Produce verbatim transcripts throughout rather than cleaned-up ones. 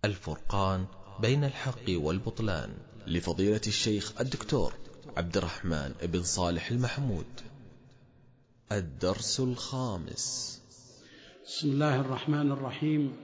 الفرقان بين الحق والبطلان، لفضيلة الشيخ الدكتور عبد الرحمن بن صالح المحمود. الدرس الخامس. بسم الله الرحمن الرحيم.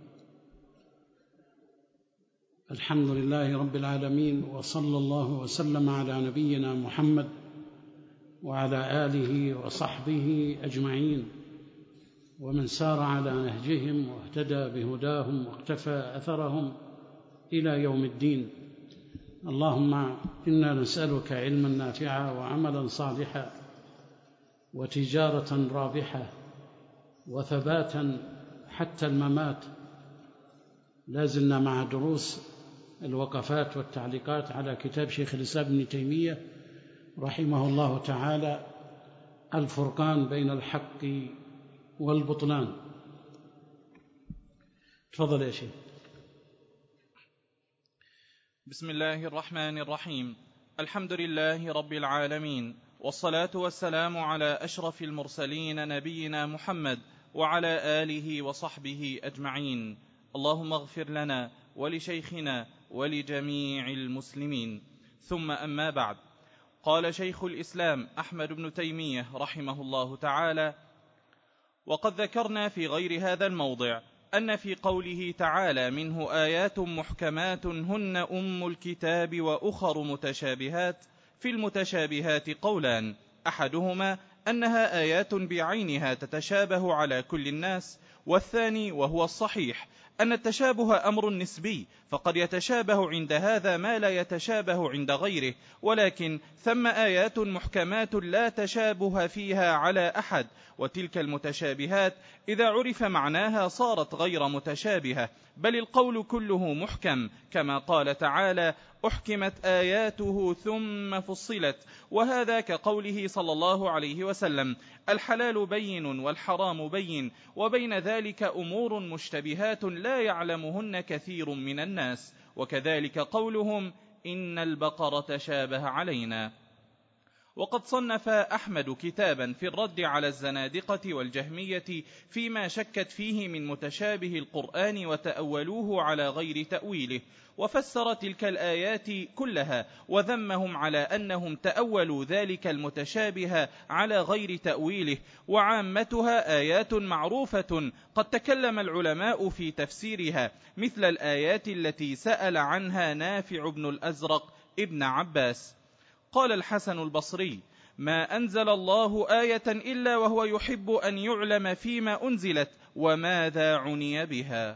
الحمد لله رب العالمين، وصلى الله وسلم على نبينا محمد وعلى آله وصحبه أجمعين، ومن سار على نهجهم واهتدى بهداهم واقتفى أثرهم إلى يوم الدين. اللهم إنا نسألك علما نافعا وعملا صالحا وتجارة رابحة وثباتا حتى الممات. لازلنا مع دروس الوقفات والتعليقات على كتاب شيخ الإسلام ابن تيمية رحمه الله تعالى، الفرقان بين الحق والبطلان. تفضل يا شيخ. بسم الله الرحمن الرحيم. الحمد لله رب العالمين، والصلاة والسلام على أشرف المرسلين نبينا محمد وعلى آله وصحبه أجمعين. اللهم اغفر لنا ولشيخنا ولجميع المسلمين. ثم أما بعد، قال شيخ الإسلام أحمد بن تيمية رحمه الله تعالى: وقد ذكرنا في غير هذا الموضع أن في قوله تعالى منه آيات محكمات هن أم الكتاب وأخر متشابهات، في المتشابهات قولان: أحدهما أنها آيات بعينها تتشابه على كل الناس، والثاني وهو الصحيح أن التشابه أمر نسبي، فقد يتشابه عند هذا ما لا يتشابه عند غيره، ولكن ثم آيات محكمات لا تشابه فيها على أحد، وتلك المتشابهات إذا عرف معناها صارت غير متشابهة، بل القول كله محكم، كما قال تعالى: أحكمت آياته ثم فصلت. وهذا كقوله صلى الله عليه وسلم: الحلال بين والحرام بين، وبين ذلك أمور مشتبهات لا يعلمهن كثير من الناس. وكذلك قولهم: إن البقرة تشابه علينا. وقد صنف أحمد كتابا في الرد على الزنادقة والجهمية فيما شكت فيه من متشابه القرآن وتأولوه على غير تأويله، وفسر تلك الآيات كلها، وذمهم على أنهم تأولوا ذلك المتشابه على غير تأويله، وعامتها آيات معروفة قد تكلم العلماء في تفسيرها، مثل الآيات التي سأل عنها نافع بن الأزرق ابن عباس. قال الحسن البصري: ما أنزل الله آية إلا وهو يحب أن يعلم فيما أنزلت وماذا عني بها.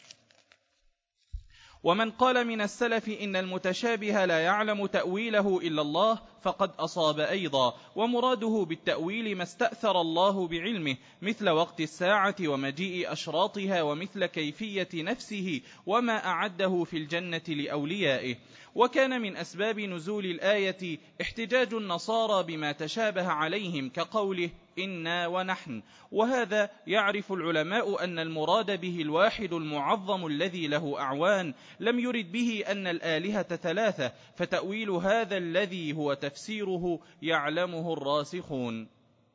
ومن قال من السلف إن المتشابه لا يعلم تأويله إلا الله فقد أصاب أيضا، ومراده بالتأويل ما استأثر الله بعلمه، مثل وقت الساعة ومجيء أشراطها، ومثل كيفية نفسه وما أعده في الجنة لأوليائه. وكان من أسباب نزول الآية احتجاج النصارى بما تشابه عليهم، كقوله: إنا ونحن. وهذا يعرف العلماء أن المراد به الواحد المعظم الذي له أعوان، لم يرد به أن الآلهة ثلاثة، فتأويل هذا الذي هو تفسيره يعلمه الراسخون.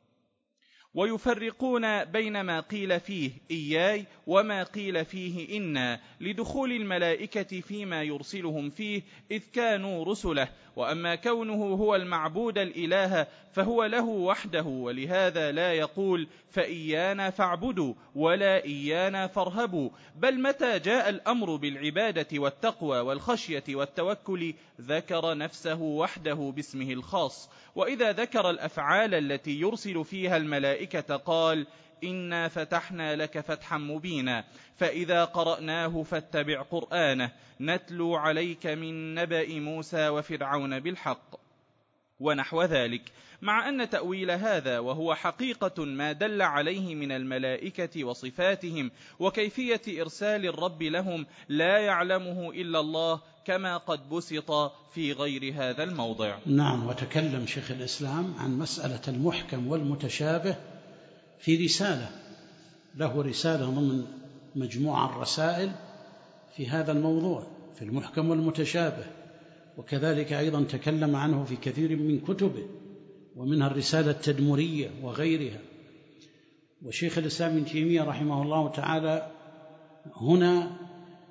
ويفرقون بين ما قيل فيه إياي وما قيل فيه إنا، لدخول الملائكة فيما يرسلهم فيه إذ كانوا رسله، وأما كونه هو المعبود الإله فهو له وحده، ولهذا لا يقول فإيانا فاعبدوا ولا إيانا فارهبوا، بل متى جاء الأمر بالعبادة والتقوى والخشية والتوكل ذكر نفسه وحده باسمه الخاص. وإذا ذكر الأفعال التي يرسل فيها الملائكة قال: إنا فتحنا لك فتحا مبينا، فإذا قرأناه فاتبع قرآنه، نتلو عليك من نبأ موسى وفرعون بالحق، ونحو ذلك، مع أن تأويل هذا وهو حقيقة ما دل عليه من الملائكة وصفاتهم وكيفية إرسال الرب لهم لا يعلمه إلا الله، كما قد بسط في غير هذا الموضع. نعم. وتكلم شيخ الإسلام عن مسألة المحكم والمتشابه في رسالة له، رسالة ضمن مجموعة الرسائل في هذا الموضوع، في المحكم والمتشابه، وكذلك أيضا تكلم عنه في كثير من كتبه، ومنها الرسالة التدمرية وغيرها. وشيخ الإسلام ابن تيمية رحمه الله تعالى هنا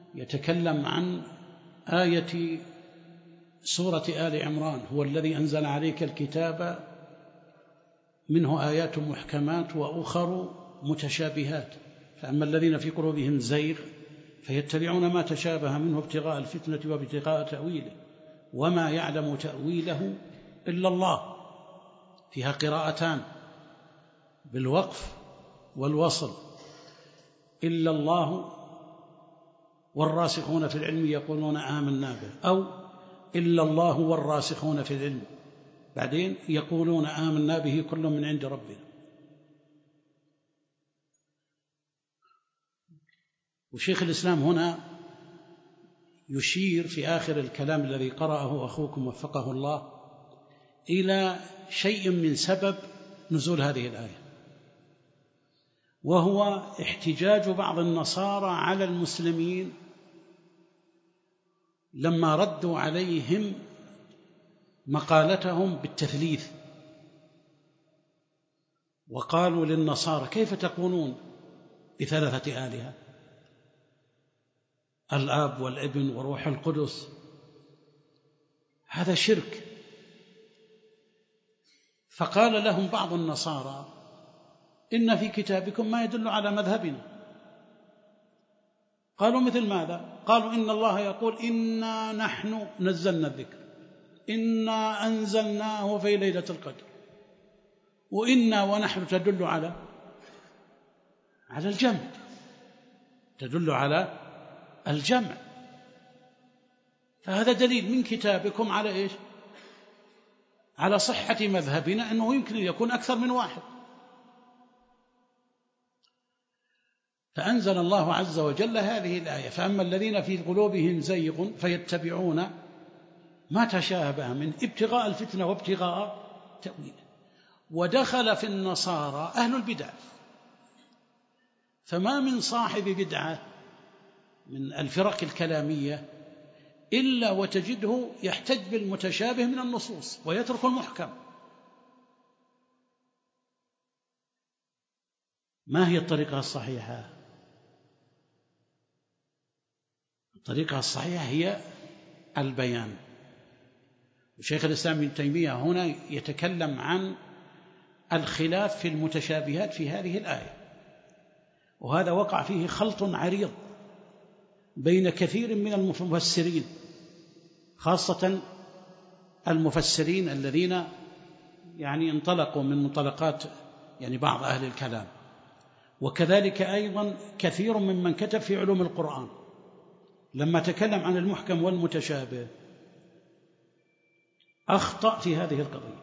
يتكلم عن آية سورة آل عمران: هو الذي أنزل عليك الكتاب منه آيات محكمات وأخر متشابهات، فأما الذين في قلوبهم زيغ فيتبعون ما تشابه منه ابتغاء الفتنة وابتغاء تأويله وما يعلم تأويله إلا الله. فيها قراءتان بالوقف والوصل: إلا الله والراسخون في العلم يقولون آمنا به، أو إلا الله والراسخون في العلم بعدين يقولون آمنا به كل من عند ربنا. وشيخ الإسلام هنا يشير في آخر الكلام الذي قرأه أخوكم وفقه الله إلى شيء من سبب نزول هذه الآية، وهو احتجاج بعض النصارى على المسلمين لما ردوا عليهم مقالتهم بالتثليث، وقالوا للنصارى: كيف تقولون بثلاثة آلهة، الآب والابن وروح القدس؟ هذا شرك. فقال لهم بعض النصارى: إن في كتابكم ما يدل على مذهبنا. قالوا: مثل ماذا؟ قالوا: إن الله يقول إنا نحن نزلنا الذكر، إنا أنزلناه في ليلة القدر، وإنا ونحن تدل على على الجمع، تدل على الجمع. فهذا دليل من كتابكم على إيش؟ على صحة مذهبنا أنه يمكن أن يكون أكثر من واحد. فأنزل الله عز وجل هذه الآية: فأما الذين في قلوبهم زيغ فيتبعون ما تشابه منه ابتغاء الفتنة وابتغاء تأويله. ودخل في النصارى أهل البدع، فما من صاحب بدعة من الفرق الكلامية إلا وتجده يحتج بالمتشابه من النصوص ويترك المحكم. ما هي الطريقة الصحيحة؟ الطريقة الصحيحة هي البيان. وشيخ الإسلام ابن تيمية هنا يتكلم عن الخلاف في المتشابهات في هذه الآية، وهذا وقع فيه خلط عريض بين كثير من المفسرين، خاصة المفسرين الذين يعني انطلقوا من منطلقات يعني بعض أهل الكلام، وكذلك أيضا كثير ممن كتب في علوم القرآن لما تكلم عن المحكم والمتشابه أخطأ في هذه القضية.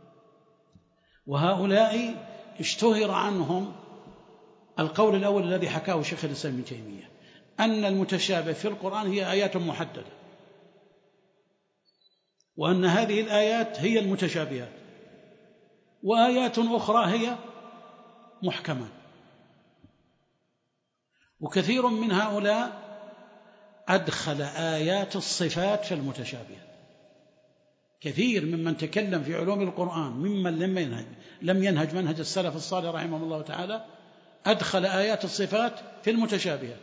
وهؤلاء اشتهر عنهم القول الأول الذي حكاه شيخ الإسلام ابن تيمية، أن المتشابه في القرآن هي آيات محددة، وأن هذه الآيات هي المتشابهات، وآيات أخرى هي محكمات. وكثير من هؤلاء أدخل آيات الصفات في المتشابهات. كثير ممن تكلم في علوم القرآن ممن لم ينهج لم ينهج منهج السلف الصالح رحمه الله تعالى أدخل آيات الصفات في المتشابهات،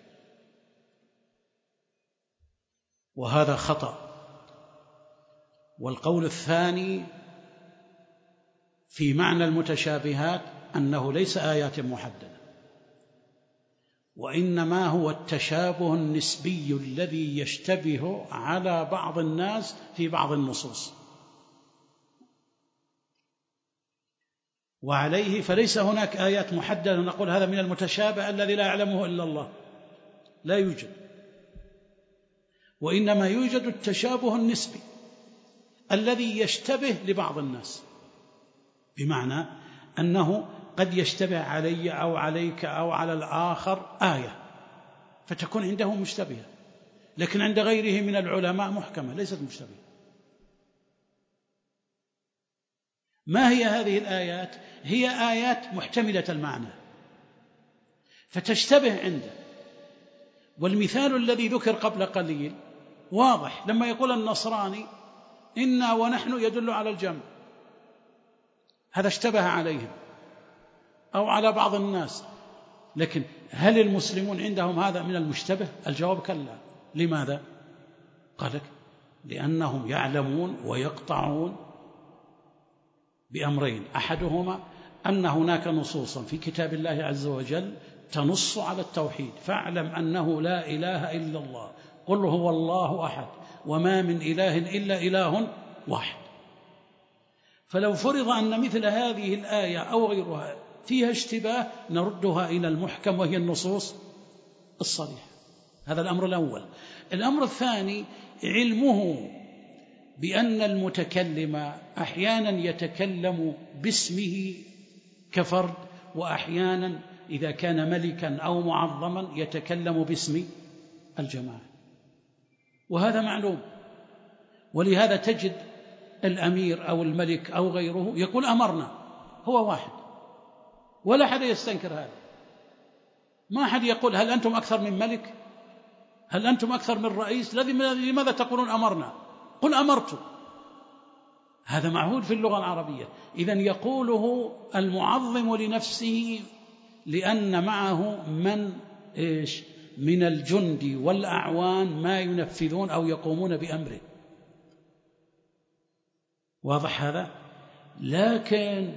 وهذا خطأ. والقول الثاني في معنى المتشابهات أنه ليس آيات محددة، وإنما هو التشابه النسبي الذي يشتبه على بعض الناس في بعض النصوص، وعليه فليس هناك آيات محددة نقول هذا من المتشابه الذي لا يعلمه إلا الله، لا يوجد. وإنما يوجد التشابه النسبي الذي يشتبه لبعض الناس، بمعنى أنه قد يشتبه علي أو عليك أو على الآخر آية فتكون عنده مشتبهة، لكن عند غيره من العلماء محكمة ليست مشتبهة. ما هي هذه الآيات؟ هي آيات محتملة المعنى فتشتبه عنده. والمثال الذي ذكر قبل قليل واضح، لما يقول النصراني إنا ونحن يدل على الجمع، هذا اشتبه عليهم أو على بعض الناس، لكن هل المسلمون عندهم هذا من المشتبه؟ الجواب كلا. لماذا؟ قال لك لأنهم يعلمون ويقطعون بأمرين، أحدهما أن هناك نصوصا في كتاب الله عز وجل تنص على التوحيد، فاعلم أنه لا إله إلا الله، قل هو الله أحد، وما من إله إلا إله واحد. فلو فرض أن مثل هذه الآية أو غيرها فيها اشتباه نردها إلى المحكم وهي النصوص الصريحة. هذا الأمر الأول. الأمر الثاني علمه بأن المتكلم أحيانا يتكلم باسمه كفرد، وأحيانا إذا كان ملكا أو معظما يتكلم باسم الجماعة، وهذا معلوم. ولهذا تجد الأمير أو الملك أو غيره يقول أمرنا، هو واحد ولا أحد يستنكر هذا. ما أحد يقول هل أنتم أكثر من ملك؟ هل أنتم أكثر من رئيس؟ لماذا تقولون أمرنا؟ قل أمرت. هذا معهود في اللغة العربية. إذن يقوله المعظم لنفسه لأن معه من إيش من الجند والأعوان ما ينفذون أو يقومون بأمره. واضح هذا؟ لكن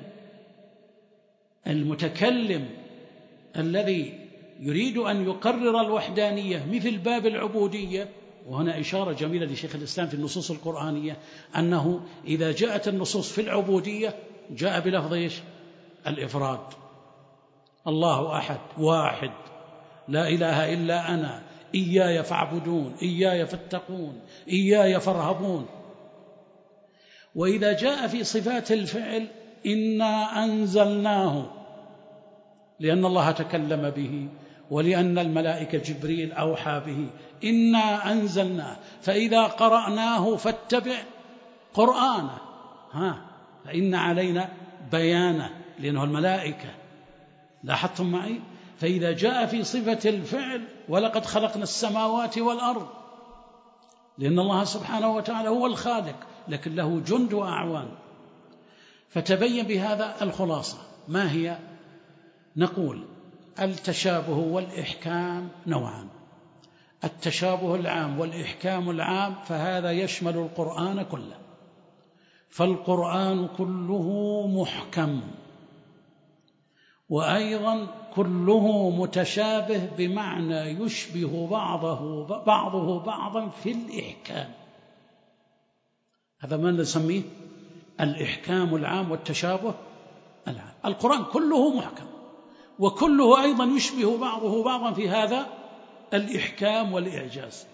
المتكلم الذي يريد أن يقرر الوحدانية مثل باب العبودية، وهنا إشارة جميلة لشيخ الإسلام في النصوص القرآنية أنه إذا جاءت النصوص في العبودية جاء بلفظ إيش؟ الإفراد. الله أحد واحد لا إله إلا أنا إياي فاعبدون إياي فاتقون إياي فارهبون. وإذا جاء في صفات الفعل إنا أنزلناه لأن الله تكلم به ولأن الملائكة جبريل أوحى به، إنا أنزلناه فإذا قرأناه فاتبع قرآنه، ها فإن علينا بيانه لأنه الملائكة. لاحظتم معي؟ فإذا جاء في صفة الفعل ولقد خلقنا السماوات والأرض، لأن الله سبحانه وتعالى هو الخالق لكن له جند وأعوان. فتبين بهذا الخلاصة. ما هي؟ نقول التشابه والإحكام نوعان، التشابه العام والإحكام العام، فهذا يشمل القرآن كله، فالقرآن كله محكم، وأيضا كله متشابه بمعنى يشبه بعضه بعضه بعضا في الإحكام. هذا ما نسميه الإحكام العام والتشابه العام. القرآن كله محكم وكله أيضا يشبه بعضه بعضا في هذا الإحكام والإعجاز.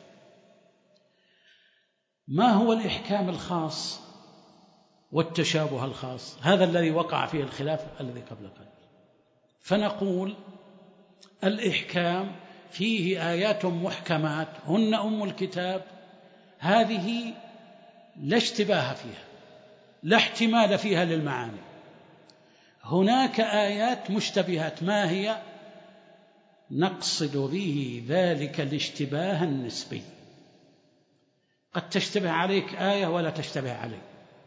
ما هو الإحكام الخاص والتشابه الخاص؟ هذا الذي وقع فيه الخلاف الذي قبل قليل. فنقول الإحكام فيه آيات محكمات هن أم الكتاب، هذه لا اشتباه فيها لا احتمال فيها للمعاني. هناك آيات مشتبهات، ما هي؟ نقصد به ذلك الاشتباه النسبي. قد تشتبه عليك آية ولا تشتبه علي،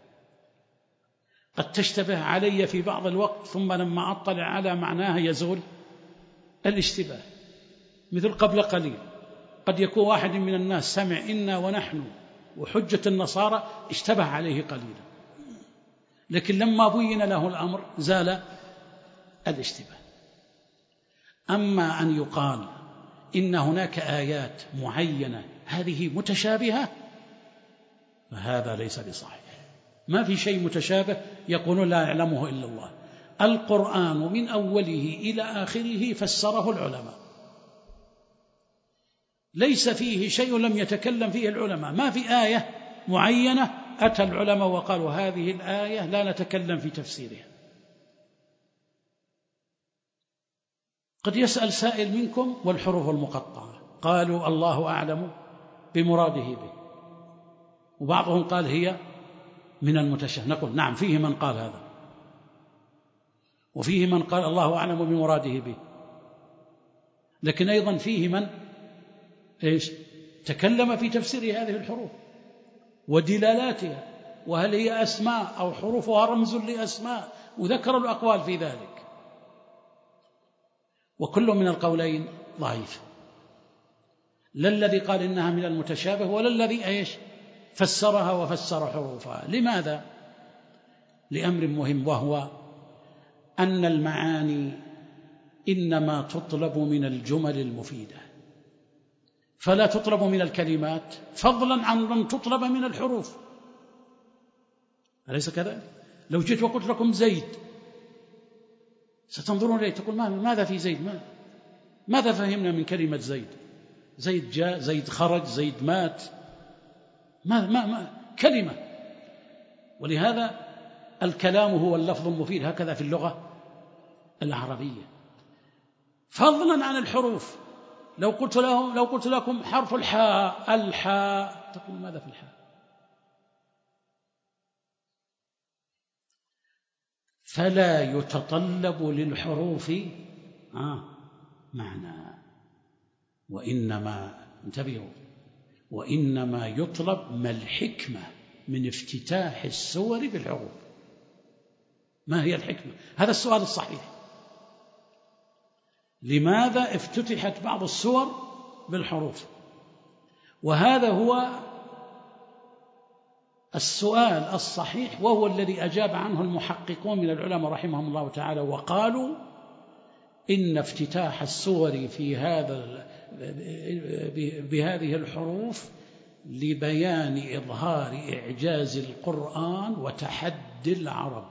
قد تشتبه علي في بعض الوقت ثم لما أطلع على معناها يزول الاشتباه. مثل قبل قليل قد يكون واحد من الناس سمع إنا ونحن وحجة النصارى اشتبه عليه قليلا، لكن لما بين له الأمر زال الاشتباه. أما أن يقال إن هناك آيات معينة هذه متشابهة فهذا ليس بصحيح. ما في شيء متشابه يقولون لا يعلمه إلا الله. القرآن من أوله إلى آخره فسره العلماء، ليس فيه شيء لم يتكلم فيه العلماء. ما في آية معينة أتى العلماء وقالوا هذه الآية لا نتكلم في تفسيرها. قد يسأل سائل منكم والحروف المقطعة، قالوا الله أعلم بمراده به، وبعضهم قال هي من المتشابه. نقول نعم، فيه من قال هذا وفيه من قال الله أعلم بمراده به، لكن أيضا فيه من إيش تكلم في تفسير هذه الحروف ودلالاتها، وهل هي أسماء أو حروفها رمز لأسماء، وذكروا الأقوال في ذلك. وكل من القولين ضعيف، لا الذي قال إنها من المتشابه ولا الذي أيش فسرها وفسر حروفها. لماذا؟ لأمر مهم، وهو أن المعاني إنما تطلب من الجمل المفيدة، فلا تطلب من الكلمات، فضلا عن أن تطلب من الحروف. أليس كذلك؟ لو جئت وقلت لكم زيد ستنظرون إليه تقول ماذا في زيد؟ ماذا فهمنا من كلمة زيد؟ زيد جاء، زيد خرج، زيد مات، ما ما ما كلمة. ولهذا الكلام هو اللفظ المفيد، هكذا في اللغة العربية، فضلا عن الحروف. لو قلت له لو قلت لكم حرف الحاء، الحاء، تقول ماذا في الحاء؟ فلا يتطلب للحروف آه معنى، وإنما انتبهوا وإنما يطلب ما الحكمة من افتتاح السور بالحروف. ما هي الحكمة؟ هذا السؤال الصحيح. لماذا افتتحت بعض السور بالحروف؟ وهذا هو السؤال الصحيح، وهو الذي أجاب عنه المحققون من العلماء رحمهم الله تعالى، وقالوا إن افتتاح السور في هذا بهذه الحروف لبيان إظهار إعجاز القرآن وتحدي العرب،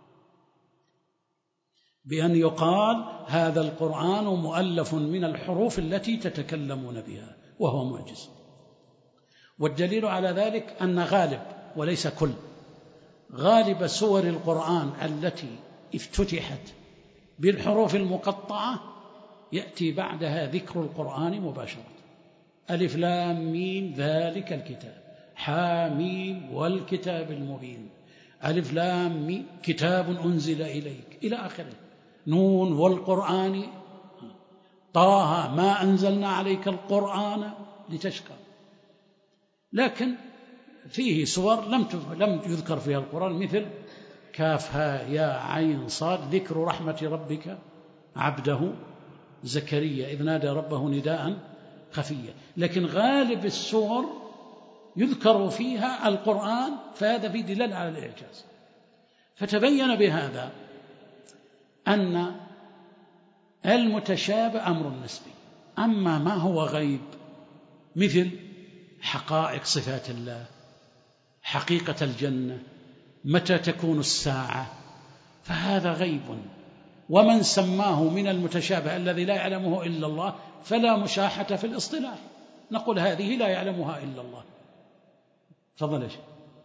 بأن يقال هذا القرآن مؤلف من الحروف التي تتكلمون بها، وهو معجز. والدليل على ذلك أن غالب وليس كل غالب سور القرآن التي افتتحت بالحروف المقطعة يأتي بعدها ذكر القرآن مباشرة. ألف لام ميم ذلك الكتاب، حاميم والكتاب المبين، ألف لام ميم كتاب أنزل إليك إلى آخره، نون والقرآن، طه ما أنزلنا عليك القرآن لتشقى. لكن فيه سور لم لم يذكر فيها القرآن، مثل كاف ها يا عين صاد، ذكر رحمة ربك عبده زكريا إذ نادى ربه نداء خفيا. لكن غالب السور يذكر فيها القرآن، فهذا في دلالة على الإعجاز. فتبين بهذا أن المتشابه أمر نسبي، أما ما هو غيب مثل حقائق صفات الله، حقيقة الجنة، متى تكون الساعة، فهذا غيب. ومن سماه من المتشابه الذي لا يعلمه إلا الله فلا مشاحة في الاصطلاح، نقول هذه لا يعلمها إلا الله. تفضل يا شيخ.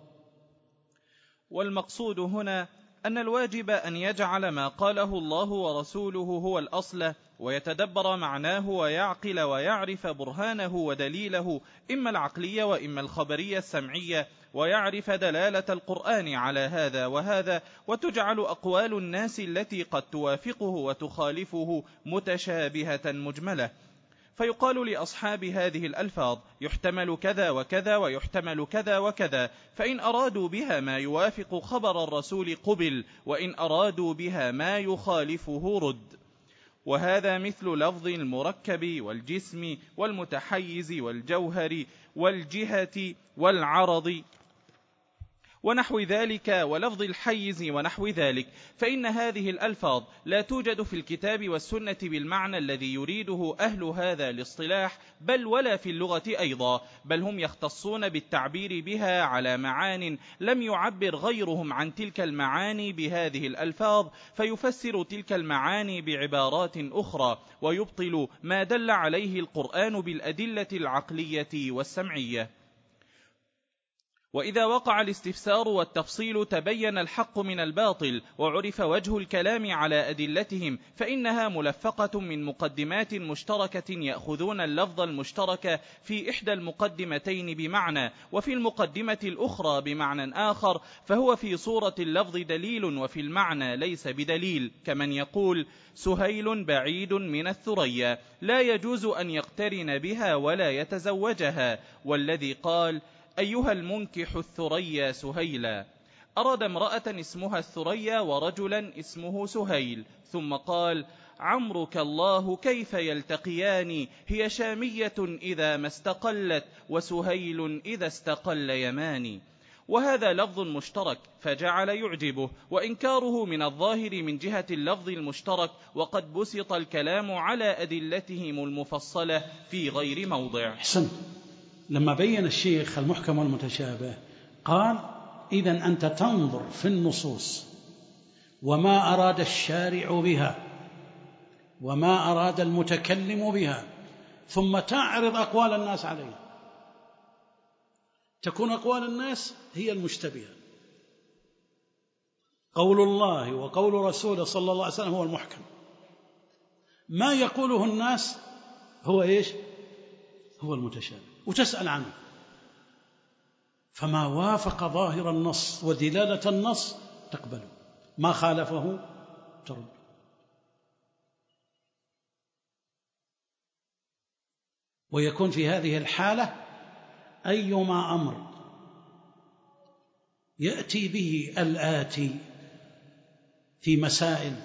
والمقصود هنا أن الواجب أن يجعل ما قاله الله ورسوله هو الأصل، ويتدبر معناه ويعقل ويعرف برهانه ودليله، إما العقلية وإما الخبرية السمعية، ويعرف دلالة القرآن على هذا وهذا، وتجعل أقوال الناس التي قد توافقه وتخالفه متشابهة مجملة. فيقال لأصحاب هذه الألفاظ يحتمل كذا وكذا ويحتمل كذا وكذا، فإن أرادوا بها ما يوافق خبر الرسول قبل، وإن أرادوا بها ما يخالفه رد. وهذا مثل لفظ المركب والجسم والمتحيز والجوهر والجهة والعرض ونحو ذلك، ولفظ الحيز ونحو ذلك، فإن هذه الألفاظ لا توجد في الكتاب والسنة بالمعنى الذي يريده أهل هذا الاصطلاح، بل ولا في اللغة أيضا، بل هم يختصون بالتعبير بها على معان لم يعبر غيرهم عن تلك المعاني بهذه الألفاظ، فيفسر تلك المعاني بعبارات أخرى، ويبطل ما دل عليه القرآن بالأدلة العقلية والسمعية. وإذا وقع الاستفسار والتفصيل تبين الحق من الباطل، وعرف وجه الكلام على أدلتهم، فإنها ملفقة من مقدمات مشتركة يأخذون اللفظ المشترك في إحدى المقدمتين بمعنى، وفي المقدمة الأخرى بمعنى آخر، فهو في صورة اللفظ دليل وفي المعنى ليس بدليل، كمن يقول سهيل بعيد من الثريا، لا يجوز أن يقترن بها ولا يتزوجها، والذي قال أيها المنكح الثريا سهيلا أراد امرأة اسمها الثريا ورجلا اسمه سهيل، ثم قال عمرك الله كيف يلتقيان، هي شامية إذا ما استقلت وسهيل إذا استقل يماني. وهذا لفظ مشترك فجعل يعجبه، وإنكاره من الظاهر من جهة اللفظ المشترك، وقد بسط الكلام على أدلتهم المفصلة في غير موضع. أحسن. لما بين الشيخ المحكم والمتشابه قال: إذن أنت تنظر في النصوص وما أراد الشارع بها وما أراد المتكلم بها، ثم تعرض أقوال الناس عليها، تكون أقوال الناس هي المشتبهة، قول الله وقول رسوله صلى الله عليه وسلم هو المحكم، ما يقوله الناس هو إيش؟ هو المتشابه، وتسأل عنه، فما وافق ظاهر النص ودلالة النص تقبله، ما خالفه ترد. ويكون في هذه الحالة أيما أمر يأتي به الآتي في مسائل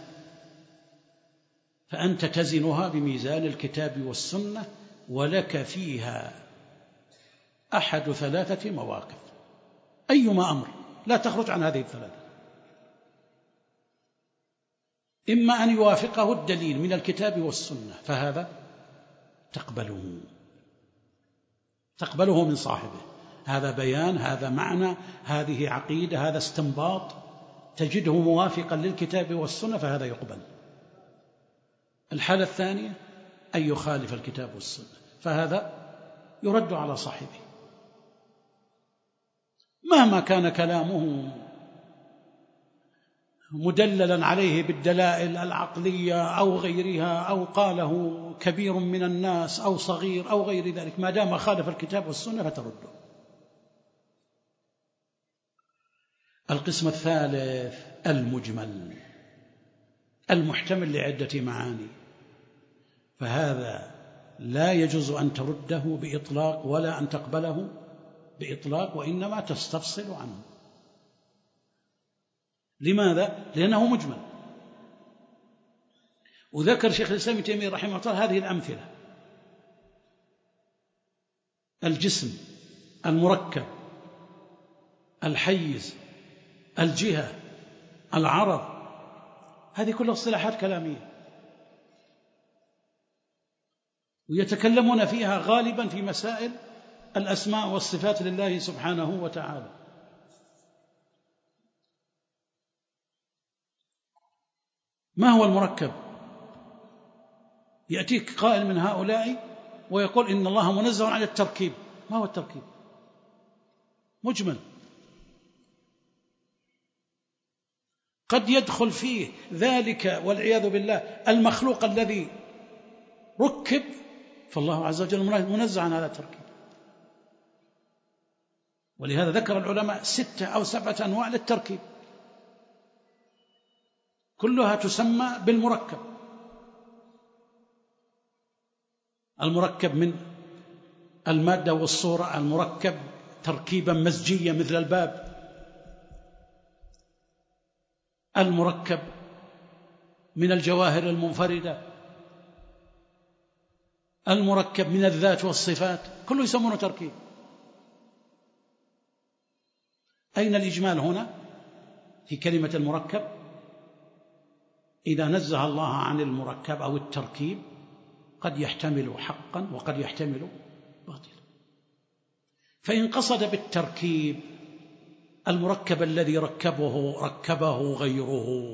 فأنت تزنها بميزان الكتاب والسنة، ولك فيها أحد ثلاثة مواقف، أيما أمر لا تخرج عن هذه الثلاثة، إما أن يوافقه الدليل من الكتاب والسنة فهذا تقبله تقبله من صاحبه، هذا بيان، هذا معنى، هذه عقيدة، هذا استنباط، تجده موافقا للكتاب والسنة فهذا يقبل. الحالة الثانية أن يخالف الكتاب والسنة فهذا يرد على صاحبه مهما كان كلامه مدللا عليه بالدلائل العقلية أو غيرها، أو قاله كبير من الناس أو صغير أو غير ذلك، ما دام خالف الكتاب والسنة فترده. القسم الثالث المجمل المحتمل لعدة معاني، فهذا لا يجوز أن ترده بإطلاق ولا أن تقبله بإطلاق، وإنما تستفصل عنه. لماذا؟ لأنه مجمل. وذكر شيخ الإسلام ابن تيمية رحمه الله هذه الأمثلة: الجسم، المركب، الحيز، الجهة، العرض، هذه كلها اصطلاحات كلامية ويتكلمون فيها غالبا في مسائل الأسماء والصفات لله سبحانه وتعالى. ما هو المركب؟ يأتيك قائل من هؤلاء ويقول إن الله منزه عن التركيب. ما هو التركيب؟ مجمل، قد يدخل فيه ذلك والعياذ بالله المخلوق الذي ركب، فالله عز وجل منزه عن هذا التركيب. ولهذا ذكر العلماء ستة أو سبعة أنواع للتركيب كلها تسمى بالمركب. المركب من المادة والصورة، المركب تركيبا مزجيا مثل الباب، المركب من الجواهر المنفردة، المركب من الذات والصفات، كله يسمونه تركيب. أين الإجمال هنا في كلمة المركب؟ إذا نزه الله عن المركب أو التركيب قد يحتمل حقا وقد يحتمل باطلا. فإن قصد بالتركيب المركب الذي ركبه ركبه غيره،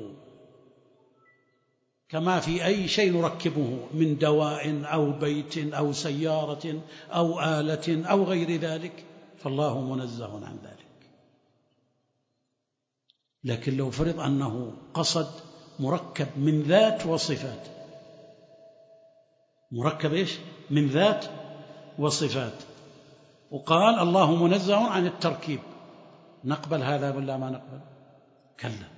كما في أي شيء نركبه من دواء أو بيت أو سيارة أو آلة أو غير ذلك، فالله منزه عن ذلك. لكن لو فرض أنه قصد مركب من ذات وصفات، مركب إيش؟ من ذات وصفات، وقال الله منزه عن التركيب، نقبل هذا ولا ما نقبل؟ كلا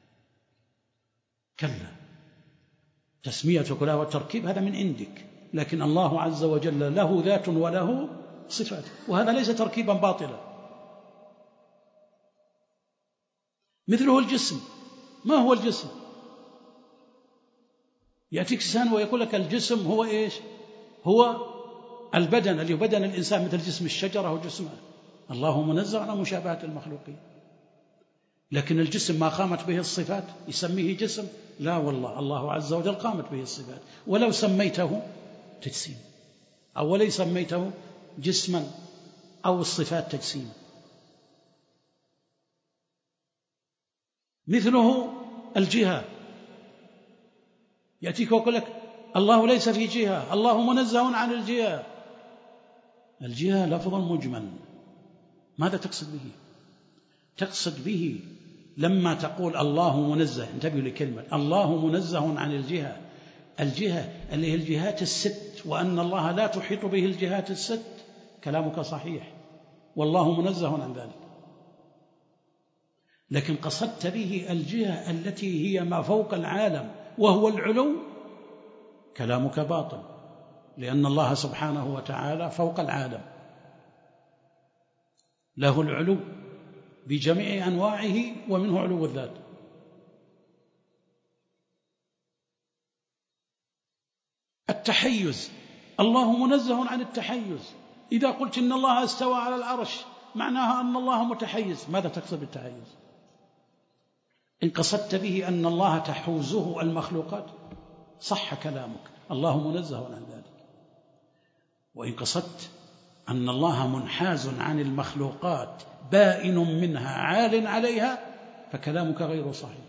كلا، تسميتك له والتركيب هذا من عندك، لكن الله عز وجل له ذات وله صفات، وهذا ليس تركيبا باطلا. مثله الجسم. ما هو الجسم؟ يأتيك إنسان ويقول لك الجسم هو إيش؟ هو البدن اللي هو بدن الإنسان مثل جسم الشجرة وجسم الله منزه عن مشابهة المخلوقين. لكن الجسم ما قامت به الصفات يسميه جسم؟ لا والله، الله عز وجل قامت به الصفات، ولو سميته تجسيم أو ولو سميته جسما أو الصفات تجسيما. مثله الجهة، يأتيك ويقول لك الله ليس في جهة، الله منزه عن الجهة. الجهة لفظ مجمل، ماذا تقصد به؟ تقصد به لما تقول الله منزه، انتبهوا لكلمة الله منزه عن الجهة، الجهة اللي هي الجهات الست، وأن الله لا تحيط به الجهات الست، كلامك صحيح والله منزه عن ذلك. لكن قصدت به الجهة التي هي ما فوق العالم وهو العلو، كلامك باطل، لأن الله سبحانه وتعالى فوق العالم، له العلو بجميع أنواعه ومنه علو الذات. التحيز، الله منزه عن التحيز. إذا قلت إن الله استوى على العرش معناها أن الله متحيز، ماذا تقصد بالتحيز؟ إن قصدت به أن الله تحوزه المخلوقات صح كلامك، الله منزه عن ذلك. وإن قصدت أن الله منحاز عن المخلوقات بائن منها عال عليها فكلامك غير صحيح.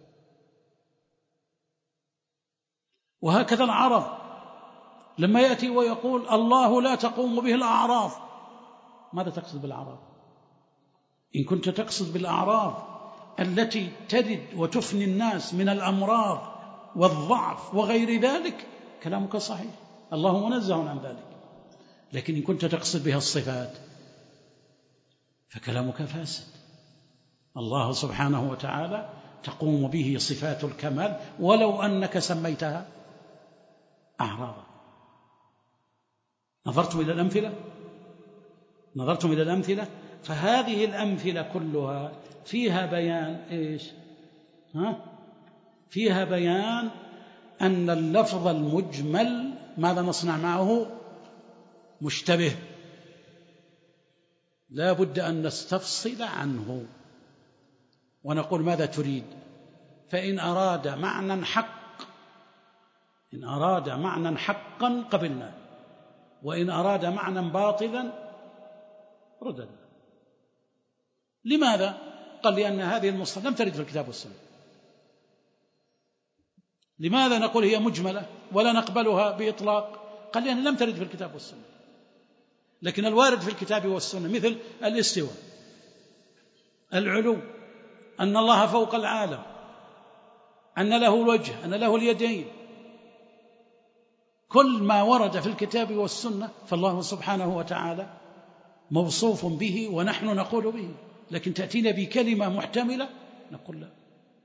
وهكذا العرض، لما يأتي ويقول الله لا تقوم به الأعراض، ماذا تقصد بالأعراض؟ إن كنت تقصد بالأعراض التي ترد وتفني الناس من الأمراض والضعف وغير ذلك كلامك صحيح، الله منزه عن ذلك. لكن إن كنت تقصد بها الصفات فكلامك فاسد. الله سبحانه وتعالى تقوم به صفات الكمال ولو أنك سميتها أعراضا. نظرتم إلى الأمثلة؟ نظرتم إلى الأمثلة؟ فهذه الأمثلة كلها فيها بيان إيش؟ ها؟ فيها بيان أن اللفظ المجمل ماذا نصنع معه؟ مشتبه، لا بد أن نستفصل عنه ونقول ماذا تريد. فإن أراد معنى حق، إن أراد معنى حقا قبلنا، وإن أراد معنى باطلا رددنا. لماذا؟ قال لأن هذه المصطلحات لم ترد في الكتاب والسنة. لماذا نقول هي مجملة ولا نقبلها بإطلاق؟ قال لأن لم ترد في الكتاب والسنة. لكن الوارد في الكتاب والسنة مثل الاستواء، العلو، أن الله فوق العالم، أن له الوجه، أن له اليدين، كل ما ورد في الكتاب والسنة فالله سبحانه وتعالى موصوف به ونحن نقول به. لكن تأتينا بكلمة محتملة نقول لا،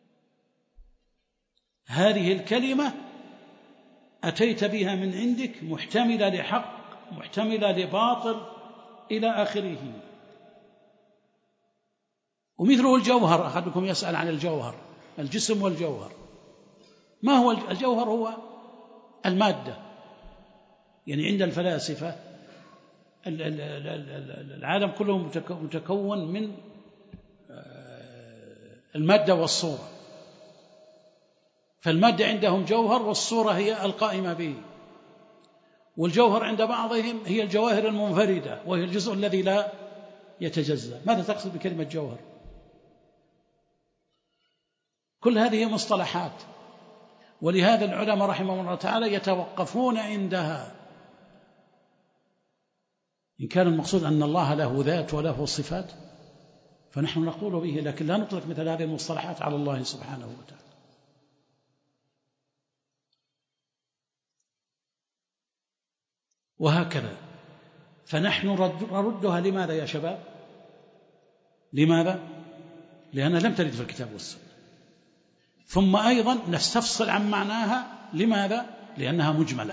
هذه الكلمة أتيت بها من عندك محتملة لحق محتملة لباطل إلى آخره. ومثله الجوهر، أحدكم يسأل عن الجوهر، الجسم والجوهر. ما هو الجوهر؟ هو المادة. يعني عند الفلاسفة العالم كله متكون من المادة والصورة، فالمادة عندهم جوهر والصورة هي القائمة به. والجوهر عند بعضهم هي الجواهر المنفردة وهي الجزء الذي لا يتجزأ. ماذا تقصد بكلمة جوهر؟ كل هذه مصطلحات، ولهذا العلماء رحمهم الله تعالى يتوقفون عندها. إن كان المقصود أن الله له ذات وله صفات فنحن نقول به، لكن لا نطلق مثل هذه المصطلحات على الله سبحانه وتعالى. وهكذا فنحن نردها. لماذا يا شباب؟ لماذا؟ لأنها لم ترد في الكتاب والسنة. ثم أيضا نستفصل عن معناها. لماذا؟ لأنها مجملة،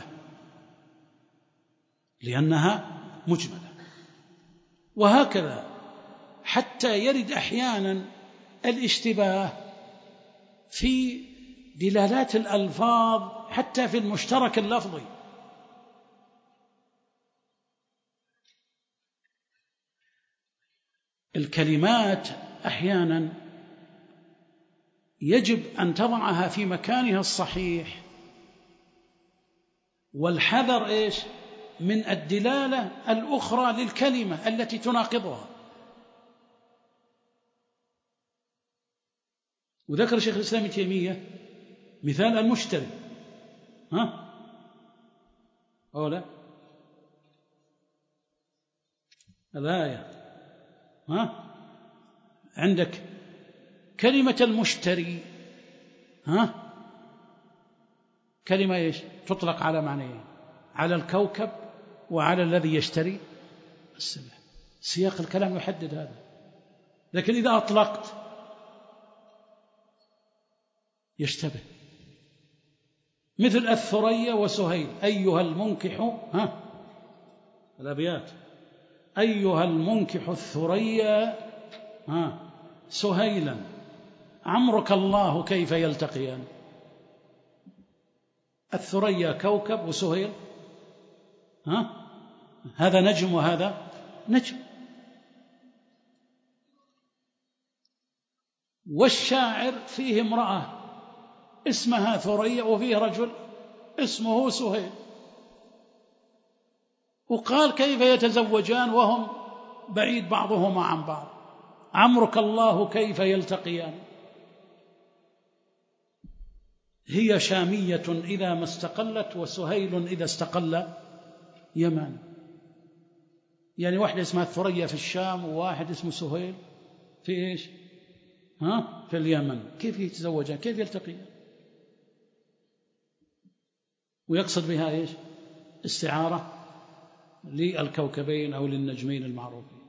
لأنها مجملة. وهكذا حتى يرد أحيانا الاشتباه في دلالات الألفاظ حتى في المشترك اللفظي. الكلمات أحيانا يجب أن تضعها في مكانها الصحيح، والحذر إيش؟ من الدلالة الأخرى للكلمة التي تناقضها. وذكر شيخ الإسلام ابن تيمية مثال المشتري، ها أو لا الآية، ها عندك كلمة المشتري، ها كلمة إيش؟ تطلق على معنيين، على الكوكب وعلى الذي يشتري السلعة. سياق الكلام يحدد هذا. لكن إذا أطلقت يشتبه، مثل الثريا وسهيل، أيها المنكح، ها الأبيات، أيها المنكح الثريا ها سهيلا عمرك الله كيف يلتقيان. الثريا كوكب وسهيل ها هذا نجم وهذا نجم. والشاعر فيه امرأة اسمها ثريا وفيه رجل اسمه سهيل، وقال كيف يتزوجان وهم بعيد بعضهما عن بعض، عمرك الله كيف يلتقيان. هي شامية إذا ما استقلت وسهيل إذا استقل يمن. يعني واحدة اسمها الثريا في الشام وواحد اسمه سهيل في إيش؟ ها في اليمن. كيف يتزوجان؟ كيف يلتقيان؟ ويقصد بها إيش؟ استعارة للكوكبين أو للنجمين المعروفين.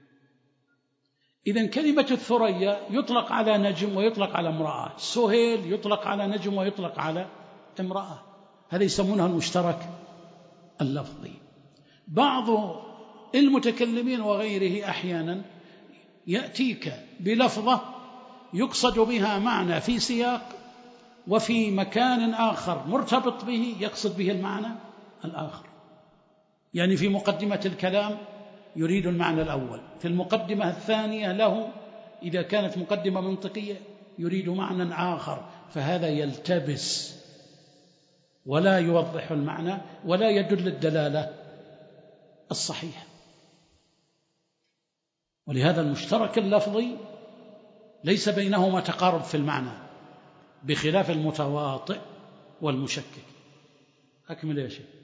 إذن كلمة الثريا يطلق على نجم ويطلق على امرأة، سهيل يطلق على نجم ويطلق على امرأة. هذا يسمونها المشترك اللفظي. بعض المتكلمين وغيره أحيانا يأتيك بلفظة يقصد بها معنى في سياق، وفي مكان آخر مرتبط به يقصد به المعنى الآخر. يعني في مقدمة الكلام يريد المعنى الأول، في المقدمة الثانية له إذا كانت مقدمة منطقية يريد معنى آخر، فهذا يلتبس ولا يوضح المعنى ولا يدل الدلالة الصحيحة. ولهذا المشترك اللفظي ليس بينهما تقارب في المعنى، بخلاف المتواطئ والمشكك. أكمل يا شيخ.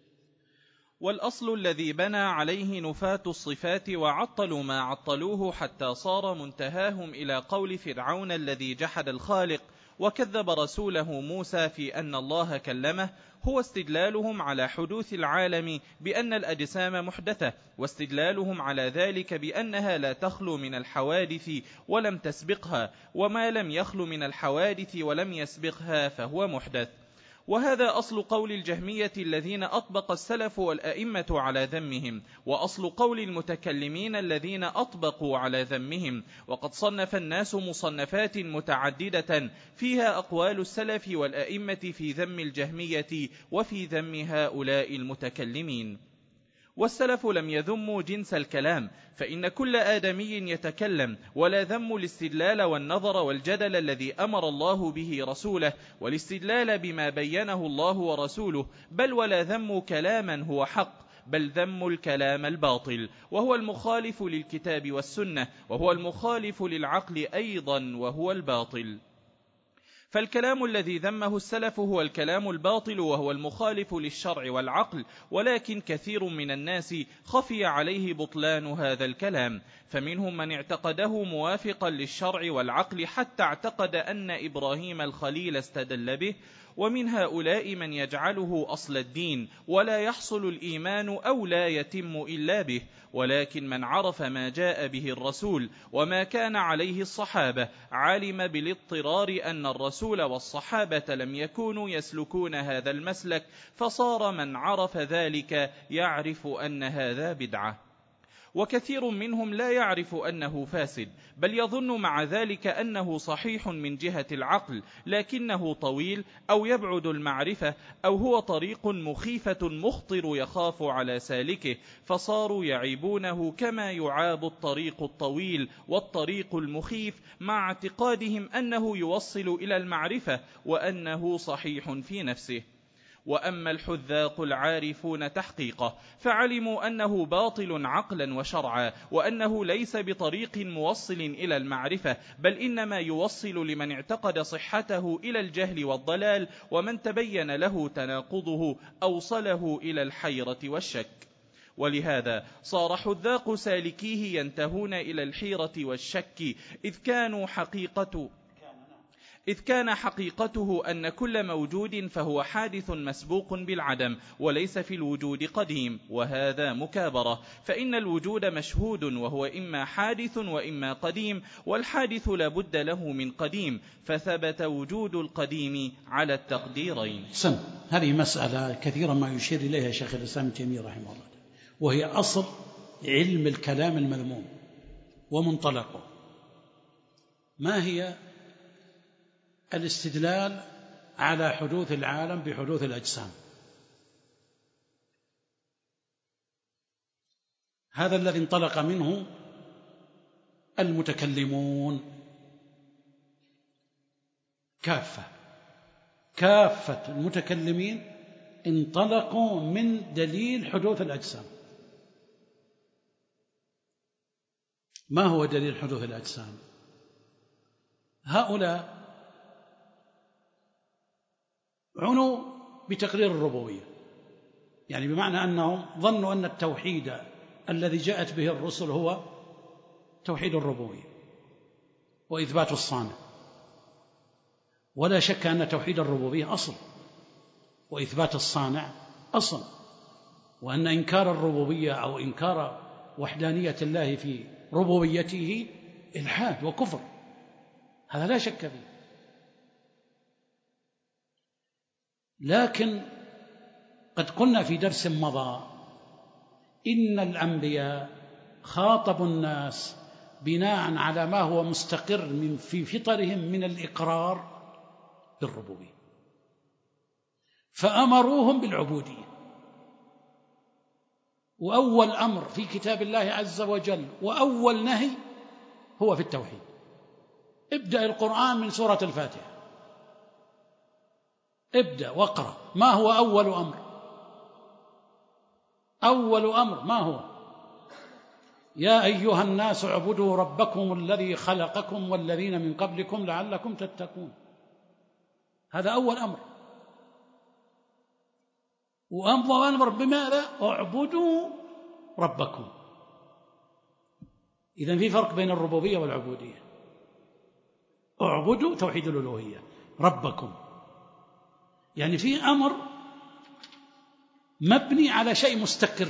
والأصل الذي بنى عليه نفاة الصفات وعطلوا ما عطلوه حتى صار منتهاهم إلى قول فرعون الذي جحد الخالق وكذب رسوله موسى في أن الله كلمه، هو استدلالهم على حدوث العالم بأن الأجسام محدثة، واستدلالهم على ذلك بأنها لا تخلو من الحوادث ولم تسبقها، وما لم يخلو من الحوادث ولم يسبقها فهو محدث. وهذا أصل قول الجهمية الذين أطبق السلف والأئمة على ذمهم، وأصل قول المتكلمين الذين أطبقوا على ذمهم. وقد صنف الناس مصنفات متعددة فيها أقوال السلف والأئمة في ذم الجهمية وفي ذم هؤلاء المتكلمين. والسلف لم يذموا جنس الكلام، فإن كل آدمي يتكلم، ولا ذم الاستدلال والنظر والجدل الذي أمر الله به رسوله، والاستدلال بما بينه الله ورسوله، بل ولا ذم كلاما هو حق، بل ذم الكلام الباطل، وهو المخالف للكتاب والسنة، وهو المخالف للعقل أيضا وهو الباطل. فالكلام الذي ذمه السلف هو الكلام الباطل، وهو المخالف للشرع والعقل، ولكن كثير من الناس خفي عليه بطلان هذا الكلام، فمنهم من اعتقده موافقا للشرع والعقل حتى اعتقد أن إبراهيم الخليل استدل به، ومن هؤلاء من يجعله أصل الدين ولا يحصل الإيمان أو لا يتم إلا به. ولكن من عرف ما جاء به الرسول وما كان عليه الصحابة علم بالاضطرار أن الرسول والصحابة لم يكونوا يسلكون هذا المسلك، فصار من عرف ذلك يعرف أن هذا بدعة. وكثير منهم لا يعرف أنه فاسد، بل يظن مع ذلك أنه صحيح من جهة العقل، لكنه طويل أو يبعد المعرفة، أو هو طريق مخيفة مخطر يخاف على سالكه، فصاروا يعيبونه كما يعاب الطريق الطويل والطريق المخيف، مع اعتقادهم أنه يوصل إلى المعرفة وأنه صحيح في نفسه. وأما الحذاق العارفون تحقيقه فعلموا أنه باطل عقلا وشرعا، وأنه ليس بطريق موصل إلى المعرفة، بل إنما يوصل لمن اعتقد صحته إلى الجهل والضلال، ومن تبين له تناقضه أوصله إلى الحيرة والشك. ولهذا صار حذاق سالكيه ينتهون إلى الحيرة والشك، إذ كانوا حقيقة إذ كان حقيقته أن كل موجود فهو حادث مسبوق بالعدم، وليس في الوجود قديم، وهذا مكابرة، فإن الوجود مشهود وهو إما حادث وإما قديم، والحادث لا بد له من قديم، فثبت وجود القديم على التقديرين. سم هذه مسألة كثيرا ما يشير إليها شيخ الإسلام ابن تيمية رحمه الله، وهي أصل علم الكلام المذموم ومنطلقه. ما هي الاستدلال على حدوث العالم بحدوث الأجسام؟ هذا الذي انطلق منه المتكلمون كافة كافة المتكلمين انطلقوا من دليل حدوث الأجسام. ما هو دليل حدوث الأجسام؟ هؤلاء عنوا بتقرير الربوبية، يعني بمعنى أنهم ظنوا أن التوحيد الذي جاءت به الرسل هو توحيد الربوبية وإثبات الصانع، ولا شك أن توحيد الربوبية أصل وإثبات الصانع أصل، وأن إنكار الربوبية أو إنكار وحدانية الله في ربوبيته إلحاد وكفر، هذا لا شك فيه. لكن قد قلنا في درس مضى إن الأنبياء خاطبوا الناس بناء على ما هو مستقر من في فطرهم من الإقرار بالربوبية، فأمروهم بالعبودية. وأول أمر في كتاب الله عز وجل وأول نهي هو في التوحيد. ابدأ القرآن من سورة الفاتحة، ابدأ واقرأ. ما هو أول أمر؟ أول أمر ما هو؟ يا أيها الناس اعبدوا ربكم الذي خلقكم والذين من قبلكم لعلكم تتقون. هذا أول أمر. وأمر بماذا؟ اعبدوا ربكم. إذن في فرق بين الربوبية والعبودية. اعبدوا توحيد الألوهية، ربكم يعني في أمر مبني على شيء مستقر،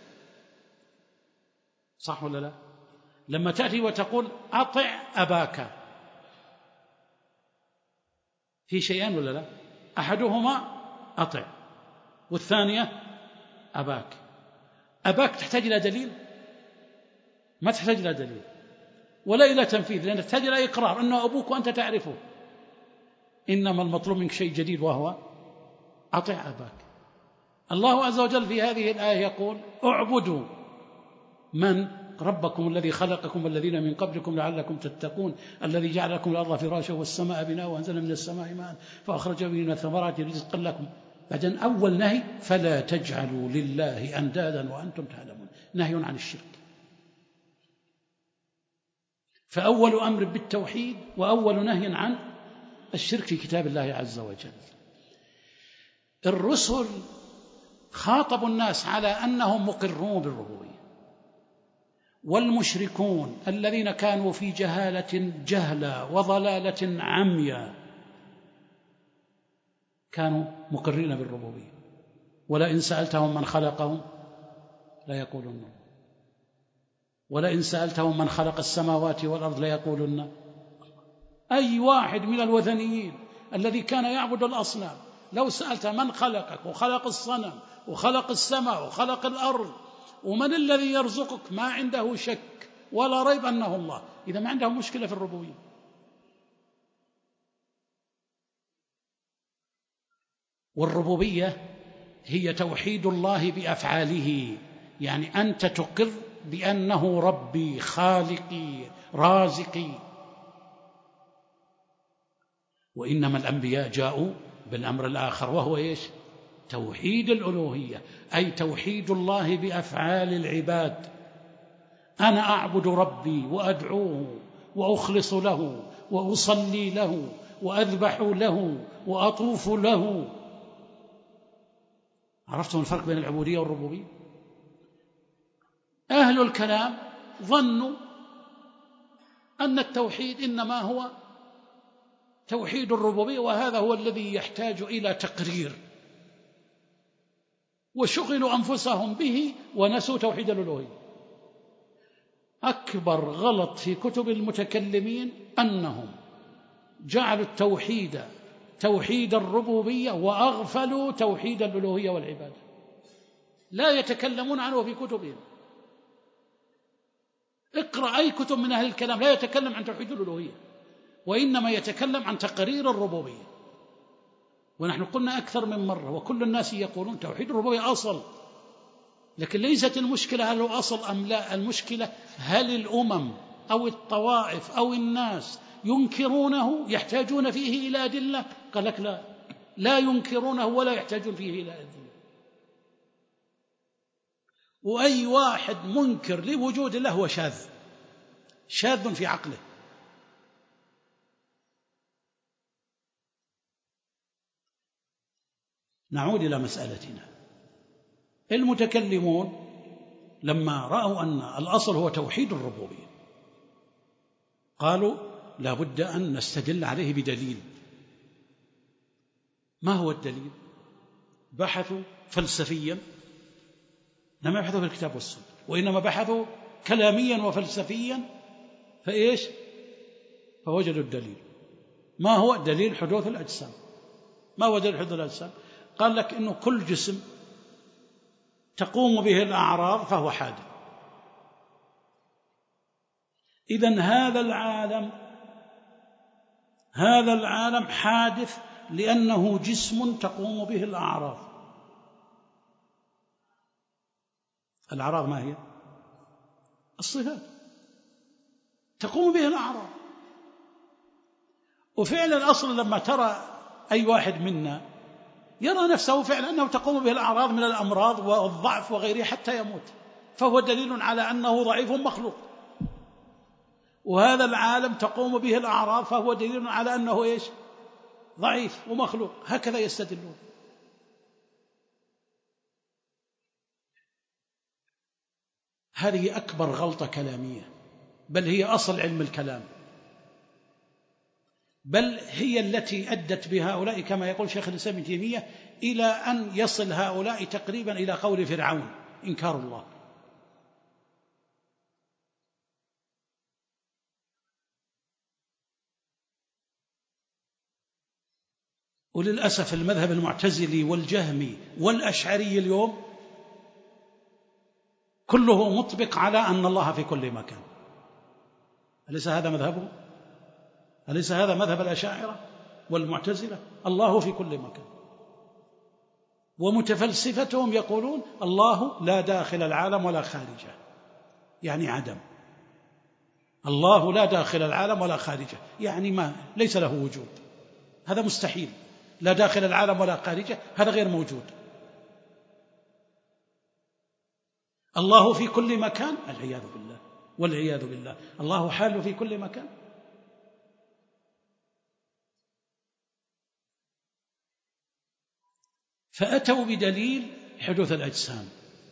صح ولا لا؟ لما تأتي وتقول أطع أباك، في شيئان ولا لا؟ أحدهما أطع والثانية أباك. أباك تحتاج إلى دليل؟ ما تحتاج إلى دليل ولا إلى تنفيذ، لأن تحتاج إلى إقرار أنه أبوك وأنت تعرفه. إنما المطلوب منك شيء جديد وهو أطع أباك. الله عز وجل في هذه الآية يقول اعبدوا من؟ ربكم الذي خلقكم والذين من قبلكم لعلكم تتقون، الذي جعل لكم الأرض فراشا والسماء بناء وأنزل من السماء ماء فأخرج به من الثمرات رزقا لكم. بعدين أول نهي فلا تجعلوا لله أندادا وأنتم تعلمون، نهي عن الشرك. فأول أمر بالتوحيد وأول نهي عن الشرك في كتاب الله عز وجل. الرسل خاطبوا الناس على أنهم مقرون بالربوبية، والمشركون الذين كانوا في جهالة جهلة وضلالة عمياء كانوا مقرين بالربوبية. ولئن سألتهم من خلقهم لا يقولون، ولئن سألتهم من خلق السماوات والأرض لا يقولون. أي واحد من الوثنيين الذي كان يعبد الأصنام لو سألت من خلقك وخلق الصنم وخلق السماء وخلق الأرض ومن الذي يرزقك ما عنده شك ولا ريب أنه الله، إذا ما عنده مشكلة في الربوبية. والربوبية هي توحيد الله بأفعاله، يعني أنت تقر بأنه ربي خالقي رازقي. وإنما الأنبياء جاءوا بالأمر الآخر، وهو إيش؟ توحيد الألوهية، أي توحيد الله بأفعال العباد. أنا أعبد ربي وأدعوه وأخلص له وأصلي له وأذبح له وأطوف له. عرفتم الفرق بين العبودية والربوبية؟ أهل الكلام ظنوا أن التوحيد إنما هو توحيد الربوبية، وهذا هو الذي يحتاج إلى تقرير، وشغلوا أنفسهم به ونسوا توحيد الألوهية. أكبر غلط في كتب المتكلمين أنهم جعلوا التوحيد توحيد الربوبية وأغفلوا توحيد الألوهية والعبادة، لا يتكلمون عنه في كتبهم. اقرأ أي كتب من أهل الكلام لا يتكلم عن توحيد الألوهية، وإنما يتكلم عن تقرير الربوبية. ونحن قلنا أكثر من مرة، وكل الناس يقولون توحيد الربوبية أصل، لكن ليست المشكلة هل هو أصل أم لا، المشكلة هل الأمم أو الطوائف أو الناس ينكرونه يحتاجون فيه إلى أدلة؟ قال لك لا، لا ينكرونه ولا يحتاجون فيه إلى أدلة. وأي واحد منكر لوجود الله هو شاذ، شاذ في عقله. نعود إلى مسألتنا. المتكلمون لما رأوا أن الأصل هو توحيد الربوبية قالوا لا بد أن نستدل عليه بدليل. ما هو الدليل؟ بحثوا فلسفيا، لم يبحثوا في الكتاب والسنة، وإنما بحثوا كلاميا وفلسفيا، فإيش؟ فوجدوا الدليل. ما هو دليل حدوث الأجسام؟ ما هو دليل حدوث الأجسام؟ قال لك إنه كل جسم تقوم به الأعراض فهو حادث. إذن هذا العالم هذا العالم حادث لأنه جسم تقوم به الأعراض. الأعراض ما هي؟ الصفات تقوم به الأعراض. وفعلا الأصل لما ترى أي واحد منا يرى نفسه فعلا أنه تقوم به الأعراض من الأمراض والضعف وغيره حتى يموت، فهو دليل على أنه ضعيف مخلوق. وهذا العالم تقوم به الأعراض فهو دليل على أنه إيش؟ ضعيف ومخلوق. هكذا يستدلون. هذه أكبر غلطة كلامية، بل هي أصل علم الكلام، بل هي التي أدت بهؤلاء كما يقول شيخ الإسلام ابن تيمية إلى أن يصل هؤلاء تقريبا إلى قول فرعون إنكار الله. وللأسف المذهب المعتزلي والجهمي والأشعري اليوم كله مطبق على أن الله في كل مكان. أليس هذا مذهبه؟ أليس هذا مذهب الأشاعرة والمعتزلة؟ الله في كل مكان. ومتفلسفتهم يقولون الله لا داخل العالم ولا خارجه، يعني عدم. الله لا داخل العالم ولا خارجه، يعني ما ليس له وجود، هذا مستحيل. لا داخل العالم ولا خارجه، هذا غير موجود. الله في كل مكان، العياذ بالله والعياذ بالله. الله حال في كل مكان. فأتوا بدليل حدوث الأجسام،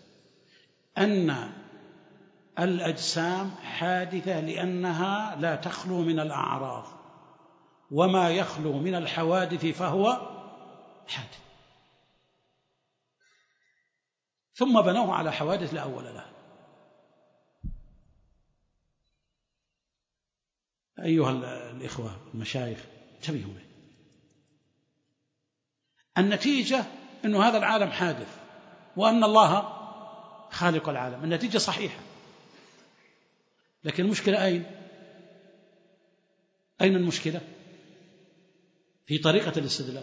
أن الأجسام حادثة لأنها لا تخلو من الأعراض، وما يخلو من الحوادث فهو حادث. ثم بنوه على حوادث لا أول لها. أيها الإخوة المشايخ انتبهوا، النتيجة أن هذا العالم حادث، وأن الله خالق العالم. النتيجة صحيحة، لكن المشكلة أين؟ أين المشكلة؟ في طريقة الاستدلال.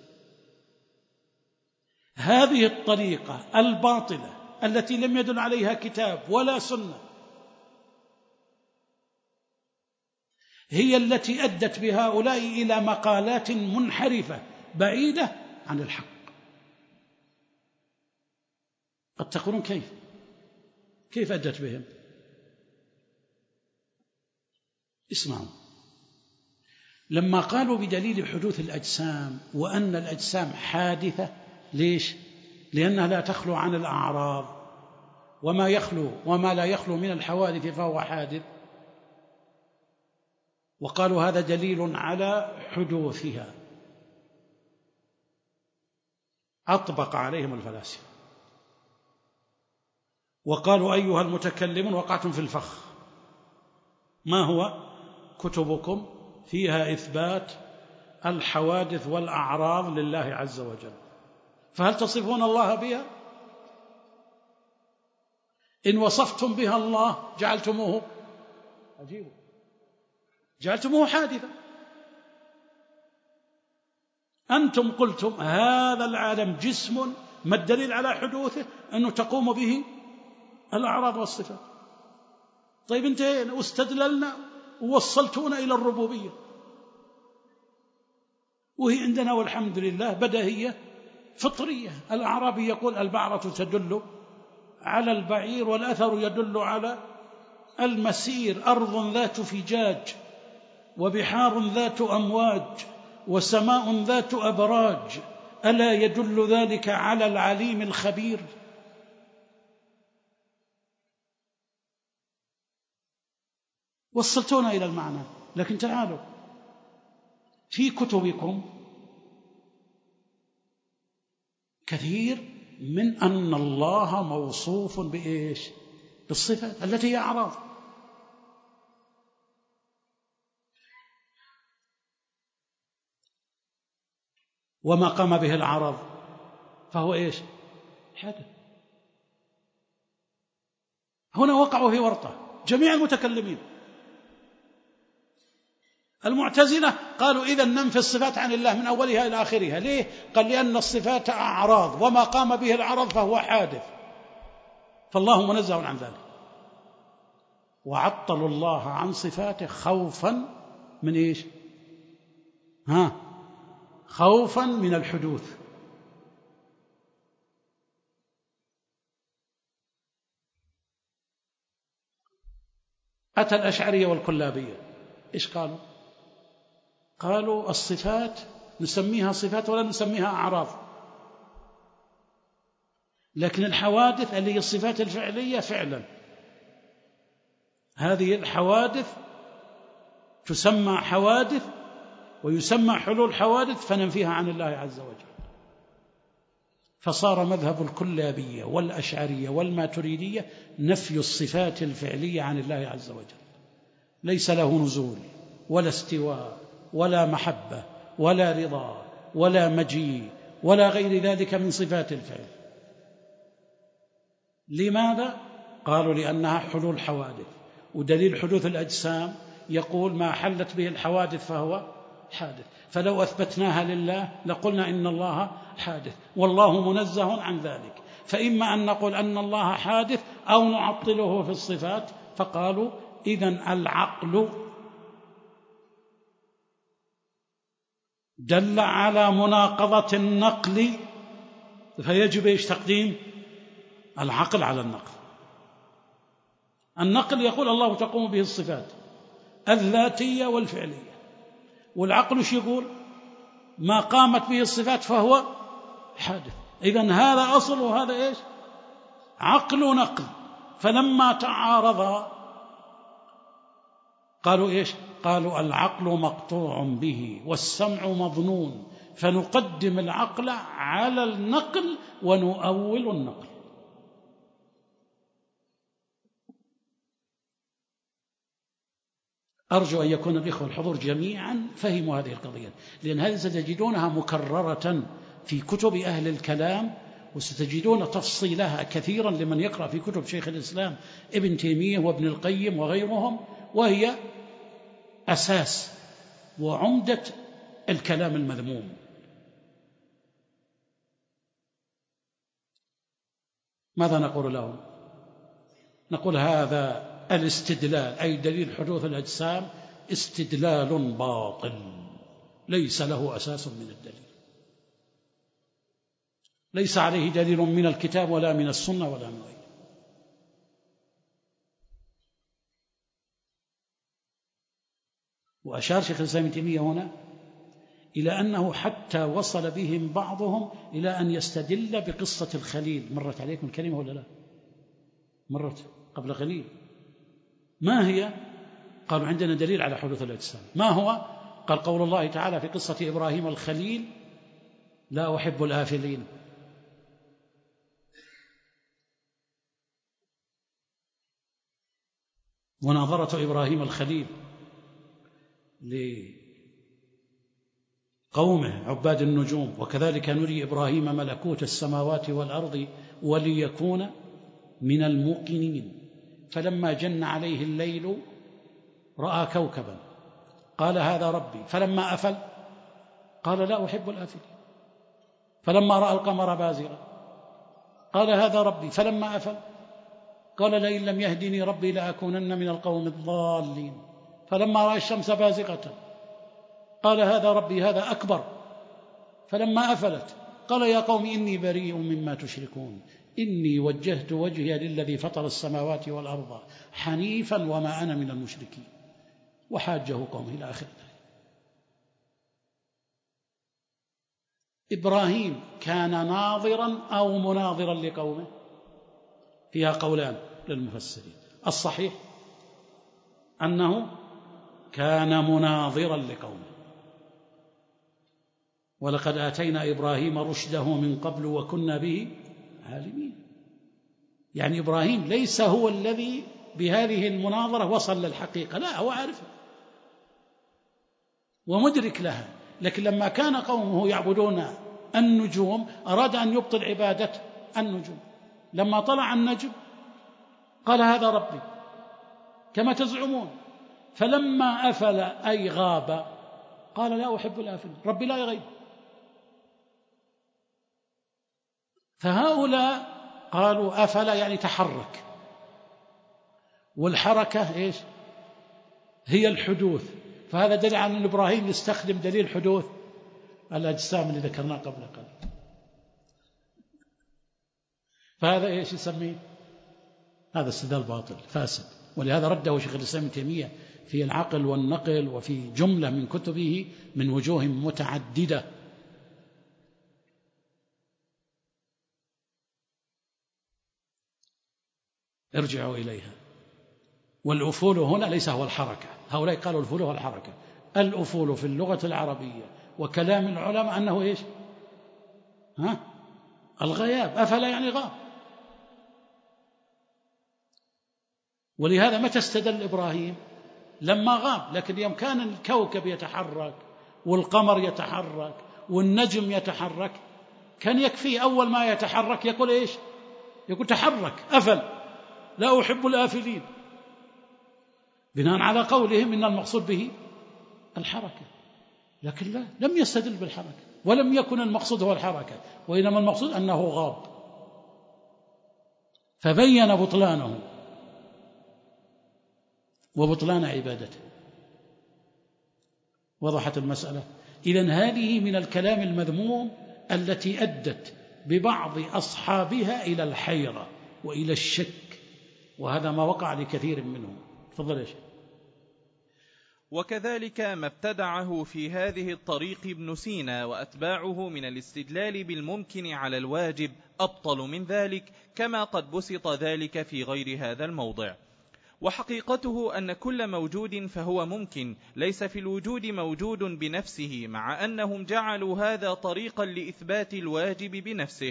هذه الطريقة الباطلة التي لم يدل عليها كتاب ولا سنة هي التي أدت بهؤلاء إلى مقالات منحرفة بعيدة عن الحق. قد تقولون كيف كيف أدت بهم؟ اسمعوا، لما قالوا بدليل حدوث الأجسام وأن الأجسام حادثة، ليش؟ لأنها لا تخلو عن الأعراض، وما يخلو وما لا يخلو من الحوادث فهو حادث، وقالوا هذا دليل على حدوثها. أطبق عليهم الفلاسفة وقالوا أيها المتكلمون وقعتم في الفخ، ما هو؟ كتبكم فيها إثبات الحوادث والأعراض لله عز وجل، فهل تصفون الله بها؟ إن وصفتم بها الله جعلتموه عجيب جعلتموه حادثا. أنتم قلتم هذا العالم جسم، ما الدليل على حدوثه؟ أنه تقوم به الأعراض والصفات. طيب انتهينا واستدللنا ووصلتونا إلى الربوبية، وهي عندنا والحمد لله بديهية فطرية. الأعرابي يقول البعرة تدل على البعير والأثر يدل على المسير، أرض ذات فجاج وبحار ذات أمواج وسماء ذات أبراج، ألا يدل ذلك على العليم الخبير؟ وصلتونا إلى المعنى. لكن تعالوا في كتبكم كثير من أن الله موصوف بإيش؟ بالصفات التي هي أعراض. وما قام به العرض فهو إيش؟ حدث. هنا وقعوا في ورطة جميع المتكلمين. المعتزلة قالوا إذن ننفي الصفات عن الله من أولها إلى آخرها. ليه؟ قال لأن الصفات أعراض وما قام به العرض فهو حادث، فالله منزه عن ذلك. وعطلوا الله عن صفاته خوفا من إيش؟ ها خوفا من الحدوث. أتى الأشعرية والكلابية إيش قالوا؟ قالوا الصفات نسميها صفات ولا نسميها أعراض، لكن الحوادث اللي هي الصفات الفعلية فعلا، هذه الحوادث تسمى حوادث ويسمى حلول حوادث فننفيها عن الله عز وجل. فصار مذهب الكلابية والأشعرية والماتريدية نفي الصفات الفعلية عن الله عز وجل، ليس له نزول ولا استواء ولا محبة ولا رضا ولا مجيء ولا غير ذلك من صفات الفعل. لماذا؟ قالوا لأنها حلول حوادث، ودليل حدوث الأجسام يقول ما حلت به الحوادث فهو حادث، فلو أثبتناها لله لقلنا إن الله حادث والله منزه عن ذلك. فإما أن نقول أن الله حادث أو نعطله في الصفات. فقالوا إذن العقل دل على مناقضة النقل، فيجب إيش تقديم العقل على النقل. النقل يقول الله تقوم به الصفات الذاتية والفعلية، والعقل شو يقول؟ ما قامت به الصفات فهو حادث. إذن هذا أصل وهذا إيش؟ عقل ونقل. فلما تعارضا قالوا إيش؟ قالوا العقل مقطوع به والسمع مظنون، فنقدم العقل على النقل ونؤول النقل. أرجو أن يكون الإخوة الحضور جميعا فهموا هذه القضية، لأن هذه ستجدونها مكررة في كتب أهل الكلام وستجدون تفصيلها كثيرا لمن يقرأ في كتب شيخ الإسلام ابن تيمية وابن القيم وغيرهم، وهي أساس وعمدة الكلام المذموم. ماذا نقول لهم؟ نقول هذا الاستدلال أي دليل حدوث الأجسام استدلال باطل ليس له أساس من الدليل، ليس عليه دليل من الكتاب ولا من السنة ولا من غيره. وأشار شيخ الإسلام ابن تيمية هنا إلى أنه حتى وصل بهم بعضهم إلى أن يستدل بقصة الخليل. مرت عليكم الكلمة ولا لا؟ مرت قبل قليل. ما هي؟ قالوا عندنا دليل على حدوث الأجسام. ما هو؟ قال قول الله تعالى في قصة إبراهيم الخليل: لا أحب الآفلين. مناظرة إبراهيم الخليل لقومه عباد النجوم: وكذلك نري إبراهيم ملكوت السماوات والأرض وليكون من الموقنين، فلما جن عليه الليل رأى كوكبا قال هذا ربي، فلما أفل قال لا أحب الآفلين، فلما رأى القمر بازغا قال هذا ربي، فلما أفل قال لئن لم يهدني ربي لأكونن من القوم الضالين، فلما رأى الشمس بازغة قال هذا ربي هذا أكبر، فلما أفلت قال يا قوم إني بريء مما تشركون إني وجهت وجهي للذي فطر السماوات والأرض حنيفا وما أنا من المشركين، وحاجه قومه إلى آخره. إبراهيم كان ناظرا أو مناظرا لقومه؟ فيها قولان للمفسرين. الصحيح أنه كان مناظرا لقومه، ولقد آتينا إبراهيم رشده من قبل وكنا به عالمين. يعني إبراهيم ليس هو الذي بهذه المناظرة وصل للحقيقة، لا، هو عارفها ومدرك لها، لكن لما كان قومه يعبدون النجوم أراد أن يبطل عبادة النجوم. لما طلع النجم قال هذا ربي كما تزعمون، فلما أفل أي غاب قال لا أحب الآفلين، ربي لا يغيب. فهؤلاء قالوا أفل يعني تحرك، والحركة إيش؟ هي الحدوث. فهذا دليل على أن إبراهيم يستخدم دليل حدوث الأجسام اللي ذكرناه قبل قليل. فهذا إيش يسميه؟ هذا استدلال باطل فاسد، ولهذا رده شيخ الإسلام ابن تيمية في العقل والنقل وفي جملة من كتبه من وجوه متعددة. ارجعوا إليها. والأفول هنا ليس هو الحركة، هؤلاء قالوا الأفول هو الحركة. الأفول في اللغة العربية وكلام العلماء أنه إيش؟ ها؟ الغياب. أفل يعني غاب. ولهذا متى استدل إبراهيم؟ لما غاب. لكن يوم كان الكوكب يتحرك والقمر يتحرك والنجم يتحرك كان يكفي أول ما يتحرك يقول إيش؟ يقول تحرك أفل لا أحب الآفلين، بناء على قولهم إن المقصود به الحركة. لكن لا، لم يستدل بالحركة، ولم يكن المقصود هو الحركة، وإنما المقصود أنه غاب، فبين بطلانه وبطلان عبادته. وضحت المسألة. إذن هذه من الكلام المذموم التي أدت ببعض أصحابها إلى الحيرة وإلى الشك، وهذا ما وقع لكثير منهم. تفضل يا شيخ. وكذلك ما ابتدعه في هذه الطريق ابن سينا وأتباعه من الاستدلال بالممكن على الواجب أبطل من ذلك، كما قد بسط ذلك في غير هذا الموضع. وحقيقته أن كل موجود فهو ممكن، ليس في الوجود موجود بنفسه، مع أنهم جعلوا هذا طريقا لإثبات الواجب بنفسه،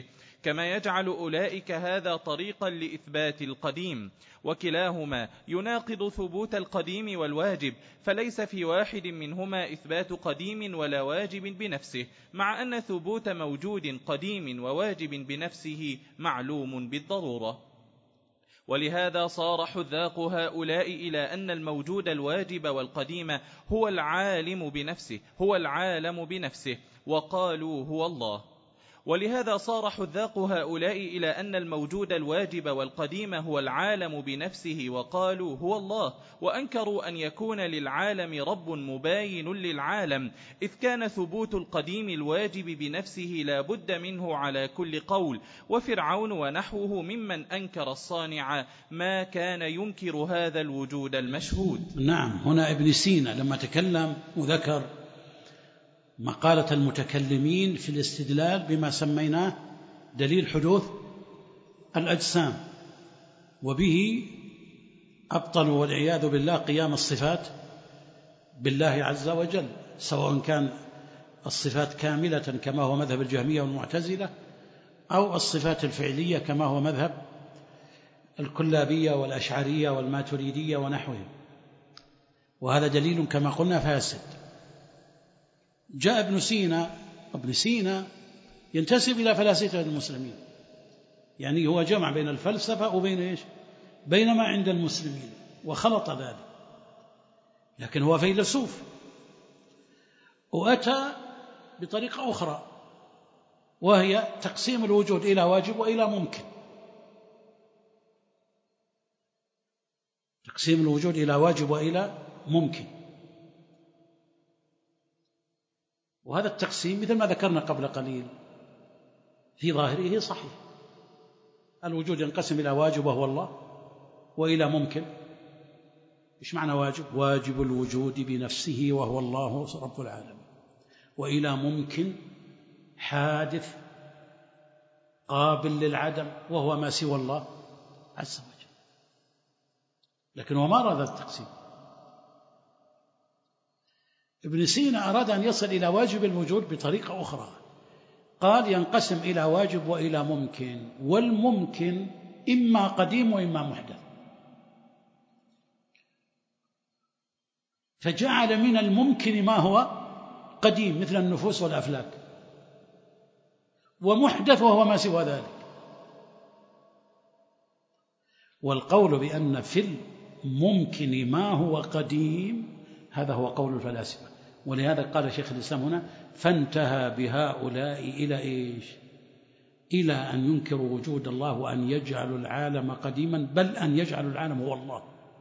كما يجعل أولئك هذا طريقا لإثبات القديم، وكلاهما يناقض ثبوت القديم والواجب، فليس في واحد منهما إثبات قديم ولا واجب بنفسه، مع أن ثبوت موجود قديم وواجب بنفسه معلوم بالضرورة. ولهذا صار حذاق هؤلاء إلى أن الموجود الواجب والقديم هو العالم بنفسه هو العالم بنفسه وقالوا هو الله. ولهذا صار حذاق هؤلاء إلى أن الموجود الواجب والقديم هو العالم بنفسه وقالوا هو الله، وأنكروا أن يكون للعالم رب مباين للعالم، إذ كان ثبوت القديم الواجب بنفسه لا بد منه على كل قول. وفرعون ونحوه ممن أنكر الصانع ما كان ينكر هذا الوجود المشهود. نعم، هنا ابن سينا لما تكلم وذكر مقالة المتكلمين في الاستدلال بما سميناه دليل حدوث الأجسام، وبه أبطلوا والعياذ بالله قيام الصفات بالله عز وجل، سواء كان الصفات كاملة كما هو مذهب الجهمية والمعتزلة، أو الصفات الفعلية كما هو مذهب الكلابية والأشعرية والماتريدية ونحوهم، وهذا دليل كما قلنا فاسد. جاء ابن سينا ابن سينا ينتسب إلى فلاسفة المسلمين، يعني هو جمع بين الفلسفة وبين إيش؟ بين ما عند المسلمين، وخلط ذلك، لكن هو فيلسوف، وأتى بطريقة أخرى وهي تقسيم الوجود إلى واجب وإلى ممكن، تقسيم الوجود إلى واجب وإلى ممكن. وهذا التقسيم مثل ما ذكرنا قبل قليل في ظاهره صحيح، الوجود ينقسم إلى واجب وهو الله، وإلى ممكن. إيش معنى واجب؟ واجب الوجود بنفسه وهو الله رب العالمين، وإلى ممكن حادث قابل للعدم وهو ما سوى الله عز وجل. لكن وما أراد التقسيم. ابن سينا أراد أن يصل إلى واجب الوجود بطريقة أخرى، قال ينقسم إلى واجب وإلى ممكن، والممكن إما قديم وإما محدث، فجعل من الممكن ما هو قديم مثل النفوس والأفلاك، ومحدث وهو ما سوى ذلك. والقول بأن في الممكن ما هو قديم هذا هو قول الفلاسفة، ولهذا قال شيخ الإسلام هنا فانتهى بهؤلاء إلى إيش؟ إلى أن ينكروا وجود الله وأن يجعلوا العالم قديما، بل أن يجعلوا العالم هو الله.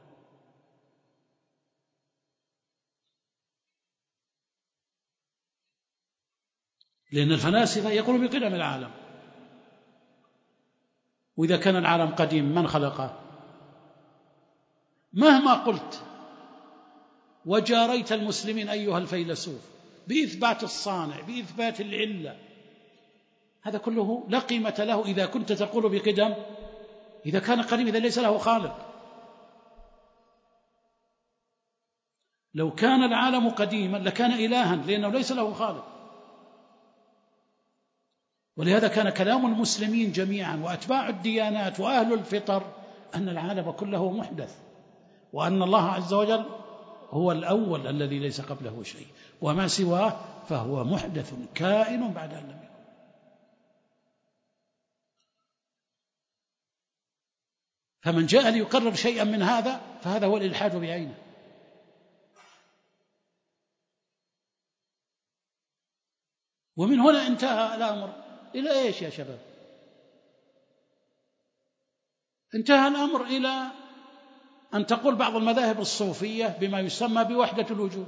لأن الفلاسفة يقولون بقدم العالم، وإذا كان العالم قديم من خلقه؟ مهما قلت وجاريت المسلمين أيها الفيلسوف بإثبات الصانع بإثبات العلة، هذا كله لا قيمة له إذا كنت تقول بقدم، إذا كان قديم، إذا ليس له خالق. لو كان العالم قديما لكان إلها، لأنه ليس له خالق. ولهذا كان كلام المسلمين جميعا وأتباع الديانات وأهل الفطر أن العالم كله محدث، وأن الله عز وجل هو الأول الذي ليس قبله شيء، وما سواه فهو محدث كائن بعد أن لم يكن. فمن جاء ليقرر شيئا من هذا فهذا هو الإلحاد بعينه. ومن هنا انتهى الأمر إلى إيش يا شباب؟ انتهى الأمر إلى أن تقول بعض المذاهب الصوفية بما يسمى بوحدة الوجود،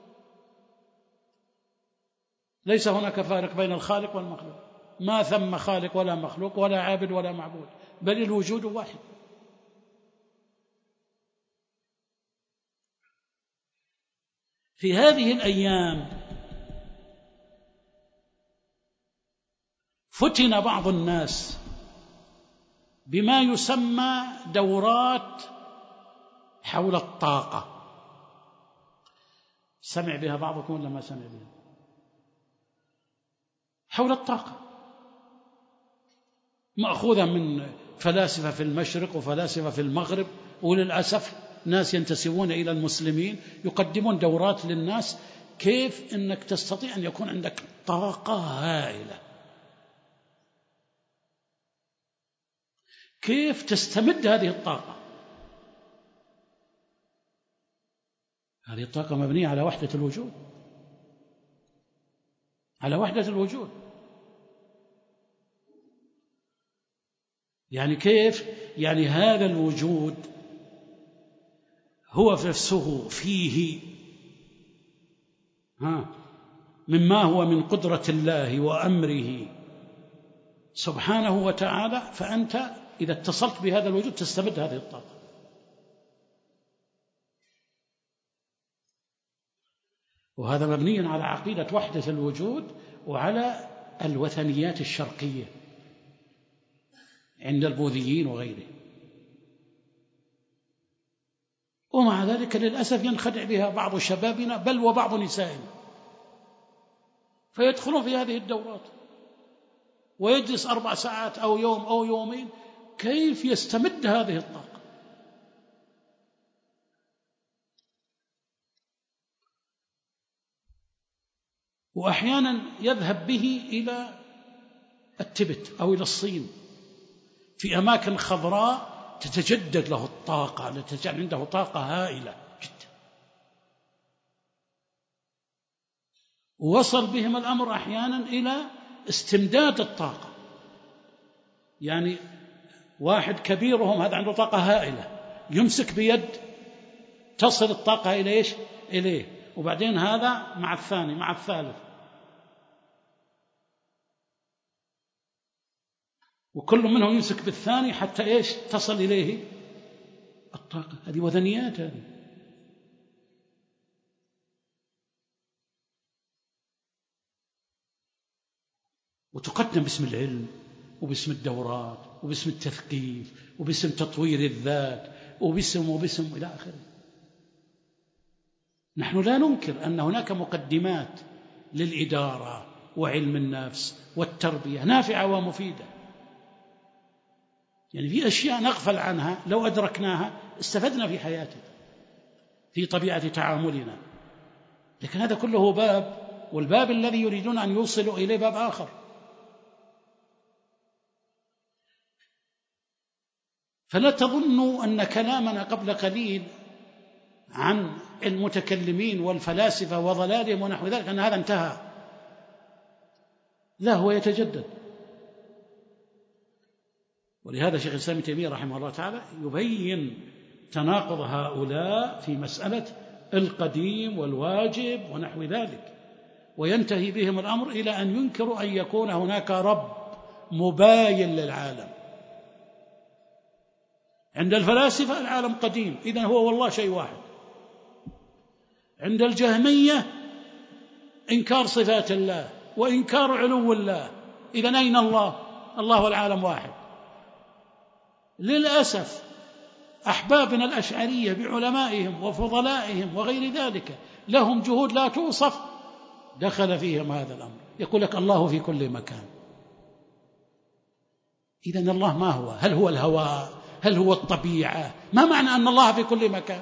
ليس هناك فارق بين الخالق والمخلوق، ما ثم خالق ولا مخلوق ولا عابد ولا معبود، بل الوجود واحد. في هذه الأيام فتن بعض الناس بما يسمى دورات حول الطاقة. سمع بها بعضكم ولا ما سمع بها؟ حول الطاقة. مأخوذة من فلاسفة في المشرق وفلاسفة في المغرب، وللأسف ناس ينتسبون إلى المسلمين يقدمون دورات للناس كيف أنك تستطيع أن يكون عندك طاقة هائلة، كيف تستمد هذه الطاقة. هذه الطاقة مبنية على وحدة الوجود، على وحدة الوجود. يعني كيف؟ يعني هذا الوجود هو في نفسه فيه ها مما هو من قدرة الله وأمره سبحانه وتعالى، فأنت إذا اتصلت بهذا الوجود تستمد هذه الطاقة. وهذا مبني على عقيدة وحدة الوجود وعلى الوثنيات الشرقية عند البوذيين وغيره. ومع ذلك للأسف ينخدع بها بعض شبابنا بل وبعض نسائنا، فيدخلون في هذه الدورات ويجلس أربع ساعات أو يوم أو يومين كيف يستمد هذه الطاقة. وأحيانا يذهب به إلى التبت أو إلى الصين في أماكن خضراء تتجدد له الطاقة، لتجعل عنده طاقة هائلة جدا. ووصل بهم الأمر أحيانا إلى استمداد الطاقة. يعني واحد كبيرهم هذا عنده طاقة هائلة، يمسك بيد تصل الطاقة إلى إيش؟ إليه، وبعدين هذا مع الثاني مع الثالث، وكل منهم يمسك بالثاني حتى إيش؟ تصل إليه الطاقة. هذه وثنيات هذه. وتقدم باسم العلم وباسم الدورات وباسم التثقيف وباسم تطوير الذات وباسم وباسم إلى آخره. نحن لا ننكر أن هناك مقدمات للإدارة وعلم النفس والتربية نافعة ومفيدة، يعني في أشياء نغفل عنها لو أدركناها استفدنا في حياتنا في طبيعة تعاملنا، لكن هذا كله باب، والباب الذي يريدون أن يوصلوا إليه باب آخر. فلا تظنوا أن كلامنا قبل قليل عن المتكلمين والفلاسفة وضلالهم ونحو ذلك أن هذا انتهى، لا، هو يتجدد. ولهذا شيخ الإسلام ابن تيمية رحمه الله تعالى يبين تناقض هؤلاء في مسألة القديم والواجب ونحو ذلك، وينتهي بهم الأمر إلى أن ينكروا أن يكون هناك رب مباين للعالم. عند الفلاسفة العالم قديم، إذن هو والله شيء واحد. عند الجهمية إنكار صفات الله وإنكار علو الله، إذن أين الله؟ الله والعالم واحد. للأسف أحبابنا الأشعرية بعلمائهم وفضلائهم وغير ذلك لهم جهود لا توصف، دخل فيهم هذا الأمر، يقول لك الله في كل مكان. إذن الله ما هو؟ هل هو الهواء؟ هل هو الطبيعة؟ ما معنى أن الله في كل مكان؟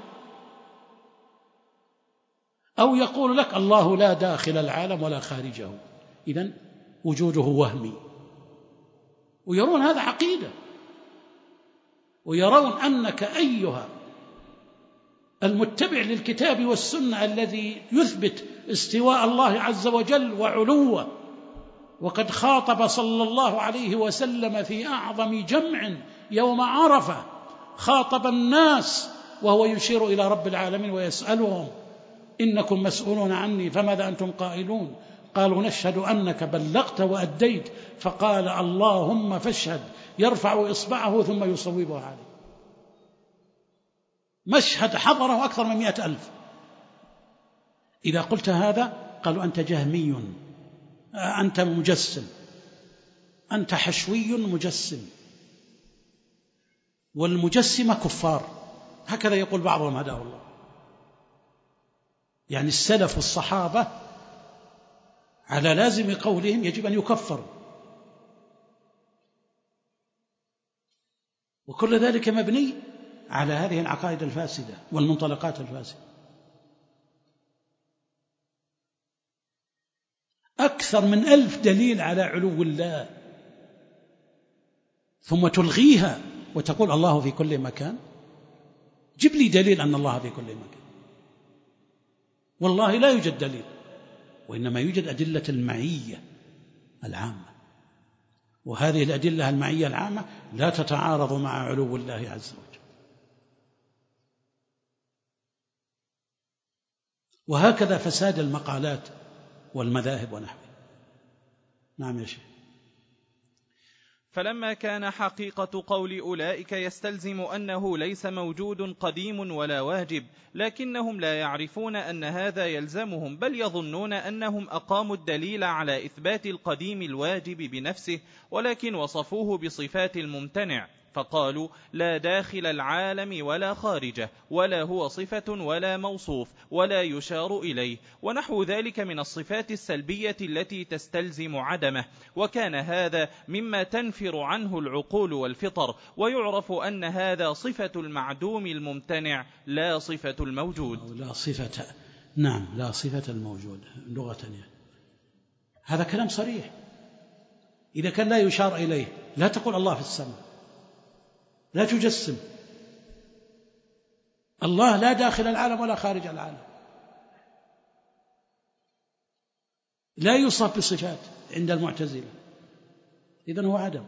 أو يقول لك الله لا داخل العالم ولا خارجه، إذن وجوده وهمي، ويرون هذا عقيدة، ويرون أنك أيها المتبع للكتاب والسنة الذي يثبت استواء الله عز وجل وعلوه، وقد خاطب صلى الله عليه وسلم في أعظم جمع يوم عرفة، خاطب الناس وهو يشير إلى رب العالمين ويسألهم إنكم مسؤولون عني فماذا أنتم قائلون؟ قالوا نشهد أنك بلغت وأديت. فقال اللهم فاشهد، يرفع إصبعه ثم يصوبها عليه. مشهد حضره أكثر من مئة ألف. إذا قلت هذا قالوا أنت جهمي، أنت مجسم، أنت حشوي مجسم، والمجسمة كفار، هكذا يقول بعضهم هداه الله. يعني السلف والصحابة على لازم قولهم يجب أن يكفروا، وكل ذلك مبني على هذه العقائد الفاسدة والمنطلقات الفاسدة. أكثر من ألف دليل على علو الله، ثم تلغيها وتقول الله في كل مكان. جب لي دليل أن الله في كل مكان. والله لا يوجد دليل، وإنما يوجد أدلة المعية العامة، وهذه الأدلة المعية العامة لا تتعارض مع علو الله عز وجل. وهكذا فساد المقالات والمذاهب ونحوه. نعم يا شيخ. فلما كان حقيقة قول أولئك يستلزم أنه ليس موجود قديم ولا واجب، لكنهم لا يعرفون أن هذا يلزمهم، بل يظنون أنهم أقاموا الدليل على إثبات القديم الواجب بنفسه، ولكن وصفوه بصفات الممتنع، فقالوا لا داخل العالم ولا خارجه، ولا هو صفة ولا موصوف ولا يشار إليه، ونحو ذلك من الصفات السلبية التي تستلزم عدمه. وكان هذا مما تنفر عنه العقول والفطر، ويعرف أن هذا صفة المعدوم الممتنع لا صفة الموجود. لا صفة، نعم، لا صفة الموجود لغة يعني. هذا كلام صريح. إذا كان لا يشار إليه لا تقول الله في السماء، لا تجسم الله لا داخل العالم ولا خارج العالم، لا يوصف بصفات عند المعتزلة، إذن هو عدم.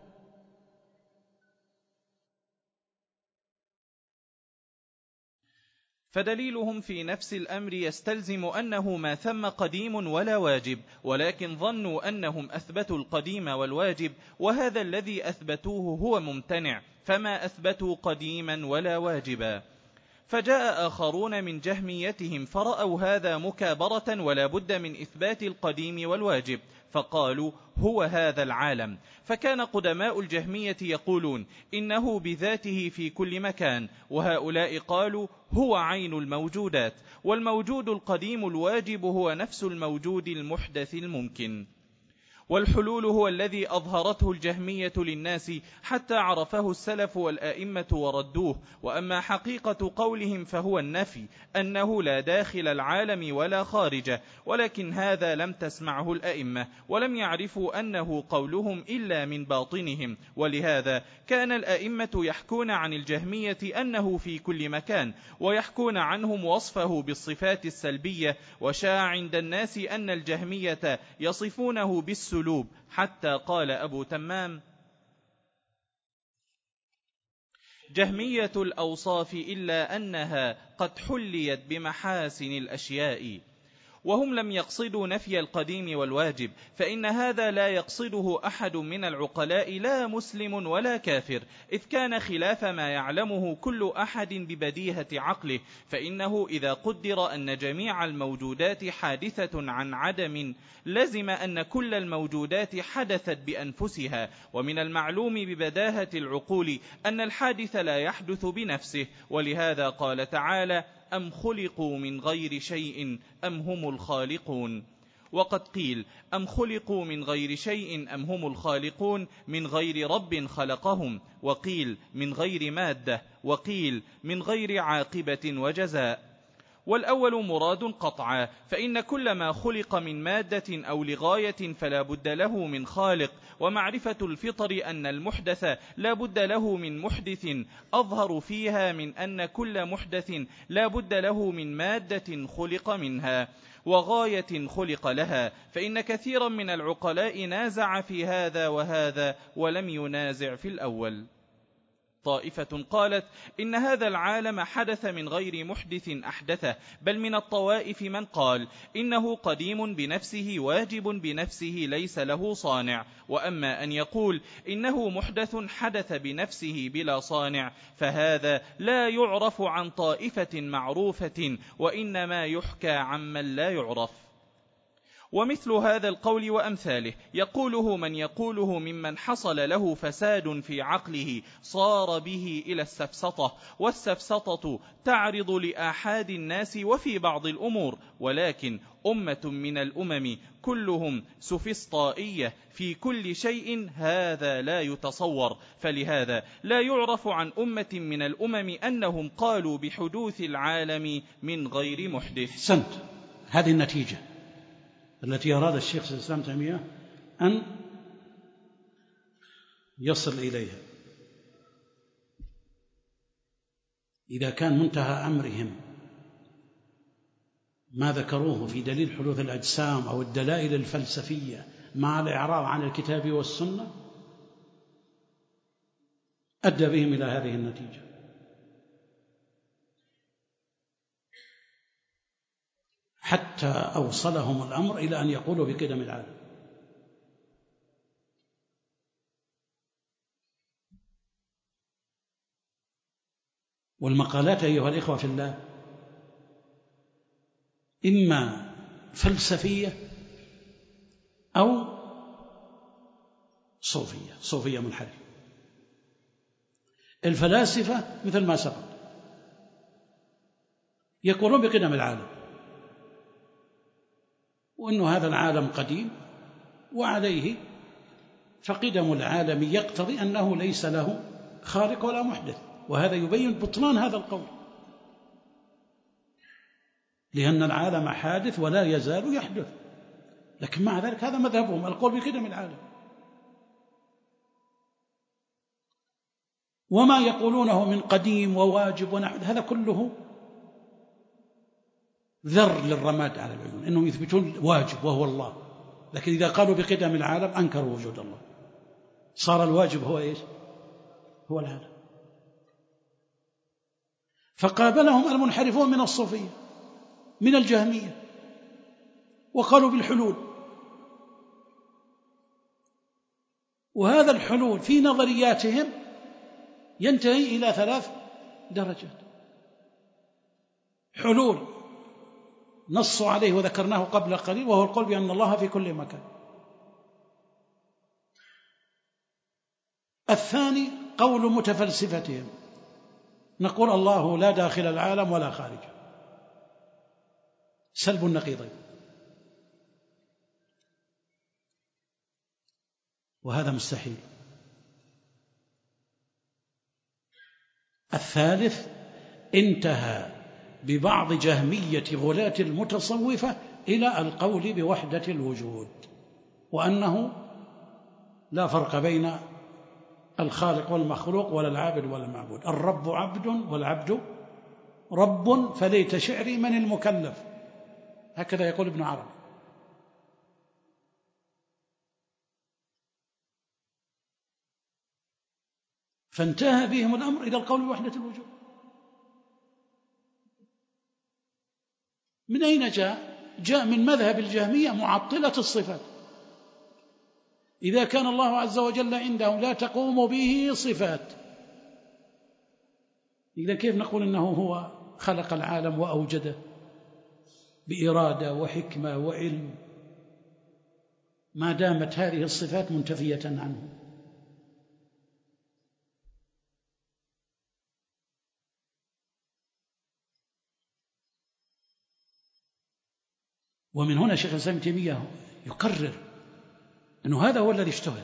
فدليلهم في نفس الأمر يستلزم أنه ما ثم قديم ولا واجب، ولكن ظنوا أنهم أثبتوا القديم والواجب، وهذا الذي أثبتوه هو ممتنع، فما أثبتوا قديما ولا واجبا. فجاء آخرون من جهميتهم فرأوا هذا مكابرة ولا بد من إثبات القديم والواجب، فقالوا هو هذا العالم. فكان قدماء الجهمية يقولون إنه بذاته في كل مكان، وهؤلاء قالوا هو عين الموجودات، والموجود القديم الواجب هو نفس الموجود المحدث الممكن. والحلول هو الذي أظهرته الجهمية للناس حتى عرفه السلف والآئمة وردوه. وأما حقيقة قولهم فهو النفي، أنه لا داخل العالم ولا خارجه، ولكن هذا لم تسمعه الآئمة، ولم يعرفوا أنه قولهم إلا من باطنهم، ولهذا كان الآئمة يحكون عن الجهمية أنه في كل مكان، ويحكون عنهم وصفه بالصفات السلبية. وشاع عند الناس أن الجهمية يصفونه بالسلوب، حتى قال أبو تمام: جهمية الأوصاف إلا أنها قد حليت بمحاسن الأشياء. وهم لم يقصدوا نفي القديم والواجب، فإن هذا لا يقصده أحد من العقلاء، لا مسلم ولا كافر، إذ كان خلاف ما يعلمه كل أحد ببديهة عقله. فإنه إذا قدر أن جميع الموجودات حادثة عن عدم، لزم أن كل الموجودات حدثت بأنفسها، ومن المعلوم ببداهة العقول أن الحادث لا يحدث بنفسه. ولهذا قال تعالى: أم خلقوا من غير شيء أم هم الخالقون. وقد قيل أم خلقوا من غير شيء أم هم الخالقون من غير رب خلقهم، وقيل من غير مادة، وقيل من غير عاقبة وجزاء. والأول مراد قطعا، فإن كل ما خلق من مادة أو لغاية فلا بد له من خالق. ومعرفة الفطر أن المحدث لا بد له من محدث أظهر فيها من أن كل محدث لا بد له من مادة خلق منها وغاية خلق لها. فإن كثيرا من العقلاء نازع في هذا وهذا ولم ينازع في الأول. طائفة قالت إن هذا العالم حدث من غير محدث أحدثه، بل من الطوائف من قال إنه قديم بنفسه واجب بنفسه ليس له صانع. وأما أن يقول إنه محدث حدث بنفسه بلا صانع، فهذا لا يعرف عن طائفة معروفة، وإنما يحكى عمن لا يعرف. ومثل هذا القول وأمثاله يقوله من يقوله ممن حصل له فساد في عقله صار به إلى السفسطة، والسفسطة تعرض لآحاد الناس وفي بعض الأمور، ولكن أمة من الأمم كلهم سفسطائية في كل شيء، هذا لا يتصور. فلهذا لا يعرف عن أمة من الأمم أنهم قالوا بحدوث العالم من غير محدث. سنت هذه النتيجة التي أراد الشيخ الإسلام تيمية أن يصل إليها. إذا كان منتهى أمرهم ما ذكروه في دليل حدوث الأجسام أو الدلائل الفلسفية مع الإعراض عن الكتاب والسنة، أدى بهم إلى هذه النتيجة. حتى أوصلهم الأمر إلى أن يقولوا بقدم العالم. والمقالات أيها الإخوة في الله إما فلسفية أو صوفية، صوفية منحرفة. الفلاسفة مثل ما سبق يقولون بقدم العالم، وأن هذا العالم قديم وعليه، فقدم العالم يقتضي أنه ليس له خالق ولا محدث، وهذا يبين بطلان هذا القول، لأن العالم حادث ولا يزال يحدث. لكن مع ذلك هذا مذهبهم، القول بقدم العالم. وما يقولونه من قديم وواجب ونحو هذا كله ذر للرماد على العيون، إنهم يثبتون واجب وهو الله، لكن إذا قالوا بقدم العالم أنكروا وجود الله، صار الواجب هو إيش؟ هو العالم. فقابلهم المنحرفون من الصوفية من الجهمية وقالوا بالحلول، وهذا الحلول في نظرياتهم ينتهي إلى ثلاث درجات. حلول نصوا عليه وذكرناه قبل قليل، وهو القول بأن الله في كل مكان. الثاني قول متفلسفتهم، نقول الله لا داخل العالم ولا خارجه، سلب النقيضين، وهذا مستحيل. الثالث انتهى ببعض جهمية غلاة المتصوفة إلى القول بوحدة الوجود، وأنه لا فرق بين الخالق والمخلوق ولا العابد ولا المعبود، الرب عبد والعبد رب، فليت شعري من المكلف، هكذا يقول ابن عربي. فانتهى بهم الأمر إلى القول بوحدة الوجود. من أين جاء؟ جاء من مذهب الجهمية معطلة الصفات. إذا كان الله عز وجل عندهم لا تقوم به صفات، إذا كيف نقول إنه هو خلق العالم وأوجده بإرادة وحكمة وعلم ما دامت هذه الصفات منتفية عنه؟ ومن هنا شيخ الإسلام ابن تيمية يقرر أنه هذا هو الذي اشتهر.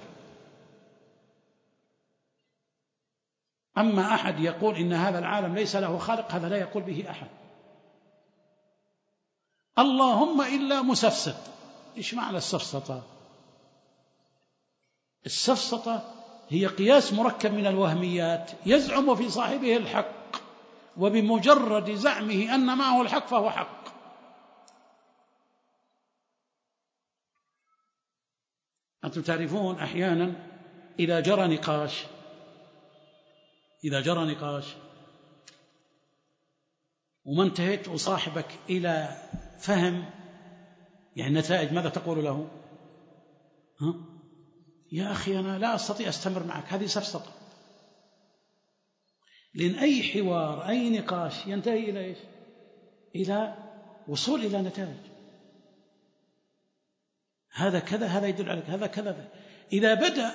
أما أحد يقول إن هذا العالم ليس له خالق، هذا لا يقول به أحد، اللهم إلا مسفسط. إيش معنى السفسطة؟ السفسطة هي قياس مركب من الوهميات يزعم في صاحبه الحق، وبمجرد زعمه أن معه الحق فهو حق. أنتم تعرفون أحيانا إذا جرى نقاش إذا جرى نقاش وما انتهيت وصاحبك إلى فهم يعني نتائج، ماذا تقول له؟ ها؟ يا أخي أنا لا أستطيع أستمر معك، هذه سفسطة. لأن أي حوار أي نقاش ينتهي إلى إيش؟ إلى وصول إلى نتائج. هذا كذا، هذا يدل على هذا كذا. إذا بدأ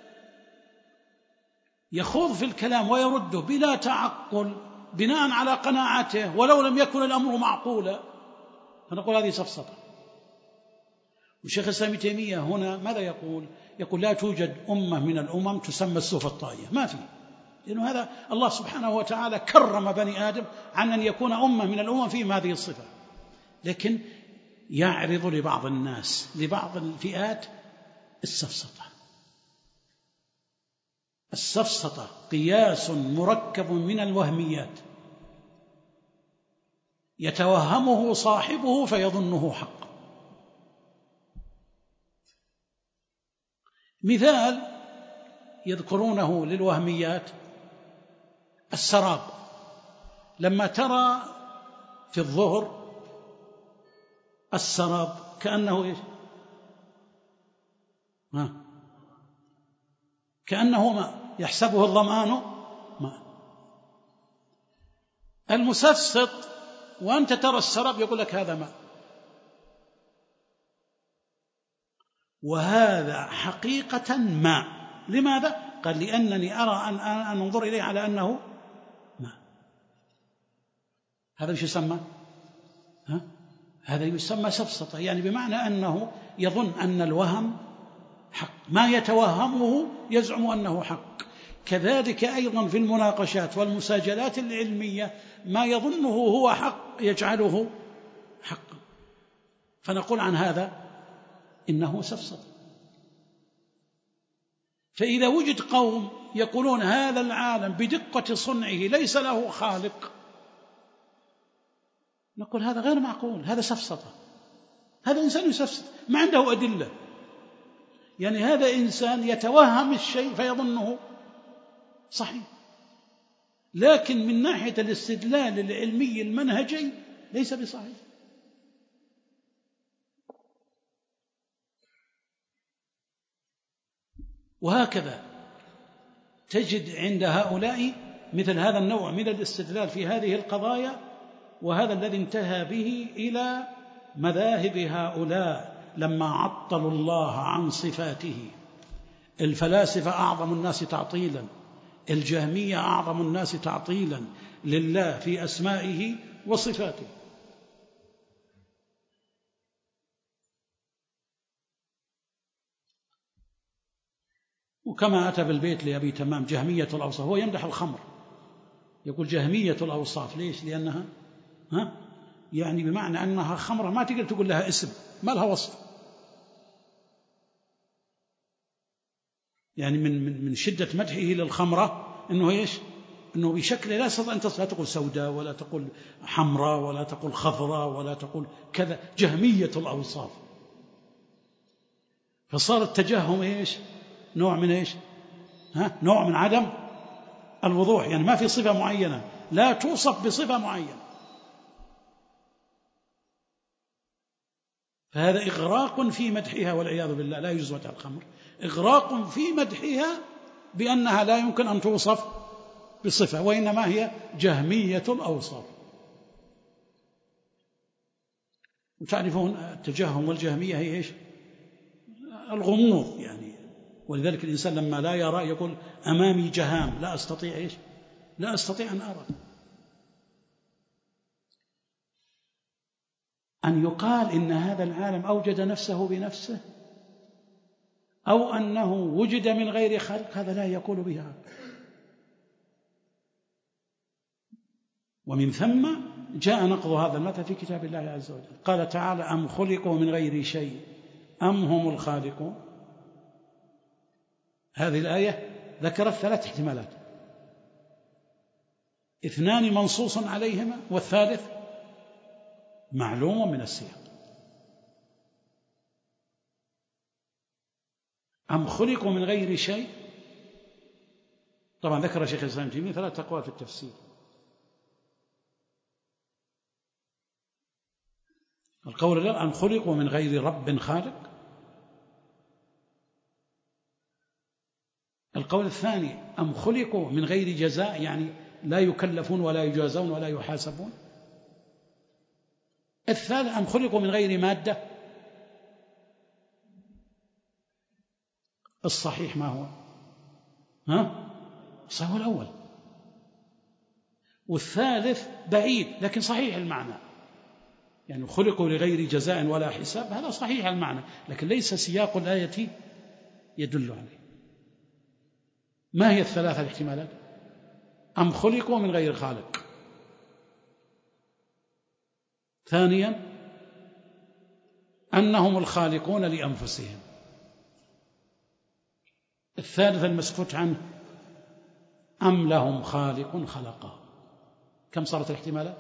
يخوض في الكلام ويرده بلا تعقل بناء على قناعته ولو لم يكن الأمر معقولا، فنقول هذه سفسطة. والشيخ الإسلام ابن تيمية هنا ماذا يقول؟ يقول لا توجد أمة من الأمم تسمى السفسطائية، ما في، لأنه هذا الله سبحانه وتعالى كرم بني آدم عن أن يكون أمة من الأمم فيهم هذه الصفة، لكن يعرض لبعض الناس لبعض الفئات السفسطة. السفسطة قياس مركب من الوهميات يتوهمه صاحبه فيظنه حق. مثال يذكرونه للوهميات السراب، لما ترى في الظهر السراب كأنه إيش؟ ها؟ كأنه ماء يحسبه الظمآن ماء. المسفسط وأنت ترى السراب يقول لك هذا ماء، وهذا حقيقة ماء. لماذا؟ قال لأنني أرى أن أنظر إليه على أنه ماء. هذا مش يسمى؟ ها؟ هذا يسمى سفسطة، يعني بمعنى أنه يظن أن الوهم حق، ما يتوهمه يزعم أنه حق. كذلك أيضا في المناقشات والمساجلات العلمية ما يظنه هو حق يجعله حقا، فنقول عن هذا إنه سفسطة. فإذا وجد قوم يقولون هذا العالم بدقة صنعه ليس له خالق، نقول هذا غير معقول، هذا سفسطة، هذا إنسان يسفسط ما عنده أدلة، يعني هذا إنسان يتوهم الشيء فيظنه صحيح، لكن من ناحية الاستدلال العلمي المنهجي ليس بصحيح. وهكذا تجد عند هؤلاء مثل هذا النوع من الاستدلال في هذه القضايا، وهذا الذي انتهى به إلى مذاهب هؤلاء لما عطلوا الله عن صفاته. الفلاسفة أعظم الناس تعطيلا، الجهمية أعظم الناس تعطيلا لله في أسمائه وصفاته. وكما أتى بالبيت لأبي تمام جهمية الأوصاف، هو يمدح الخمر، يقول جهمية الأوصاف. ليش؟ لأنها ها يعني بمعنى أنها خمرة ما تقدر تقول لها اسم، ما لها وصف، يعني من من من شدة مدحه للخمرة إنه إيش؟ إنه بشكل لا تستطيع أن لا تقول سوداء ولا تقول حمراء ولا تقول خضراء ولا تقول كذا، جهمية الأوصاف. فصار التجهم إيش؟ نوع من إيش؟ ها؟ نوع من عدم الوضوح، يعني ما في صفة معينة، لا توصف بصفة معينة. فهذا إغراق في مدحها والعياذ بالله، لا يجوز مدح الخمر، إغراق في مدحها بأنها لا يمكن أن توصف بصفة، وإنما هي جهمية الأوصاف. وتعرفون التجهم والجهمية هي إيش؟ الغموض، يعني ولذلك الإنسان لما لا يرى يقول أمامي جهام، لا أستطيع إيش؟ لا أستطيع أن أرى. أن يقال إن هذا العالم أوجد نفسه بنفسه أو أنه وجد من غير خلق، هذا لا يقول بها. ومن ثم جاء نقض هذا المثل في كتاب الله عز وجل. قال تعالى أم خلقوا من غير شيء أم هم الخالقون. هذه الآية ذكرت ثلاث احتمالات، اثنان منصوص عليهما والثالث معلوم من السياق. أم خلقوا من غير شيء، طبعا ذكر شيخ الإسلام ابن تيمية ثلاث أقوال في التفسير. القول الأول أم خلقوا من غير رب خالق. القول الثاني أم خلقوا من غير جزاء، يعني لا يكلفون ولا يجازون ولا يحاسبون. الثالث أم خلقوا من غير مادة، الصحيح ما هو؟ ها؟ هو الأول. والثالث بعيد لكن صحيح المعنى، يعني خلقوا لغير جزاء ولا حساب، هذا صحيح المعنى لكن ليس سياق الآية يدل عليه. ما هي الثلاثة الاحتمالات؟ أم خلقوا من غير خالق، ثانيا أنهم الخالقون لأنفسهم، الثالث المسكوت عنه أم لهم خالق خلقه. كم صارت الاحتمالات؟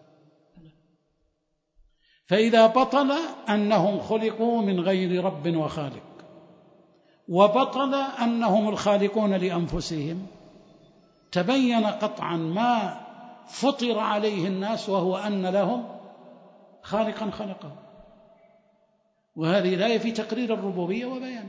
فإذا بطل أنهم خلقوا من غير رب وخالق، وبطل أنهم الخالقون لأنفسهم، تبين قطعا ما فطر عليه الناس وهو أن لهم خالقا خلقه، وهذه الآية في تقرير الربوبية وبيان.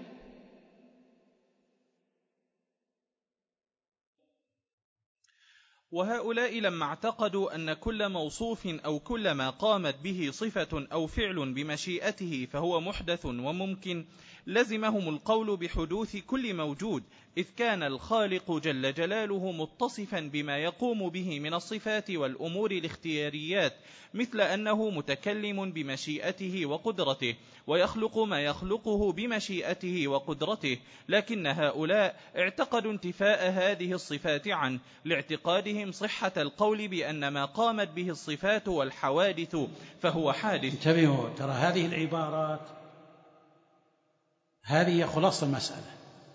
وهؤلاء لما اعتقدوا أن كل موصوف أو كل ما قامت به صفة أو فعل بمشيئته فهو محدث وممكن، لزمهم القول بحدوث كل موجود، إذ كان الخالق جل جلاله متصفا بما يقوم به من الصفات والأمور الاختياريات، مثل أنه متكلم بمشيئته وقدرته ويخلق ما يخلقه بمشيئته وقدرته. لكن هؤلاء اعتقدوا انتفاء هذه الصفات عنه لاعتقادهم صحة القول بأن ما قامت به الصفات والحوادث فهو حادث. انتبهوا، ترى هذه العبارات هذه خلاصة المسألة،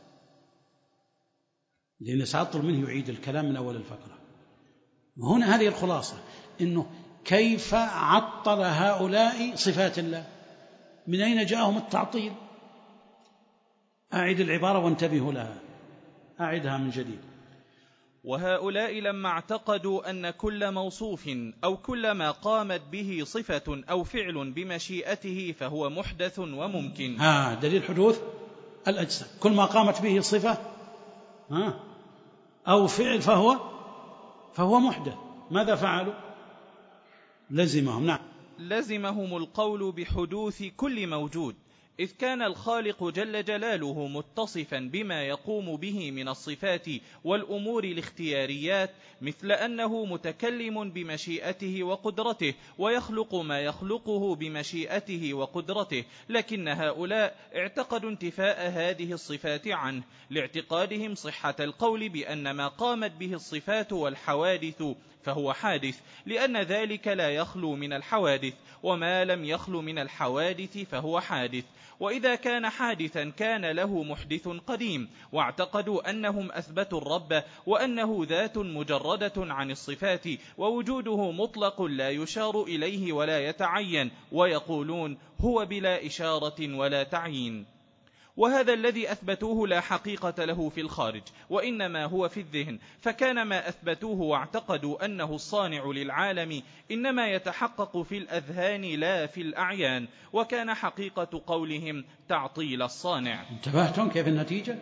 لأن سأطلب منه يعيد الكلام من أول الفقرة. هنا هذه الخلاصة، إنه كيف عطل هؤلاء صفات الله؟ من أين جاءهم التعطيل؟ أعد العبارة وانتبهوا لها، أعدها من جديد. وهؤلاء لما اعتقدوا أن كل موصوف أو كل ما قامت به صفة أو فعل بمشيئته فهو محدث وممكن. ها دليل حدوث الأجسام، كل ما قامت به صفة ها أو فعل فهو فهو محدث. ماذا فعلوا؟ لزمهم نعم لزمهم القول بحدوث كل موجود، إذ كان الخالق جل جلاله متصفا بما يقوم به من الصفات والأمور الاختياريات، مثل أنه متكلم بمشيئته وقدرته ويخلق ما يخلقه بمشيئته وقدرته. لكن هؤلاء اعتقدوا انتفاء هذه الصفات عنه لاعتقادهم صحة القول بأن ما قامت به الصفات والحوادث فهو حادث، لأن ذلك لا يخلو من الحوادث، وما لم يخلو من الحوادث فهو حادث. وإذا كان حادثا كان له محدث قديم، واعتقدوا أنهم أثبتوا الرب وأنه ذات مجردة عن الصفات ووجوده مطلق لا يشار إليه ولا يتعين، ويقولون هو بلا إشارة ولا تعيين. وهذا الذي أثبتوه لا حقيقة له في الخارج، وإنما هو في الذهن، فكان ما أثبتوه واعتقدوا أنه الصانع للعالم إنما يتحقق في الأذهان لا في الأعيان، وكان حقيقة قولهم تعطيل الصانع. انتبهتم كيف النتيجة؟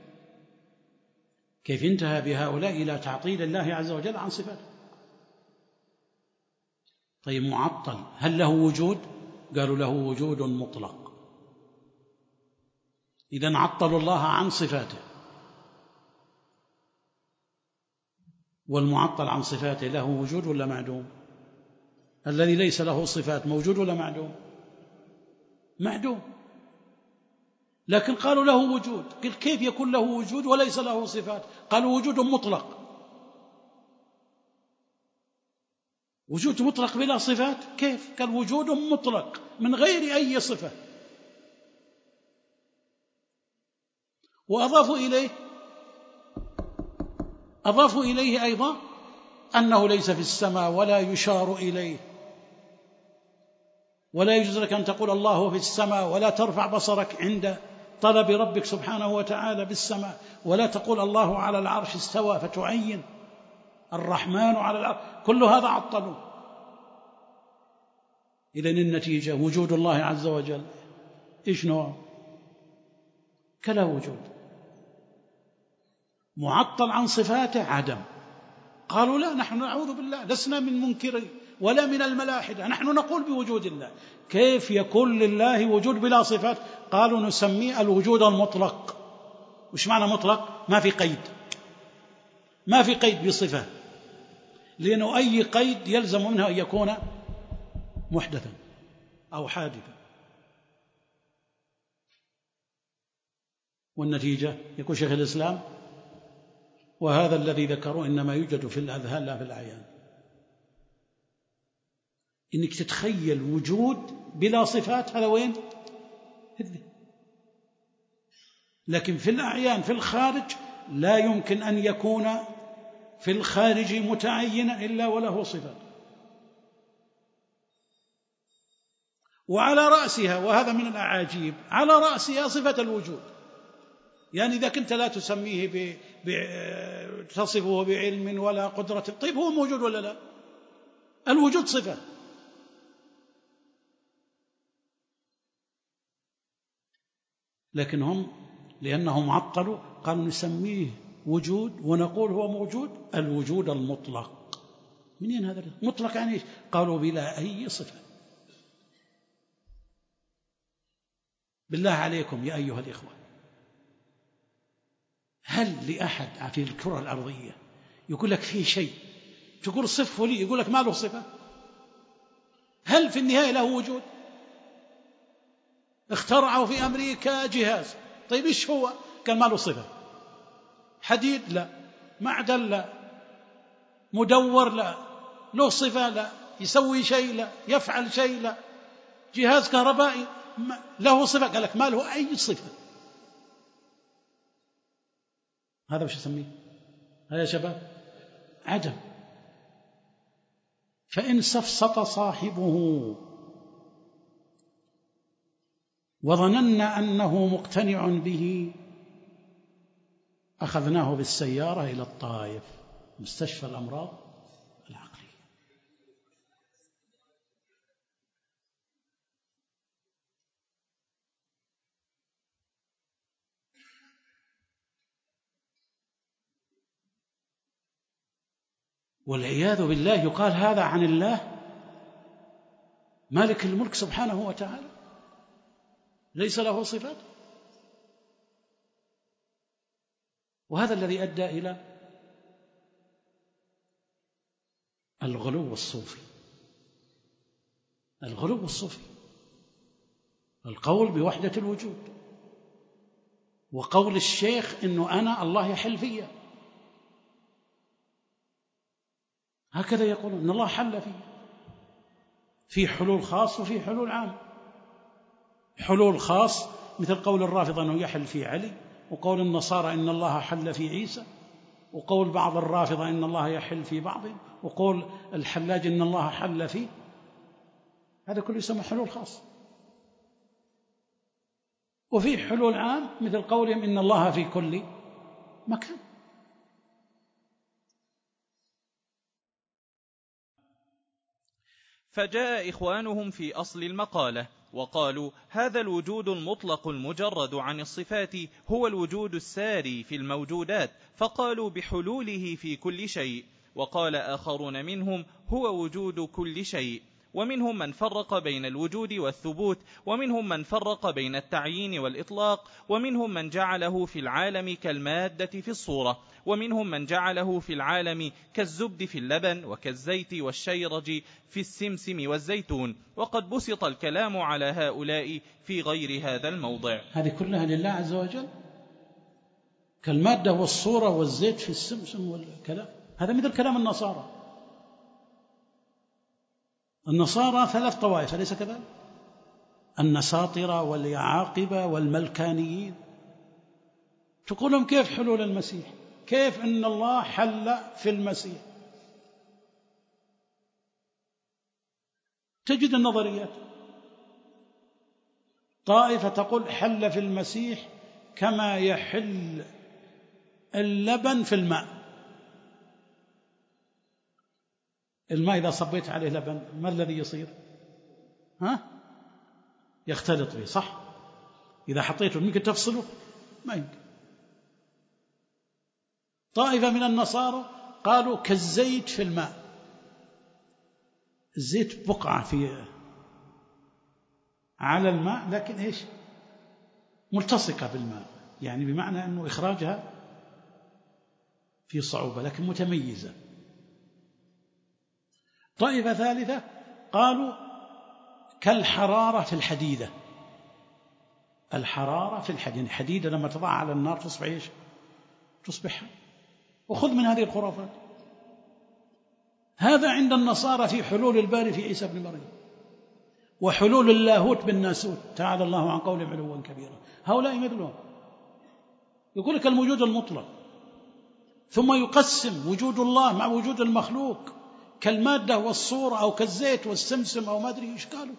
كيف انتهى بهؤلاء إلى تعطيل الله عز وجل عن صفاته. طيب معطل هل له وجود؟ قالوا له وجود مطلق، إذن عطلوا الله عن صفاته. والمعطل عن صفاته له وجود ولا معدوم؟ الذي ليس له صفات موجود ولا معدوم؟ معدوم. لكن قالوا له وجود، قل كيف يكون له وجود وليس له صفات؟ قالوا وجود مطلق. وجود مطلق بلا صفات كيف؟ قال وجود مطلق من غير أي صفة. وأضافوا إليه أضافوا إليه أيضا أنه ليس في السماء ولا يشار إليه، ولا يجوز لك أن تقول الله في السماء، ولا ترفع بصرك عند طلب ربك سبحانه وتعالى بالسماء، ولا تقول الله على العرش استوى فتعين الرحمن على العرش. كل هذا عطلوا. إذن النتيجة وجود الله عز وجل إيش نوع؟ كلا وجود. معطل عن صفاته عدم. قالوا لا، نحن نعوذ بالله لسنا من منكرين ولا من الملاحدة، نحن نقول بوجود الله. كيف يكون لله وجود بلا صفات؟ قالوا نسميه الوجود المطلق. وش معنى مطلق؟ ما في قيد، ما في قيد بصفة، لأنه أي قيد يلزم منه أن يكون محدثا أو حادثا. والنتيجة يقول شيخ الإسلام: وهذا الذي ذكروا إنما يوجد في الأذهان لا في الأعيان. إنك تتخيل وجود بلا صفات، هذا وين؟ لكن في الأعيان في الخارج لا يمكن أن يكون في الخارج متعينا إلا وله صفات. وعلى رأسها، وهذا من الأعاجيب، على رأسها صفة الوجود. يعني إذا كنت لا تسميه ب... ب... تصفه بعلم ولا قدرة، طيب هو موجود ولا لا؟ الوجود صفة. لكن هم لأنهم عطلوا قالوا نسميه وجود ونقول هو موجود، الوجود المطلق. منين هذا مطلق؟ يعني إيش؟ قالوا بلا أي صفة. بالله عليكم يا أيها الإخوة، هل لأحد في الكرة الأرضية يقول لك فيه شيء تقول صفه لي يقول لك ما له صفة؟ هل في النهاية له وجود؟ اخترعوا في أمريكا جهاز، طيب إيش هو؟ قال ما له صفة. حديد؟ لا. معدن؟ لا. مدور؟ لا. له صفة؟ لا. يسوي شيء؟ لا. يفعل شيء؟ لا. جهاز كهربائي له صفة؟ قال لك ما له أي صفة. هذا وش يسميه؟ هذا يا شباب عدم. فإن سفسط صاحبه وظننا أنه مقتنع به أخذناه بالسيارة إلى الطائف، مستشفى الأمراض العقلية. والعياذ بالله يقال هذا عن الله مالك الملك سبحانه وتعالى، ليس له صفات. وهذا الذي أدى إلى الغلو الصوفي. الغلو الصوفي القول بوحدة الوجود، وقول الشيخ إنه أنا الله يحل فيا، هكذا يقولون إن الله حل فيه، في حلول خاص وفي حلول عام. حلول خاص مثل قول الرافضة أنه يحل في علي، وقول النصارى إن الله حل في عيسى، وقول بعض الرافضة إن الله يحل في بعضهم، وقول الحلاج إن الله حل فيه. هذا كله يسمى حلول خاص. وفي حلول عام مثل قولهم إن الله في كل مكان. فجاء إخوانهم في أصل المقالة وقالوا هذا الوجود المطلق المجرد عن الصفات هو الوجود الساري في الموجودات، فقالوا بحلوله في كل شيء. وقال آخرون منهم هو وجود كل شيء. ومنهم من فرق بين الوجود والثبوت، ومنهم من فرق بين التعيين والإطلاق، ومنهم من جعله في العالم كالمادة في الصورة، ومنهم من جعله في العالم كالزبد في اللبن، وكالزيت والشيرج في السمسم والزيتون. وقد بسط الكلام على هؤلاء في غير هذا الموضع. هذه كلها لله عز وجل، كالمادة والصورة والزيت في السمسم والكلام. هذا مثل كلام النصارى. النصارى ثلاث طوائف، أليس كذلك؟ النساطرة واليعاقبة والملكانيين. تقول لهم كيف حلول المسيح؟ كيف أن الله حل في المسيح؟ تجد النظريات. طائفة تقول حل في المسيح كما يحل اللبن في الماء. الماء إذا صبيت عليه لبن ما الذي يصير؟ ها؟ يختلط به، صح؟ إذا حطيته ممكن تفصله؟ ما يمكن. طائفة من النصارى قالوا كالزيت في الماء. الزيت بقعة في على الماء، لكن إيش؟ ملتصقة بالماء، يعني بمعنى أنه إخراجها في صعوبة لكن متميزة. طائفة ثالثة قالوا كالحرارة في الحديدة، الحرارة في الحديدة، الحديدة لما تضع على النار تصبح إيش؟ تصبح. وخذ من هذه الخرافات. هذا عند النصارى في حلول الباري في عيسى بن مريم، وحلول اللاهوت بالناسوت تعالى الله عن قولهم علوا كبيرا. هؤلاء مثلهم، يقول لك الوجود المطلق، ثم يقسم وجود الله مع وجود المخلوق كالمادة والصورة أو كالزيت والسمسم أو ما أدري إيش قالوا،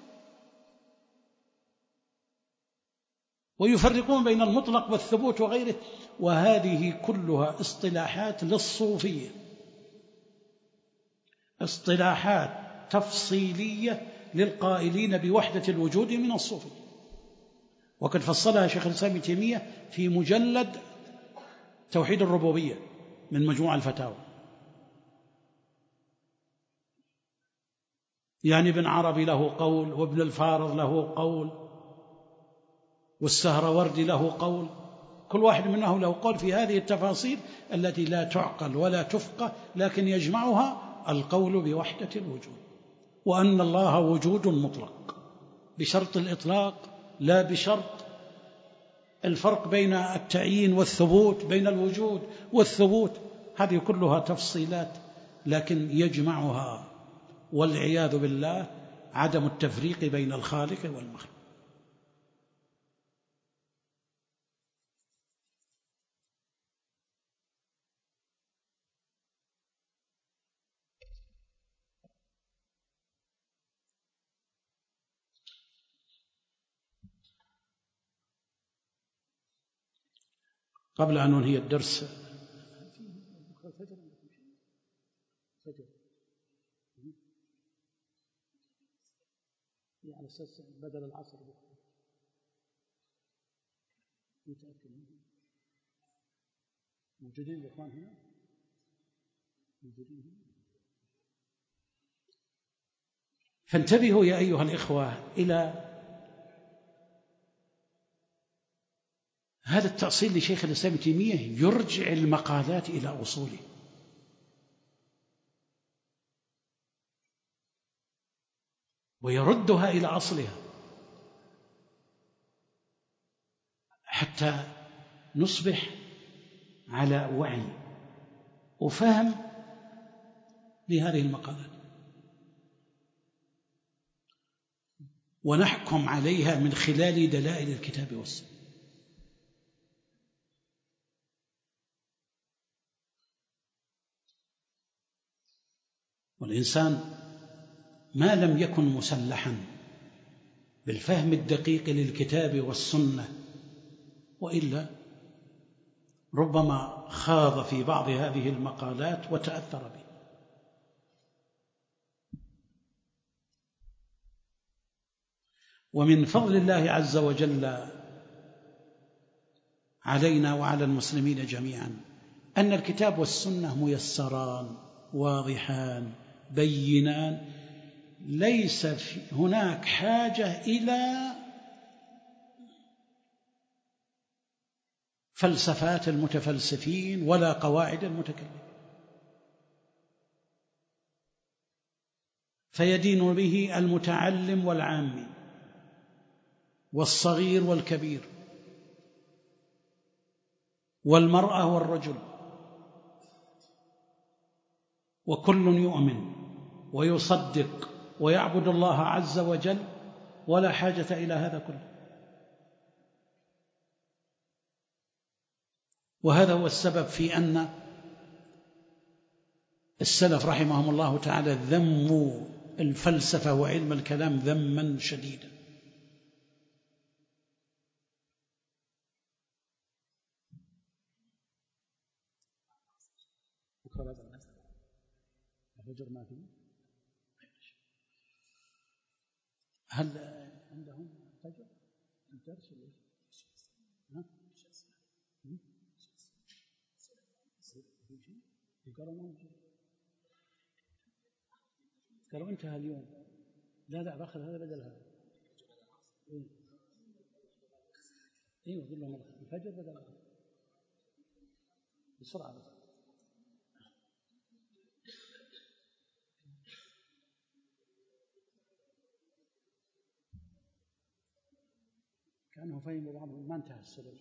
ويفرقون بين المطلق والثبوت وغيره. وهذه كلها اصطلاحات للصوفية، اصطلاحات تفصيلية للقائلين بوحدة الوجود من الصوفية، وقد فصلها شيخ الإسلام ابن تيمية في مجلد توحيد الربوبية من مجموع الفتاوى. يعني ابن عربي له قول، وابن الفارض له قول، والسهروردي له قول، كل واحد منه له قول في هذه التفاصيل التي لا تعقل ولا تفقه، لكن يجمعها القول بوحدة الوجود، وأن الله وجود مطلق بشرط الإطلاق لا بشرط الفرق بين التعيين والثبوت، بين الوجود والثبوت. هذه كلها تفصيلات لكن يجمعها والعياذ بالله عدم التفريق بين الخالق والمخلوق. قبل أن ننهي الدرس على أساس بدل العصر متأكد موجودين الإخوان هنا، موجودين هنا. فانتبهوا يا أيها الإخوة إلى هذا التأصيل لشيخ الإسلام ابن تيمية، يرجع المقالات إلى أصوله، ويردها إلى أصلها حتى نصبح على وعي وفهم لهذه المقالات، ونحكم عليها من خلال دلائل الكتاب والسنة. والإنسان ما لم يكن مسلحا بالفهم الدقيق للكتاب والسنة، وإلا ربما خاض في بعض هذه المقالات وتأثر به. ومن فضل الله عز وجل علينا وعلى المسلمين جميعا أن الكتاب والسنة ميسران واضحان بينان، ليس هناك حاجة إلى فلسفات المتفلسفين ولا قواعد المتكلمين، فيدين به المتعلم والعامي والصغير والكبير والمرأة والرجل، وكل يؤمن ويصدق ويعبد الله عز وجل، ولا حاجة إلى هذا كله. وهذا هو السبب في أن السلف رحمهم الله تعالى ذموا الفلسفة وعلم الكلام ذما شديدا. هل عندهم فجر الدرس ولا ها؟ قالوا انتهى اليوم. لا لا باخذ هذا بدل هذا. ايوه ايوه الفجر بدل بسرعة بس. كأنه فهم بعض ما انتهى السلم.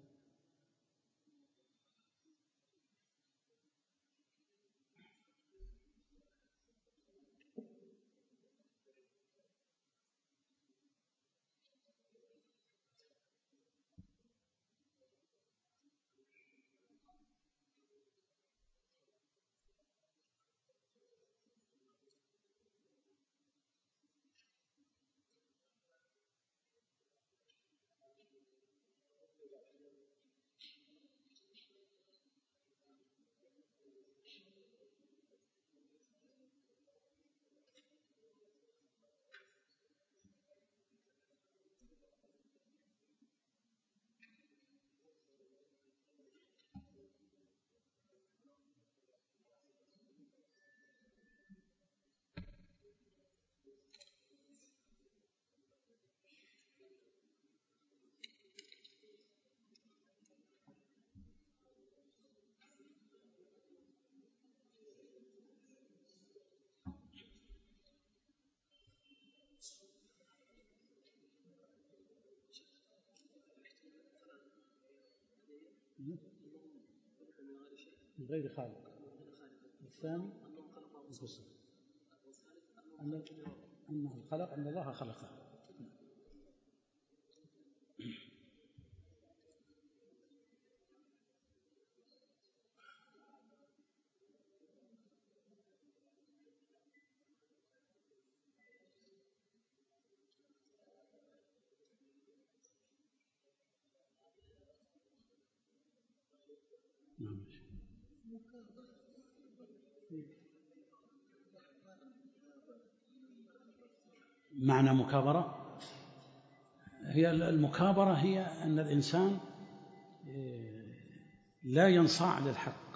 من غير خالق. الثاني أن أنه خلق أن الله خلقه. معنى مكابرة هي المكابرة هي أن الإنسان لا ينصاع للحق،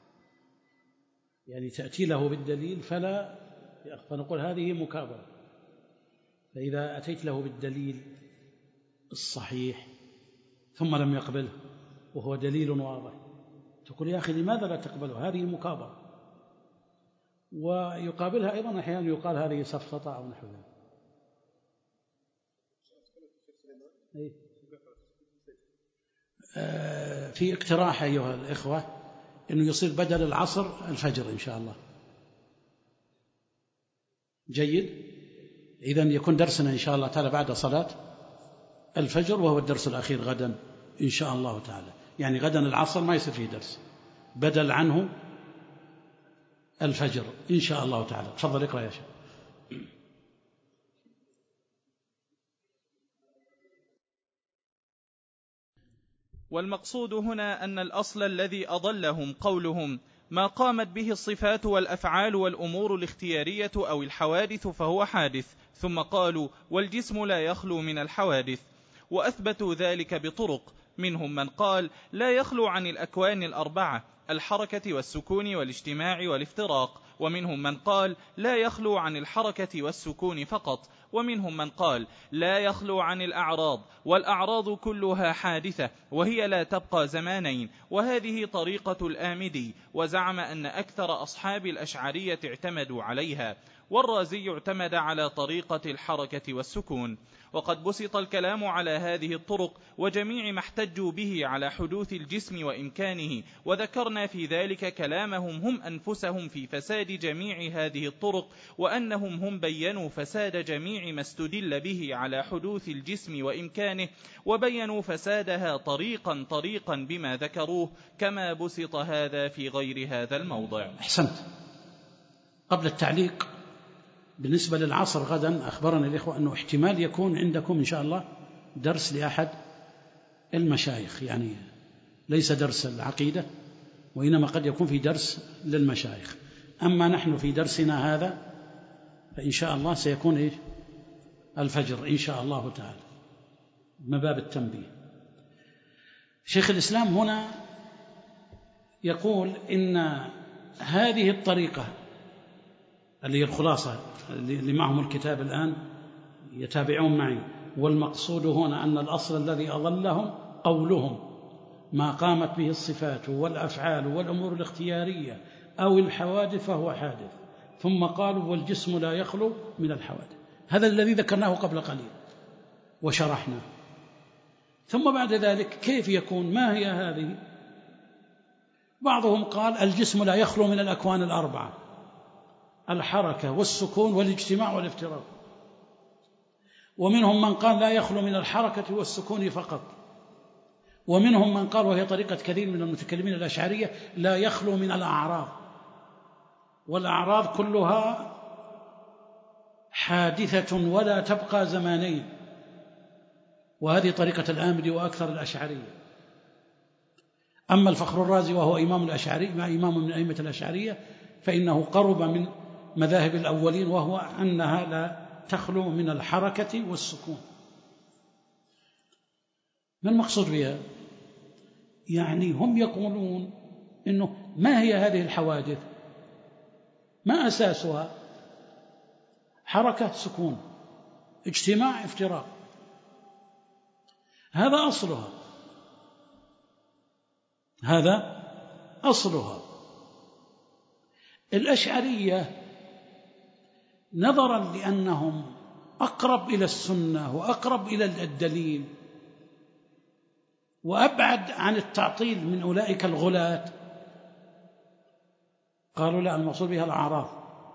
يعني تأتي له بالدليل فلا فنقول هذه مكابرة. فإذا أتيت له بالدليل الصحيح ثم لم يقبله وهو دليل واضح تقول يا أخي لماذا لا تقبله؟ هذه مكابرة. ويقابلها أيضا أحيانا يقال هذه سفسطة أو نحو ذلك. في اقتراح أيها الإخوة أنه يصير بدل العصر الفجر إن شاء الله. جيد. إذن يكون درسنا إن شاء الله تعالى بعد صلاة الفجر، وهو الدرس الأخير غدا إن شاء الله تعالى. يعني غدا العصر ما يصير فيه درس، بدل عنه الفجر إن شاء الله تعالى. تفضل اقرأ يا شيخ. والمقصود هنا أن الأصل الذي أضلهم قولهم ما قامت به الصفات والأفعال والأمور الاختيارية أو الحوادث فهو حادث، ثم قالوا والجسم لا يخلو من الحوادث، وأثبتوا ذلك بطرق. منهم من قال لا يخلو عن الأكوان الأربعة الحركة والسكون والاجتماع والافتراق، ومنهم من قال لا يخلو عن الحركة والسكون فقط، ومنهم من قال لا يخلو عن الأعراض، والأعراض كلها حادثة وهي لا تبقى زمانين، وهذه طريقة الآمدي، وزعم أن أكثر أصحاب الأشعرية اعتمدوا عليها، والرازي اعتمد على طريقة الحركة والسكون. وقد بسط الكلام على هذه الطرق وجميع ما احتجوا به على حدوث الجسم وإمكانه، وذكرنا في ذلك كلامهم هم أنفسهم في فساد جميع هذه الطرق، وأنهم هم بيّنوا فساد جميع ما استدل به على حدوث الجسم وإمكانه، وبيّنوا فسادها طريقا طريقا بما ذكروه، كما بسط هذا في غير هذا الموضع. أحسنت. قبل التعليق بالنسبة للعصر غدا أخبرنا الإخوة أنه احتمال يكون عندكم إن شاء الله درس لأحد المشايخ، يعني ليس درس العقيدة وإنما قد يكون في درس للمشايخ. أما نحن في درسنا هذا فإن شاء الله سيكون إيه؟ الفجر إن شاء الله تعالى، من باب التنبيه. شيخ الإسلام هنا يقول إن هذه الطريقة اللي هي الخلاصة اللي معهم الكتاب الآن يتابعون معي، والمقصود هنا أن الأصل الذي أضلهم قولهم ما قامت به الصفات والأفعال والأمور الاختيارية أو الحوادث فهو حادث. ثم قالوا والجسم لا يخلو من الحوادث. هذا الذي ذكرناه قبل قليل وشرحنا. ثم بعد ذلك كيف يكون؟ ما هي هذه؟ بعضهم قال الجسم لا يخلو من الأكوان الأربعة: الحركة والسكون والاجتماع والافتراق. ومنهم من قال لا يخلو من الحركة والسكون فقط. ومنهم من قال، وهي طريقة كثير من المتكلمين الأشعرية، لا يخلو من الأعراض، والأعراض كلها حادثة ولا تبقى زمانين. وهذه طريقة الآمدي وأكثر الأشعرية. أما الفخر الرازي وهو إمام الأشعري مع إمام من أئمة الأشعرية فإنه قرب من مذاهب الأولين، وهو أنها لا تخلو من الحركة والسكون. ما المقصود بها؟ يعني هم يقولون إنه ما هي هذه الحوادث؟ ما أساسها؟ حركة سكون، اجتماع افتراق، هذا أصلها، هذا أصلها. الأشعرية نظرا لأنهم أقرب إلى السنة وأقرب إلى الدليل وأبعد عن التعطيل من أولئك الغلاة، قالوا لا، المقصود بها الأعراض.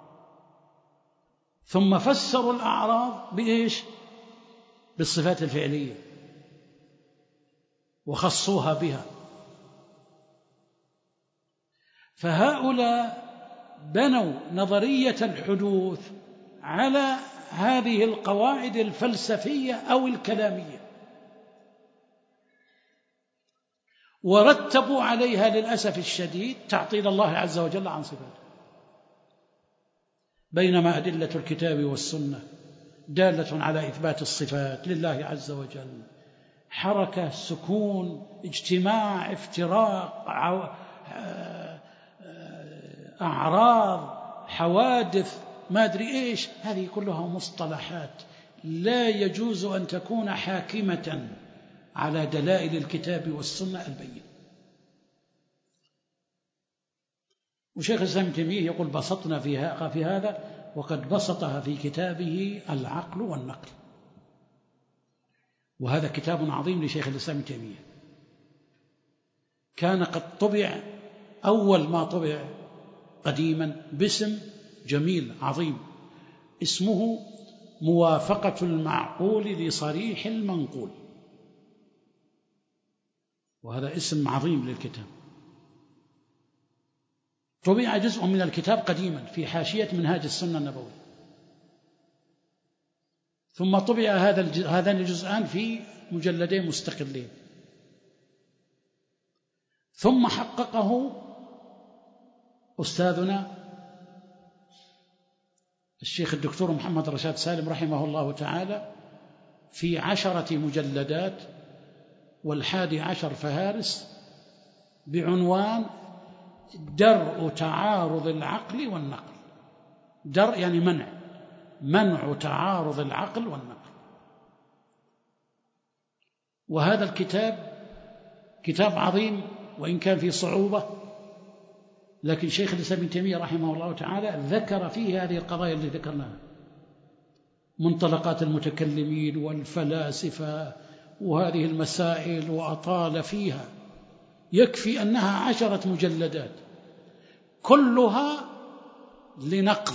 ثم فسروا الأعراض بإيش؟ بالصفات الفعلية، وخصوها بها. فهؤلاء بنوا نظرية الحدوث على هذه القواعد الفلسفية أو الكلامية، ورتبوا عليها للأسف الشديد تعطيل الله عز وجل عن صفاته، بينما أدلة الكتاب والسنة دالة على إثبات الصفات لله عز وجل: حركة، سكون، اجتماع، افتراق، أعراض، حوادث، ما أدري إيش. هذه كلها مصطلحات لا يجوز أن تكون حاكمة على دلائل الكتاب والسنة البين. وشيخ الإسلام ابن تيمية يقول بسطنا في هذا، وقد بسطها في كتابه العقل والنقل، وهذا كتاب عظيم لشيخ الإسلام ابن تيمية، كان قد طبع أول ما طبع قديما باسم جميل عظيم اسمه موافقة المعقول لصريح المنقول، وهذا اسم عظيم للكتاب. طبع جزء من الكتاب قديما في حاشية منهاج السنة النبوية، ثم طبع هذا هذان الجزءان في مجلدين مستقلين، ثم حققه أستاذنا الشيخ الدكتور محمد رشاد سالم رحمه الله تعالى في عشرة مجلدات والحادي عشر فهارس بعنوان درء تعارض العقل والنقل. درء يعني منع، منع تعارض العقل والنقل. وهذا الكتاب كتاب عظيم وإن كان فيه صعوبة، لكن شيخ الإسلام ابن تيمية رحمه الله تعالى ذكر فيه هذه القضايا التي ذكرناها: منطلقات المتكلمين والفلاسفة وهذه المسائل، وأطال فيها. يكفي أنها عشرة مجلدات كلها لنقض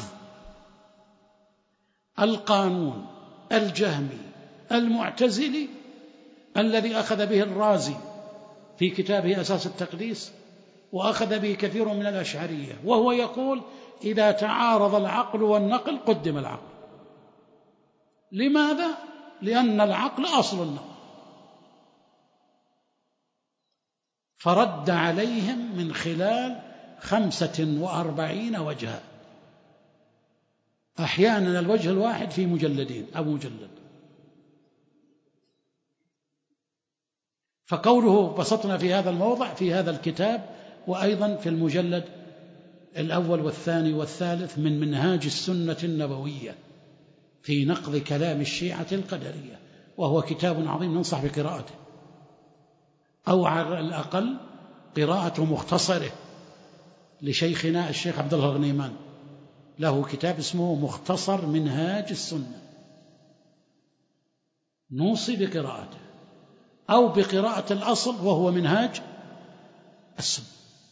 القانون الجهمي المعتزلي الذي أخذ به الرازي في كتابه أساس التقديس، وأخذ به كثير من الأشعرية، وهو يقول إذا تعارض العقل والنقل قدم العقل. لماذا؟ لأن العقل أصل النقل. فرد عليهم من خلال خمسة وأربعين وجها، أحيانا الوجه الواحد في مجلدين أو مجلد. فقوله بسطنا في هذا الموضع في هذا الكتاب، وأيضا في المجلد الأول والثاني والثالث من منهاج السنة النبوية في نقض كلام الشيعة القدرية، وهو كتاب عظيم ننصح بقراءته. أو على الأقل قراءة مختصره لشيخنا الشيخ عبد الله الغنيمان، له كتاب اسمه مختصر منهاج السنة، نوصي بقراءته، أو بقراءة الأصل وهو منهاج السنة.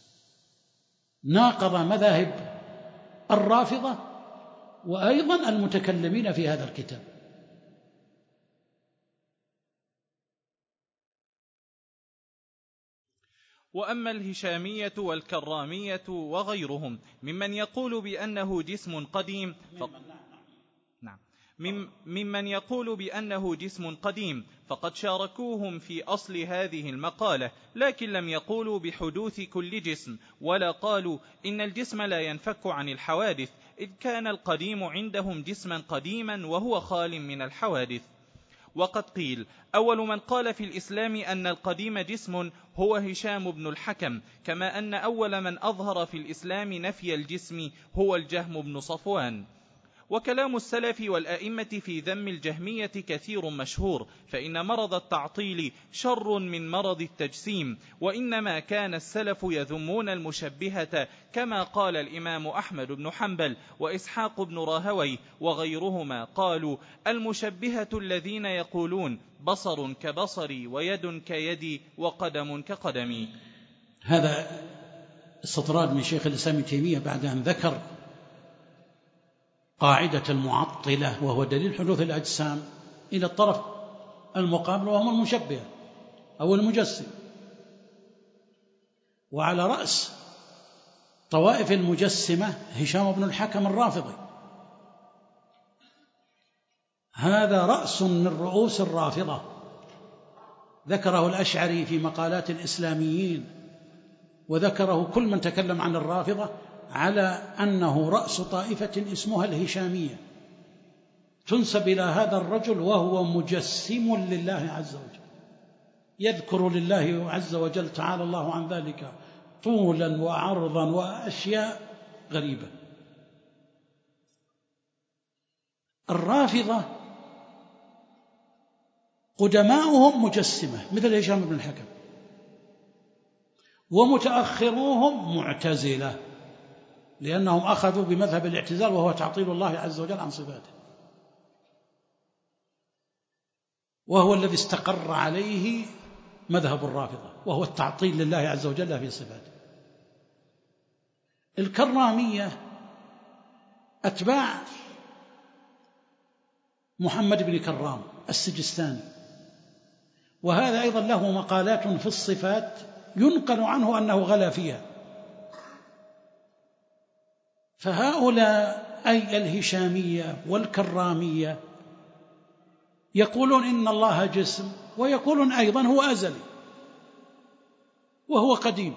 ناقض مذاهب الرافضة وأيضا المتكلمين في هذا الكتاب. وأما الهشامية والكرامية وغيرهم ممن يقول بأنه جسم قديم ف... نعم. ممن يقول بأنه جسم قديم فقد شاركوهم في أصل هذه المقالة، لكن لم يقولوا بحدوث كل جسم، ولا قالوا إن الجسم لا ينفك عن الحوادث، إذ كان القديم عندهم جسما قديما وهو خال من الحوادث. وقد قيل أول من قال في الإسلام أن القديم جسم هو هشام بن الحكم، كما أن أول من أظهر في الإسلام نفي الجسم هو الجهم بن صفوان. وكلام السلف والأئمة في ذم الجهمية كثير مشهور، فإن مرض التعطيل شر من مرض التجسيم، وإنما كان السلف يذمون المشبهة، كما قال الإمام أحمد بن حنبل وإسحاق بن راهوي وغيرهما، قالوا المشبهة الذين يقولون بصر كبصري ويد كيدي وقدم كقدمي. هذا استطراد من شيخ الإسلام ابن تيمية بعد أن ذكر قاعدة المعطلة وهو دليل حدوث الأجسام إلى الطرف المقابل وهم المشبهة أو المجسم. وعلى رأس طوائف المجسمة هشام بن الحكم الرافضي، هذا رأس من رؤوس الرافضة، ذكره الأشعري في مقالات الإسلاميين، وذكره كل من تكلم عن الرافضة على أنه رأس طائفة اسمها الهشامية، تنسب إلى هذا الرجل وهو مجسم لله عز وجل، يذكر لله عز وجل تعالى الله عن ذلك طولا وعرضا وأشياء غريبة. الرافضة قدماؤهم مجسمة مثل هشام بن الحكم، ومتأخروهم معتزلة، لأنهم أخذوا بمذهب الاعتزال وهو تعطيل الله عز وجل عن صفاته، وهو الذي استقر عليه مذهب الرافضة، وهو التعطيل لله عز وجل في صفاته. الكرامية أتباع محمد بن كرام السجستاني، وهذا أيضا له مقالات في الصفات ينقل عنه أنه غلا فيها. فهؤلاء أي الهشامية والكرامية يقولون إن الله جسم، ويقولون أيضا هو أزلي وهو قديم.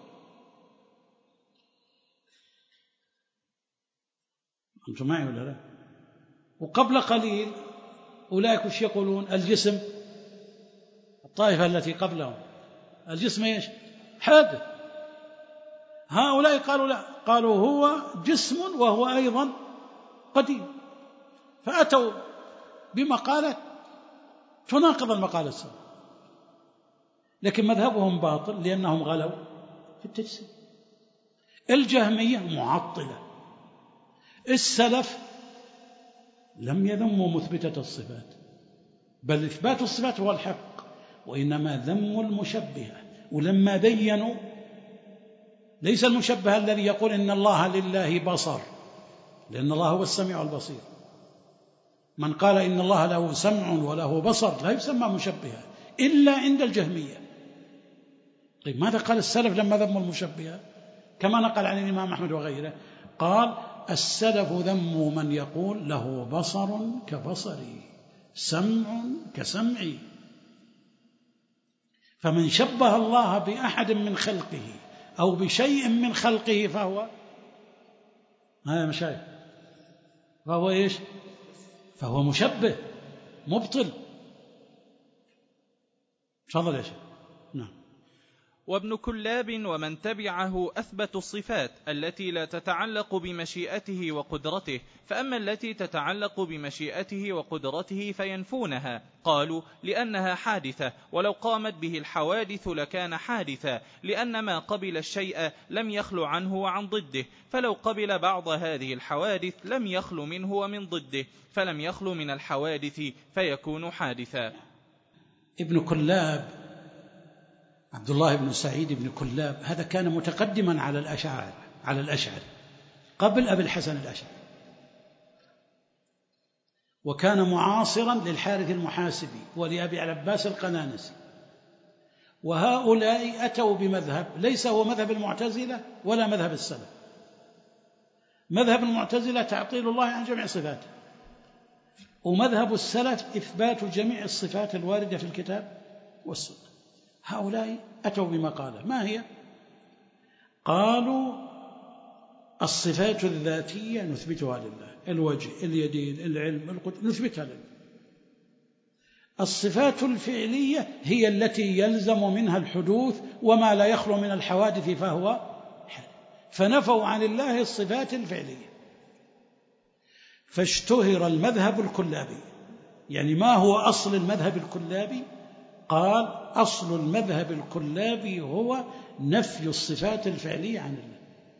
أنتم معي ولا لا؟ وقبل قليل أولئك وش يقولون؟ الجسم، الطائفة التي قبلهم، الجسم إيش؟ حادث. هؤلاء قالوا لا، قالوا هو جسم وهو أيضا قديم، فأتوا بمقالة تناقض المقالة السابقة، لكن مذهبهم باطل لأنهم غلوا في التجسيم. الجهمية معطلة، السلف لم يذموا مثبتة الصفات، بل إثبات الصفات هو الحق، وإنما ذموا المشبهة. ولما بينوا ليس المشبه الذي يقول إن الله لله بصر، لأن الله هو السميع البصير. من قال إن الله له سمع وله بصر لا يسمى مشبها إلا عند الجهمية. طيب ماذا قال السلف لما ذموا المشبهة؟ كما نقل عن الإمام أحمد وغيره، قال السلف ذموا من يقول له بصر كبصري، سمع كسمعي. فمن شبه الله بأحد من خلقه أو بشيء من خلقه فهو هذا مشايخ فهو إيش؟ فهو مشبه مبطل. تفضل يا شيخ. نعم. وابن كلاب ومن تبعه أثبتوا الصفات التي لا تتعلق بمشيئته وقدرته، فأما التي تتعلق بمشيئته وقدرته فينفونها، قالوا لأنها حادثة، ولو قامت به الحوادث لكان حادثا، لأن ما قبل الشيء لم يخل عنه وعن ضده، فلو قبل بعض هذه الحوادث لم يخل منه ومن ضده، فلم يخل من الحوادث فيكون حادثا. ابن كلاب عبد الله بن سعيد بن كلاب هذا كان متقدما على الأشاعرة على الأشعري قبل أبي الحسن الأشعري، وكان معاصرا للحارث المحاسبي ولأبي العباس القنانسي، وهؤلاء أتوا بمذهب ليس هو مذهب المعتزلة ولا مذهب السلف. مذهب المعتزلة تعطيل الله عن جميع صفاته، ومذهب السلف إثبات جميع الصفات الواردة في الكتاب والسنة. هؤلاء أتوا بمقالة، ما هي؟ قالوا الصفات الذاتية نثبتها لله، الوجه، اليدين، العلم، القدرة، نثبتها لله. الصفات الفعلية هي التي يلزم منها الحدوث، وما لا يخلو من الحوادث فهو حادث، فنفوا عن الله الصفات الفعلية. فاشتهر المذهب الكلابي. يعني ما هو أصل المذهب الكلابي؟ قال أصل المذهب الكلابي هو نفي الصفات الفعلية عن الله،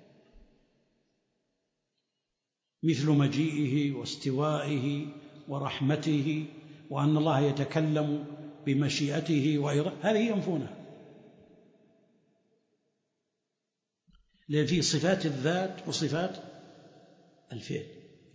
مثل مجيئه واستوائه ورحمته، وأن الله يتكلم بمشيئته وإرادته، هذه ينفونها، لأن فيه صفات الذات وصفات الفعل.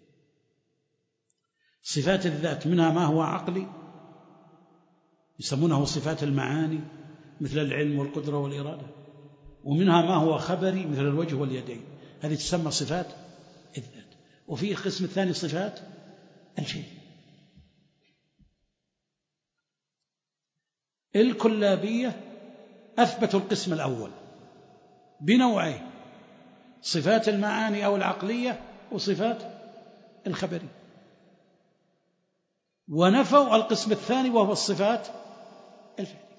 صفات الذات منها ما هو عقلي يسمونه صفات المعاني مثل العلم والقدرة والإرادة، ومنها ما هو خبري مثل الوجه واليدين، هذه تسمى صفات الذات. وفي القسم الثاني صفات الفعل. الكلابية أثبتوا القسم الأول بنوعين: صفات المعاني أو العقلية وصفات الخبرية، ونفوا القسم الثاني وهو الصفات الفعلية.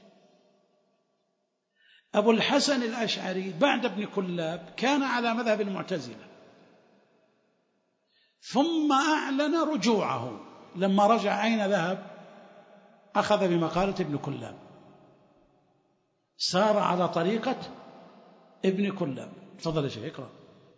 أبو الحسن الأشعري بعد ابن كلاب كان على مذهب المعتزلة، ثم أعلن رجوعه. لما رجع أين ذهب؟ أخذ بمقالة ابن كلاب، سار على طريقة ابن كلاب. تفضل يا شيخ اقرأ.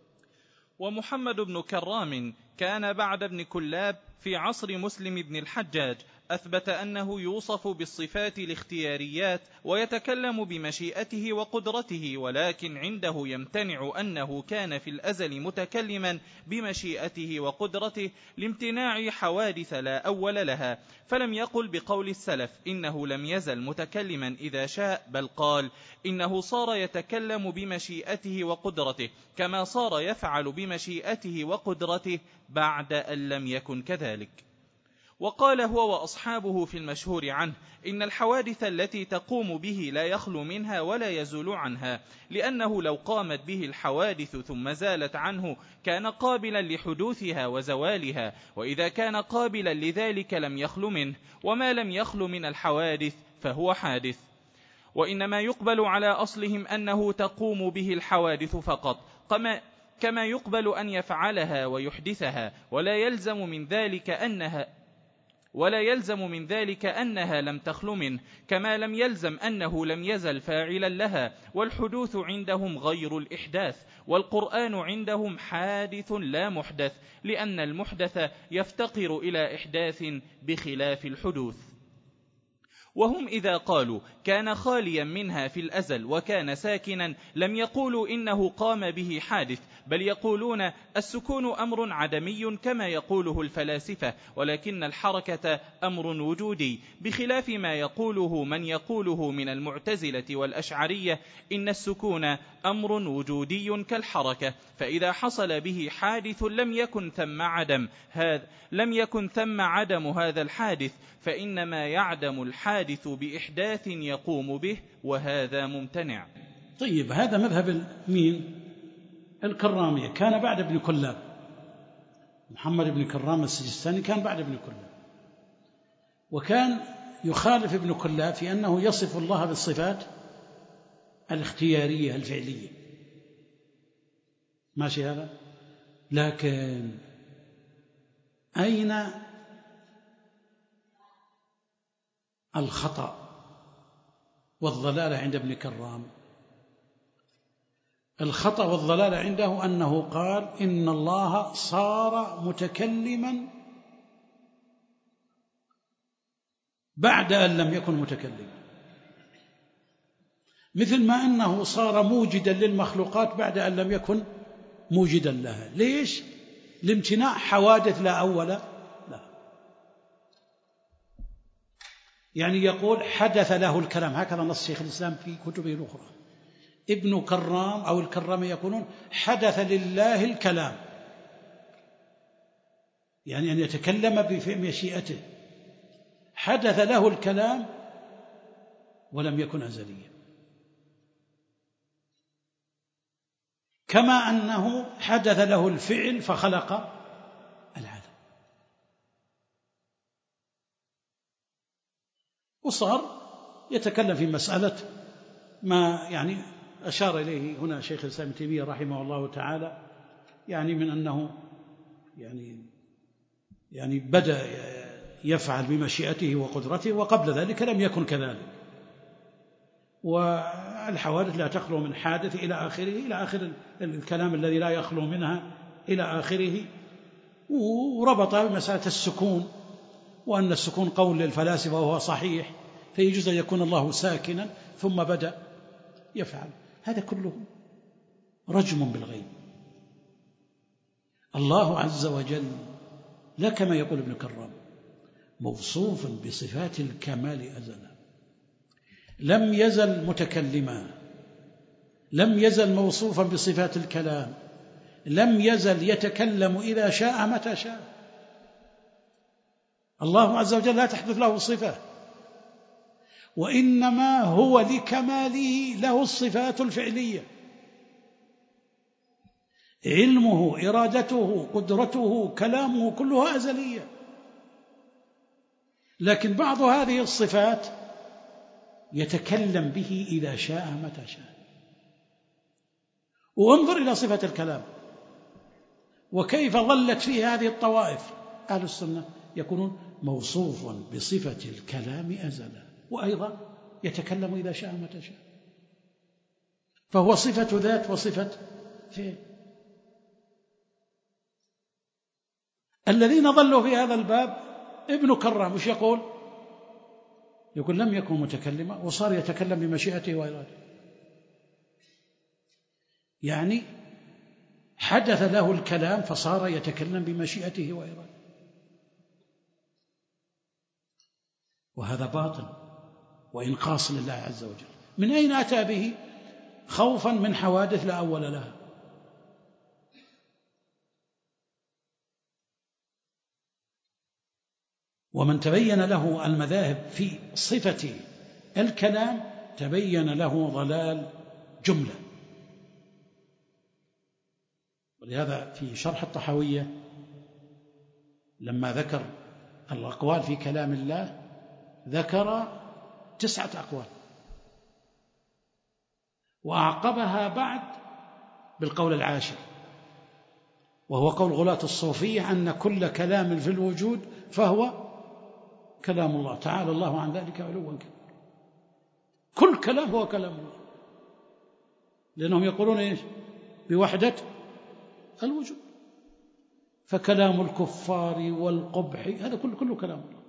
ومحمد بن كرام كان بعد ابن كلاب في عصر مسلم بن الحجاج، أثبت أنه يوصف بالصفات الاختياريات ويتكلم بمشيئته وقدرته، ولكن عنده يمتنع أنه كان في الأزل متكلما بمشيئته وقدرته لامتناع حوادث لا أول لها، فلم يقل بقول السلف إنه لم يزل متكلما إذا شاء، بل قال إنه صار يتكلم بمشيئته وقدرته كما صار يفعل بمشيئته وقدرته بعد أن لم يكن كذلك. وقال هو وأصحابه في المشهور عنه إن الحوادث التي تقوم به لا يخلو منها ولا يزول عنها، لأنه لو قامت به الحوادث ثم زالت عنه كان قابلا لحدوثها وزوالها، وإذا كان قابلا لذلك لم يخلو منه، وما لم يخلو من الحوادث فهو حادث. وإنما يقبل على أصلهم أنه تقوم به الحوادث فقط، كما كما يقبل أن يفعلها ويحدثها، ولا يلزم من ذلك أنها ولا يلزم من ذلك أنها لم تخل منه، كما لم يلزم أنه لم يزل فاعلا لها. والحدوث عندهم غير الإحداث، والقرآن عندهم حادث لا محدث، لأن المحدث يفتقر إلى إحداث بخلاف الحدوث. وهم إذا قالوا كان خاليا منها في الأزل وكان ساكنا لم يقولوا إنه قام به حادث، بل يقولون السكون أمر عدمي كما يقوله الفلاسفة، ولكن الحركة أمر وجودي، بخلاف ما يقوله من يقوله من المعتزلة والأشعرية إن السكون أمر وجودي كالحركة، فإذا حصل به حادث لم يكن ثم عدم هذا لم يكن ثم عدم هذا الحادث، فإنما يعدم الحادث بإحداث يقوم به، وهذا ممتنع. طيب، هذا مذهب مين؟ الكرامية، كان بعد ابن كلاب. محمد بن كرام السجستاني كان بعد ابن كلاب، وكان يخالف ابن كلاب في أنه يصف الله بالصفات الاختيارية الفعلية، ماشي هذا. لكن أين الخطأ والضلال عند ابن كرام؟ الخطأ والضلال عنده أنه قال إن الله صار متكلما بعد أن لم يكن متكلما، مثل ما أنه صار موجدا للمخلوقات بعد أن لم يكن موجدا لها. ليش؟ لامتناع حوادث لا أول لا. يعني يقول حدث له الكلام، هكذا نص شيخ الإسلام في كتبه الأخرى. ابن كرام أو الكرام يقولون حدث لله الكلام، يعني أن يتكلم بمشيئته، حدث له الكلام ولم يكن أزليا، كما أنه حدث له الفعل فخلق العالم. وصار يتكلم في مسألة ما يعني أشار إليه هنا شيخ الإسلام ابن تيمية رحمه الله تعالى، يعني من أنه يعني يعني بدأ يفعل بمشيئته وقدرته، وقبل ذلك لم يكن كذلك، والحوادث لا تخلو من حادث إلى آخره، إلى آخر الكلام الذي لا يخلو منها إلى آخره. وربط بمسألة السكون، وأن السكون قول للفلاسفة وهو صحيح، فيجوز أن يكون الله ساكنا ثم بدأ يفعل. هذا كله رجم بالغيب. الله عز وجل لا كما يقول ابن كرام موصوف بصفات الكمال أزلا، لم يزل متكلما، لم يزل موصوفا بصفات الكلام، لم يزل يتكلم إذا شاء متى شاء. الله عز وجل لا تحدث له صفة، وإنما هو لكماله له الصفات الفعلية، علمه، إرادته، قدرته، كلامه كلها أزلية. لكن بعض هذه الصفات يتكلم به إذا شاء متى شاء. وانظر إلى صفة الكلام وكيف ظلت فيه هذه الطوائف. أهل السنة يكونون موصوف بصفة الكلام أزلا، وأيضا يتكلم إذا شاء متى شاء، فهو صفة ذات وصفة فعل. الذين ظلوا في هذا الباب ابن كرام وش يقول؟ يقول لم يكن متكلما وصار يتكلم بمشيئته وإرادته، يعني حدث له الكلام فصار يتكلم بمشيئته وإرادته، وهذا باطل وإنقاص لله عز وجل. من أين أتى به؟ خوفا من حوادث لا أول لها. ومن تبين له المذاهب في صفة الكلام تبين له ضلال جملة. ولهذا في شرح الطحاوية لما ذكر الأقوال في كلام الله ذكر تسعة أقوال، وأعقبها بعد بالقول العاشر، وهو قول غلاة الصوفية أن كل كلام في الوجود فهو كلام الله تعالى الله عن ذلك علوا كبيرا. كل كلام هو كلام الله، لأنهم يقولون إيش؟ بوحدة الوجود. فكلام الكفار والقبح هذا كله كله كلام الله.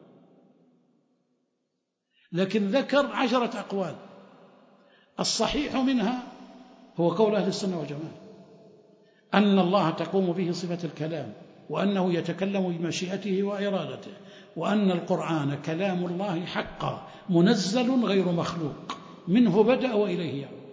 لكن ذكر عشرة أقوال، الصحيح منها هو قول أهل السنة والجماعة أن الله تقوم به صفة الكلام، وأنه يتكلم بمشيئته وإرادته، وأن القرآن كلام الله حقا منزل غير مخلوق، منه بدأ وإليه يعود.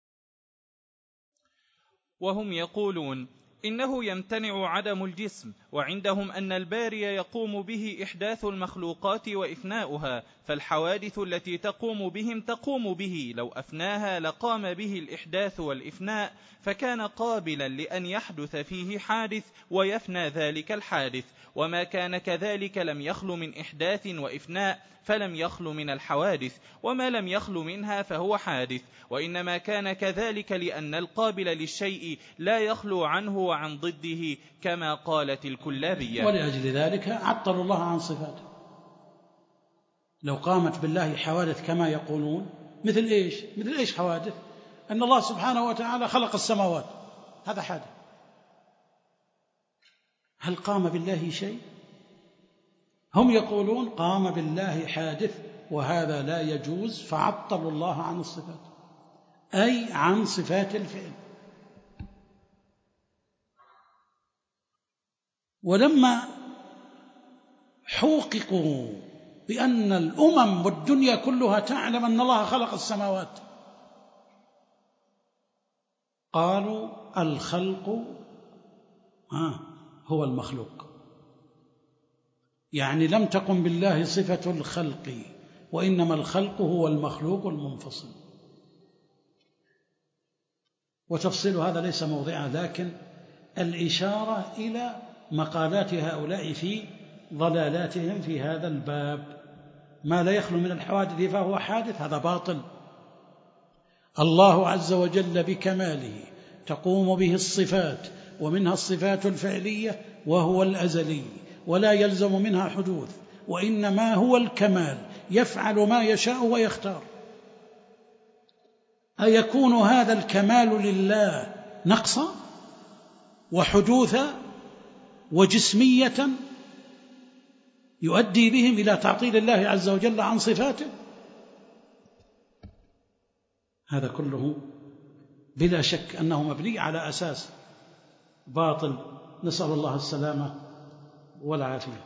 وهم يقولون إنه يمتنع عدم الجسم وعندهم أن الباري يقوم به إحداث المخلوقات وإفناؤها، فالحوادث التي تقوم بهم تقوم به، لو أفناها لقام به الإحداث والإفناء، فكان قابلا لأن يحدث فيه حادث ويفنى ذلك الحادث، وما كان كذلك لم يخل من إحداث وإفناء فلم يخل من الحوادث، وما لم يخل منها فهو حادث، وإنما كان كذلك لأن القابل للشيء لا يخلو عنه وعن ضده كما قالت الكلابية. ولأجل ذلك عطلوا الله عن صفاته. لو قامت بالله حوادث كما يقولون، مثل إيش؟ مثل إيش حوادث؟ أن الله سبحانه وتعالى خلق السماوات، هذا حادث. هل قام بالله شيء؟ هم يقولون قام بالله حادث، وهذا لا يجوز، فعطلوا الله عن الصفات، أي عن صفات الفعل. ولما حوققوا بأن الأمم والدنيا كلها تعلم أن الله خلق السماوات، قالوا الخلق هو المخلوق، يعني لم تقم بالله صفة الخلق، وإنما الخلق هو المخلوق المنفصل. وتفصيل هذا ليس موضعه، لكن الإشارة إلى مقالات هؤلاء في ضلالاتهم في هذا الباب. ما لا يخلو من الحوادث فهو حادث، هذا باطل. الله عز وجل بكماله تقوم به الصفات، ومنها الصفات الفعلية وهو الأزلي، ولا يلزم منها حدوث، وإنما هو الكمال، يفعل ما يشاء ويختار. أيكون هذا الكمال لله نقصا وحدوثا وجسمية يؤدي بهم إلى تعطيل الله عز وجل عن صفاته؟ هذا كله بلا شك أنه مبني على أساس باطل، نسأل الله السلامة والعافية.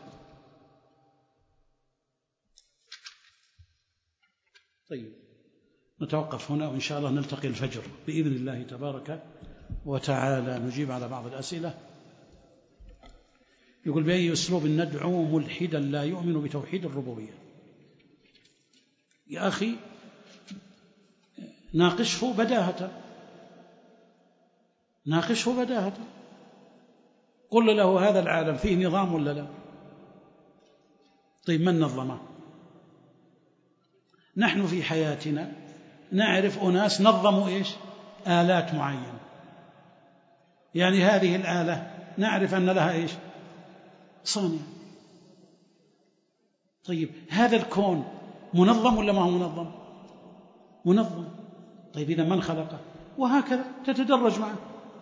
طيب، نتوقف هنا، وإن شاء الله نلتقي الفجر بإذن الله تبارك وتعالى نجيب على بعض الأسئلة. يقول: بأي أسلوب ندعو ملحدا لا يؤمن بتوحيد الربوبية؟ يا أخي ناقشه بداهة، ناقشه بداهة، قل له هذا العالم فيه نظام ولا لا؟ طيب، من نظمه؟ نحن في حياتنا نعرف أناس نظموا إيش؟ آلات معينة، يعني هذه الآلة نعرف أن لها إيش؟ صانع. طيب، هذا الكون منظم ولا ما هو منظم؟ منظم. طيب، إذا من خلقه؟ وهكذا تتدرج معه.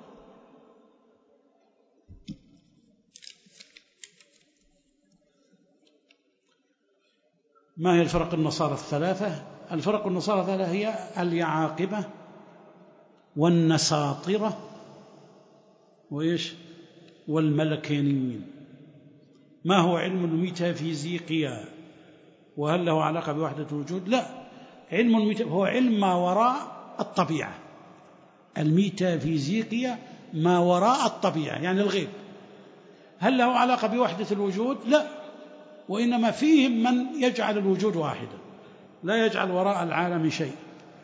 ما هي الفرق النصارى الثلاثة؟ الفرق النصارى الثلاثة هي اليعاقبة والنساطرة وإيش؟ والملكانيين. ما هو علم الميتافيزيقيا؟ وهل له علاقة بوحدة الوجود؟ لا، علم الميتا هو علم ما وراء الطبيعة. الميتافيزيقيا ما وراء الطبيعة، يعني الغيب. هل له علاقة بوحدة الوجود؟ لا، وإنما فيهم من يجعل الوجود واحدا، لا يجعل وراء العالم شيء.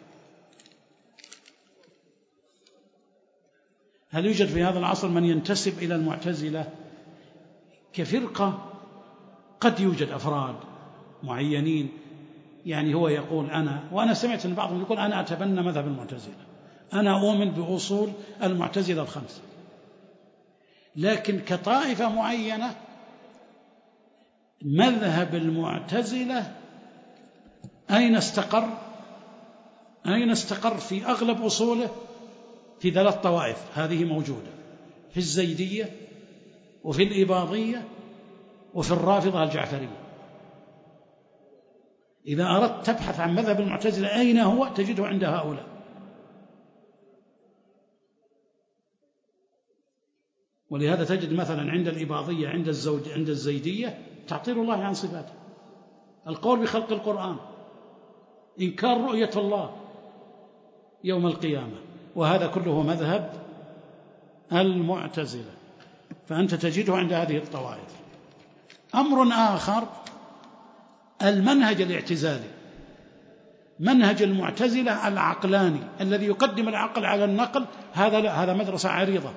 هل يوجد في هذا العصر من ينتسب إلى المعتزلة كفرقة؟ قد يوجد أفراد معينين، يعني هو يقول أنا، وأنا سمعت أن بعضهم يقول أنا أتبنى مذهب المعتزلة، أنا أؤمن بأصول المعتزلة الخمسة. لكن كطائفة معينة، مذهب المعتزلة أين استقر؟ أين استقر في أغلب أصوله؟ في ثلاث طوائف هذه موجودة: في الزيدية، وفي الإباضية، وفي الرافضة الجعفرية. إذا أردت تبحث عن مذهب المعتزلة أين هو، تجده عند هؤلاء. ولهذا تجد مثلا عند الإباضية، عند الزوج، عند الزيدية، تعطيل الله عن صفاته، القول بخلق القرآن، إنكار رؤية الله يوم القيامة، وهذا كله مذهب المعتزلة. فأنت تجده عند هذه الطوائف. أمر آخر المنهج الاعتزالي، منهج المعتزلة العقلاني الذي يقدم العقل على النقل، هذا لا، هذا مدرسة عريضة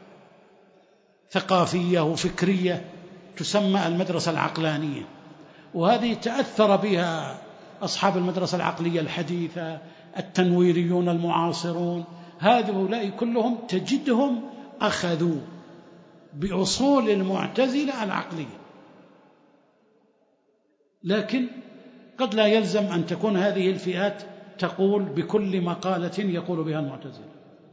ثقافية وفكرية تسمى المدرسة العقلانية، وهذه تأثر بها أصحاب المدرسة العقلية الحديثة، التنويريون المعاصرون، هؤلاء كلهم تجدهم أخذوا بأصول المعتزلة العقلية. لكن قد لا يلزم أن تكون هذه الفئات تقول بكل مقالة يقول بها المعتزلة.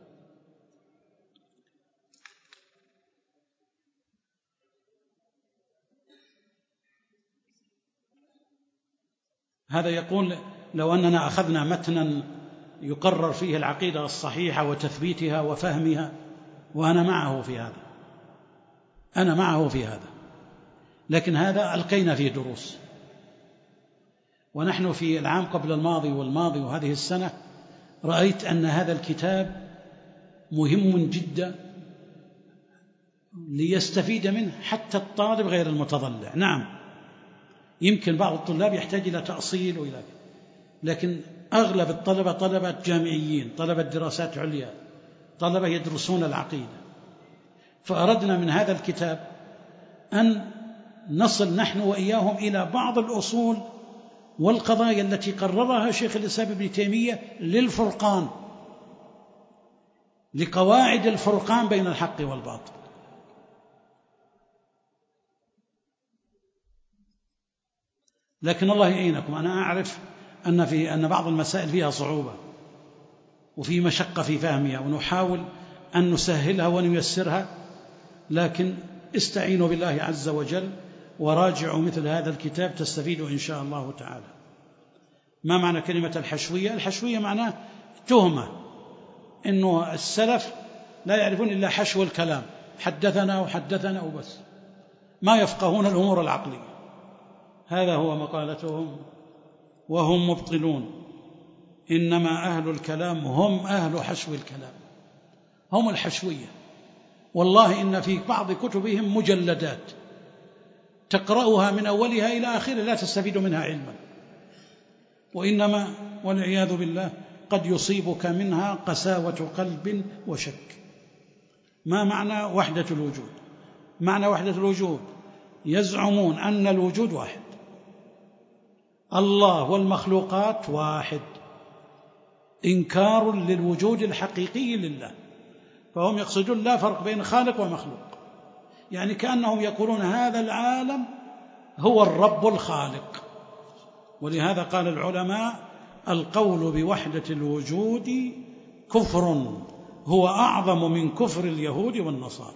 هذا يقول لو أننا أخذنا متنا يقرر فيه العقيدة الصحيحة وتثبيتها وفهمها، وأنا معه في هذا، أنا معه في هذا، لكن هذا ألقينا فيه دروس، ونحن في العام قبل الماضي والماضي وهذه السنة رأيت أن هذا الكتاب مهم جدا ليستفيد منه حتى الطالب غير المتضلع. نعم يمكن بعض الطلاب يحتاج إلى تأصيل وإلى، لكن أغلب الطلبة طلبة جامعيين، طلبة دراسات عليا، طلبة يدرسون العقيدة، فأردنا من هذا الكتاب أن نصل نحن وإياهم إلى بعض الأصول والقضايا التي قررها شيخ الإسلام ابن تيمية للفرقان، لقواعد الفرقان بين الحق والباطل. لكن الله يعينكم، أنا أعرف أن في أن بعض المسائل فيها صعوبة وفي مشقة في فهمها، ونحاول أن نسهلها ونيسرها، لكن استعينوا بالله عز وجل وراجعوا مثل هذا الكتاب تستفيدوا إن شاء الله تعالى. ما معنى كلمة الحشوية؟ الحشوية معناه تهمة إنه السلف لا يعرفون إلا حشو الكلام، حدثنا وحدثنا وبس، ما يفقهون الأمور العقلية، هذا هو مقالتهم وهم مبطلون. إنما أهل الكلام هم أهل حشو الكلام، هم الحشوية. والله إن في بعض كتبهم مجلدات تقرأها من أولها إلى آخرها لا تستفيد منها علما، وإنما والعياذ بالله قد يصيبك منها قساوة قلب وشك. ما معنى وحدة الوجود؟ معنى وحدة الوجود يزعمون أن الوجود واحد، الله والمخلوقات واحد، إنكار للوجود الحقيقي لله، فهم يقصدون لا فرق بين خالق ومخلوق، يعني كأنهم يقولون هذا العالم هو الرب الخالق. ولهذا قال العلماء القول بوحدة الوجود كفر هو أعظم من كفر اليهود والنصارى.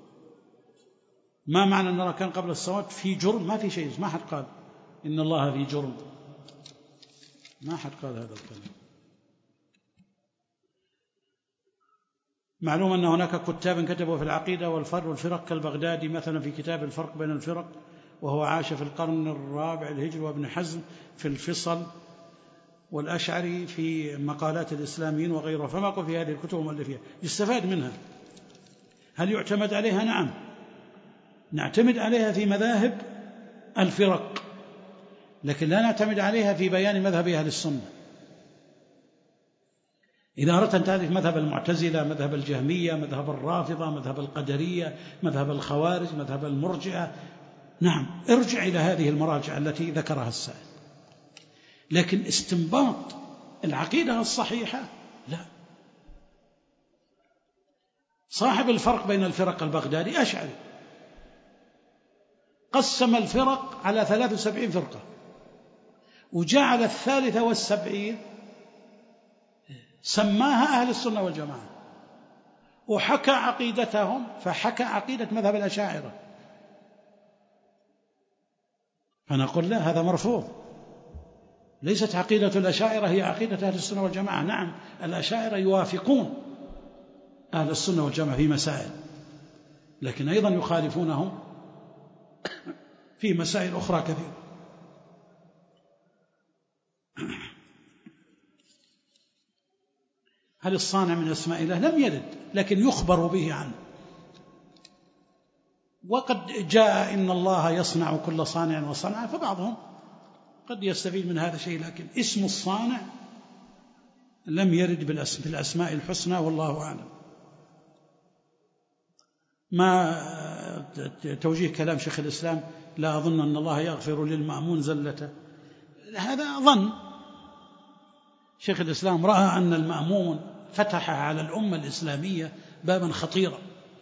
ما معنى نرى كان قبل الصوت في جرم؟ ما في شيء، ما حد قال إن الله في جرم، ما حد قال هذا الكلام. معلوم أن هناك كتاب كتبوا في العقيدة والفرق والفرق كالبغدادي مثلا في كتاب الفرق بين الفرق، وهو عاش في القرن الرابع الهجري، وابن حزم في الفصل، والأشعري في مقالات الإسلاميين وغيره. فما قل في هذه الكتب المؤلفية يستفاد منها. هل يعتمد عليها؟ نعم، نعتمد عليها في مذاهب الفرق، لكن لا نعتمد عليها في بيان مذهب أهل السنة. إذا أردت أن تعرف مذهب المعتزلة، مذهب الجهمية، مذهب الرافضة، مذهب القدرية، مذهب الخوارج، مذهب المرجئة، نعم ارجع إلى هذه المراجع التي ذكرها السائل. لكن استنباط العقيدة الصحيحة لا. صاحب الفرق بين الفرق البغدادي أشعري، قسم الفرق على ثلاث وسبعين فرقة، وجعل الثالثة والسبعين سماها أهل السنة والجماعة، وحكى عقيدتهم، فحكى عقيدة مذهب الأشاعرة. فنقول لا، هذا مرفوض، ليست عقيدة الأشاعرة هي عقيدة أهل السنة والجماعة. نعم الأشاعرة يوافقون أهل السنة والجماعة في مسائل، لكن أيضا يخالفونهم في مسائل أخرى كثيرة. هل الصانع من أسماء الله؟ لم يرد، لكن يخبر به عنه. وقد جاء إن الله يصنع كل صانع وصنع، فبعضهم قد يستفيد من هذا الشيء، لكن اسم الصانع لم يرد بالأسماء الحسنى والله أعلم. ما توجيه كلام شيخ الإسلام لا أظن أن الله يغفر للمأمون زلته، هذا ظن. شيخ الإسلام رأى أن المأمون فتح على الأمة الإسلامية بابا خطيرا،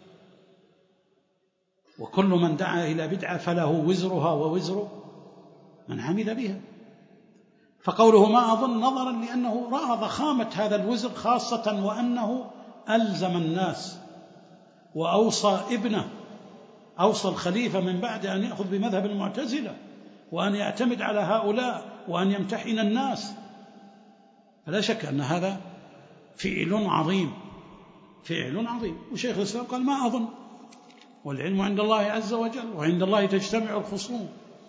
وكل من دعا إلى بدعة فله وزرها ووزر من عمل بها. فقوله ما أظن نظرا لأنه رأى ضخامة هذا الوزر، خاصة وأنه ألزم الناس وأوصى ابنه، أوصى الخليفة من بعد أن يأخذ بمذهب المعتزلة وأن يعتمد على هؤلاء وأن يمتحن الناس. فلا شك أن هذا فعل عظيم، فعل عظيم. وشيخ الإسلام قال ما أظن، والعلم عند الله عز وجل، وعند الله تجتمع الخصوم.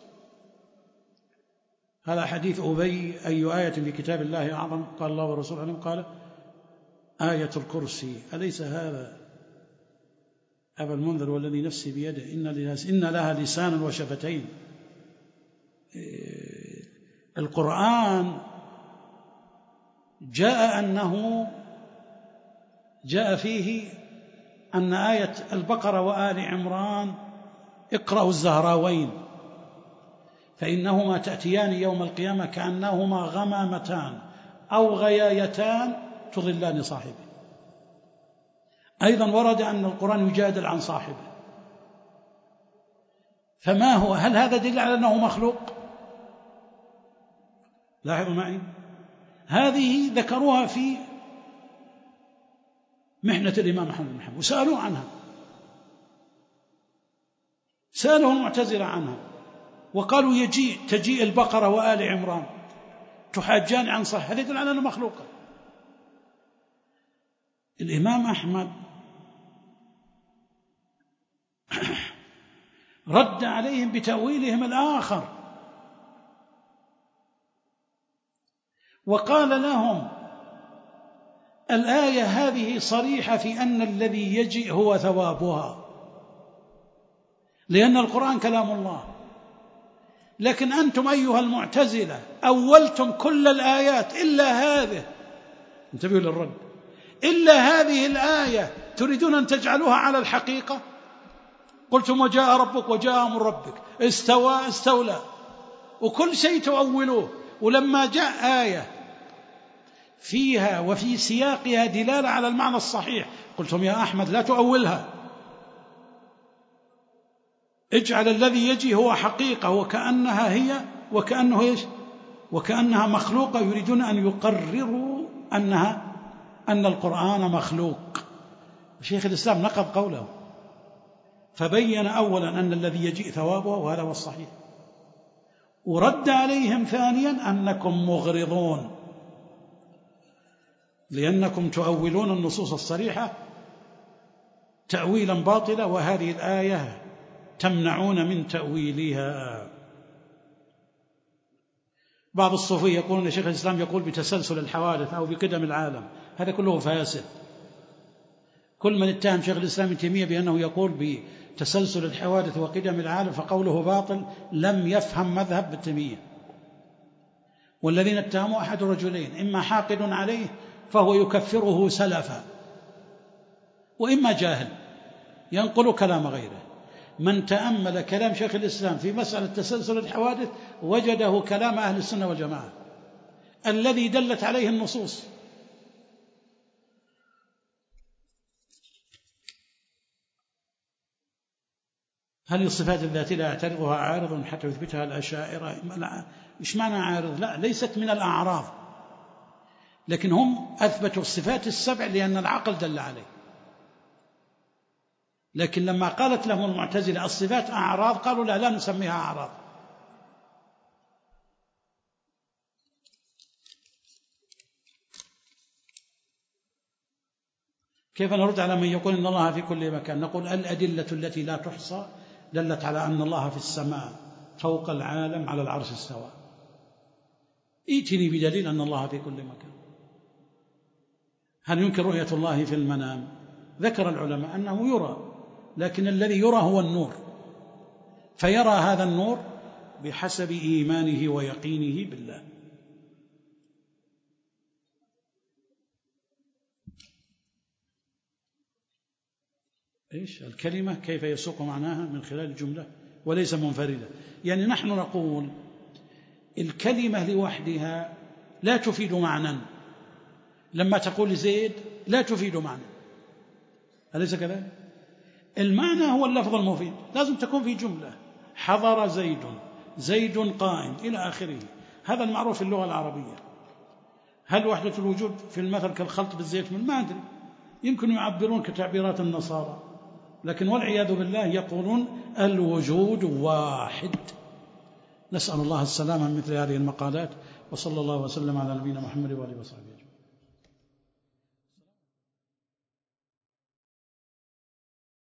هذا حديث أبي أي آية في كتاب الله أعظم؟ قال الله ورسوله عنه قال آية الكرسي. أليس هذا أبا المنذر والذي نفسي بيده إن, إن لها لسانا وشفتين. القرآن جاء أنه جاء فيه أن آية البقرة وآل عمران اقرأوا الزهراوين فإنهما تأتيان يوم القيامة كأنهما غمامتان أو غيايتان تضلان صاحبه. أيضا ورد أن القرآن يجادل عن صاحبه. فما هو؟ هل هذا دليل على أنه مخلوق؟ لاحظوا معي، هذه ذكروها في محنة الإمام أحمد بن حنبل وسألوه عنها، سأله المعتزلة عنها وقالوا يجيء تجيء البقرة وآل عمران تحاجان عن صح، هذا يدل على أنه مخلوقة. الإمام أحمد رد عليهم بتأويلهم الآخر وقال لهم الآية هذه صريحة في أن الذي يجيء هو ثوابها، لأن القرآن كلام الله. لكن أنتم أيها المعتزلة أولتم كل الآيات إلا هذه، انتبهوا للرد، إلا هذه الآية تريدون أن تجعلوها على الحقيقة. قلتم وجاء ربك وجاء أمر ربك، استوى استولى، وكل شيء تؤولوه. ولما جاء آية فيها وفي سياقها دلالة على المعنى الصحيح قلتم يا أحمد لا تؤولها، اجعل الذي يجي هو حقيقة وكأنها هي وكأنه إيش وكأنها مخلوقة. يريدون أن يقرروا أنها أن القرآن مخلوق. شيخ الإسلام نقض قوله فبين أولا أن الذي يجيء ثوابه وهذا هو الصحيح، ورد عليهم ثانيا أنكم مغرضون لأنكم تؤولون النصوص الصريحة تأويلا باطلا، وهذه الآية تمنعون من تأويلها. بعض الصوفية يقولون شيخ الإسلام يقول بتسلسل الحوادث أو بقدم العالم، هذا كله فاسد. كل من اتهم شيخ الإسلام ابن تيمية بأنه يقول بتسلسل الحوادث وقدم العالم فقوله باطل، لم يفهم مذهب ابن تيمية. والذين اتهموا أحد رجلين، إما حاقد عليه فهو يكفره سلفا، وإما جاهل ينقل كلام غيره. من تأمل كلام شيخ الإسلام في مسألة تسلسل الحوادث وجده كلام أهل السنة والجماعة الذي دلت عليه النصوص. هل الصفات الذاتية لا يعترضها عارض حتى يثبتها الأشاعرة؟ مش معنى عارض، لا، ليست من الأعراض، لكن هم أثبتوا الصفات السبع لأن العقل دل عليه. لكن لما قالت لهم المعتزلة الصفات أعراض قالوا لا لا نسميها أعراض. كيف نرد على من يقول إن الله في كل مكان؟ نقول الأدلة التي لا تحصى دلت على أن الله في السماء فوق العالم على العرش استوى. ائتني بدليل أن الله في كل مكان. هل يمكن رؤية الله في المنام؟ ذكر العلماء أنه يرى، لكن الذي يرى هو النور. فيرى هذا النور بحسب إيمانه ويقينه بالله. إيش الكلمة كيف يسوق معناها من خلال الجملة وليس منفردة؟ يعني نحن نقول الكلمة لوحدها لا تفيد معنى، لما تقول زيد لا تفيد معنى، أليس كذلك؟ المعنى هو اللفظ المفيد، لازم تكون في جملة. حضر زيد، زيد قائم، إلى آخره. هذا المعروف في اللغة العربية. هل وحدة الوجود في المثل كالخلط بالزيت من ما أدري، يمكن يعبرون كتعبيرات النصارى، لكن والعياذ بالله يقولون الوجود واحد. نسأل الله السلامة من مثل هذه المقالات، وصلى الله وسلم على نبينا محمد وآله وصحبه.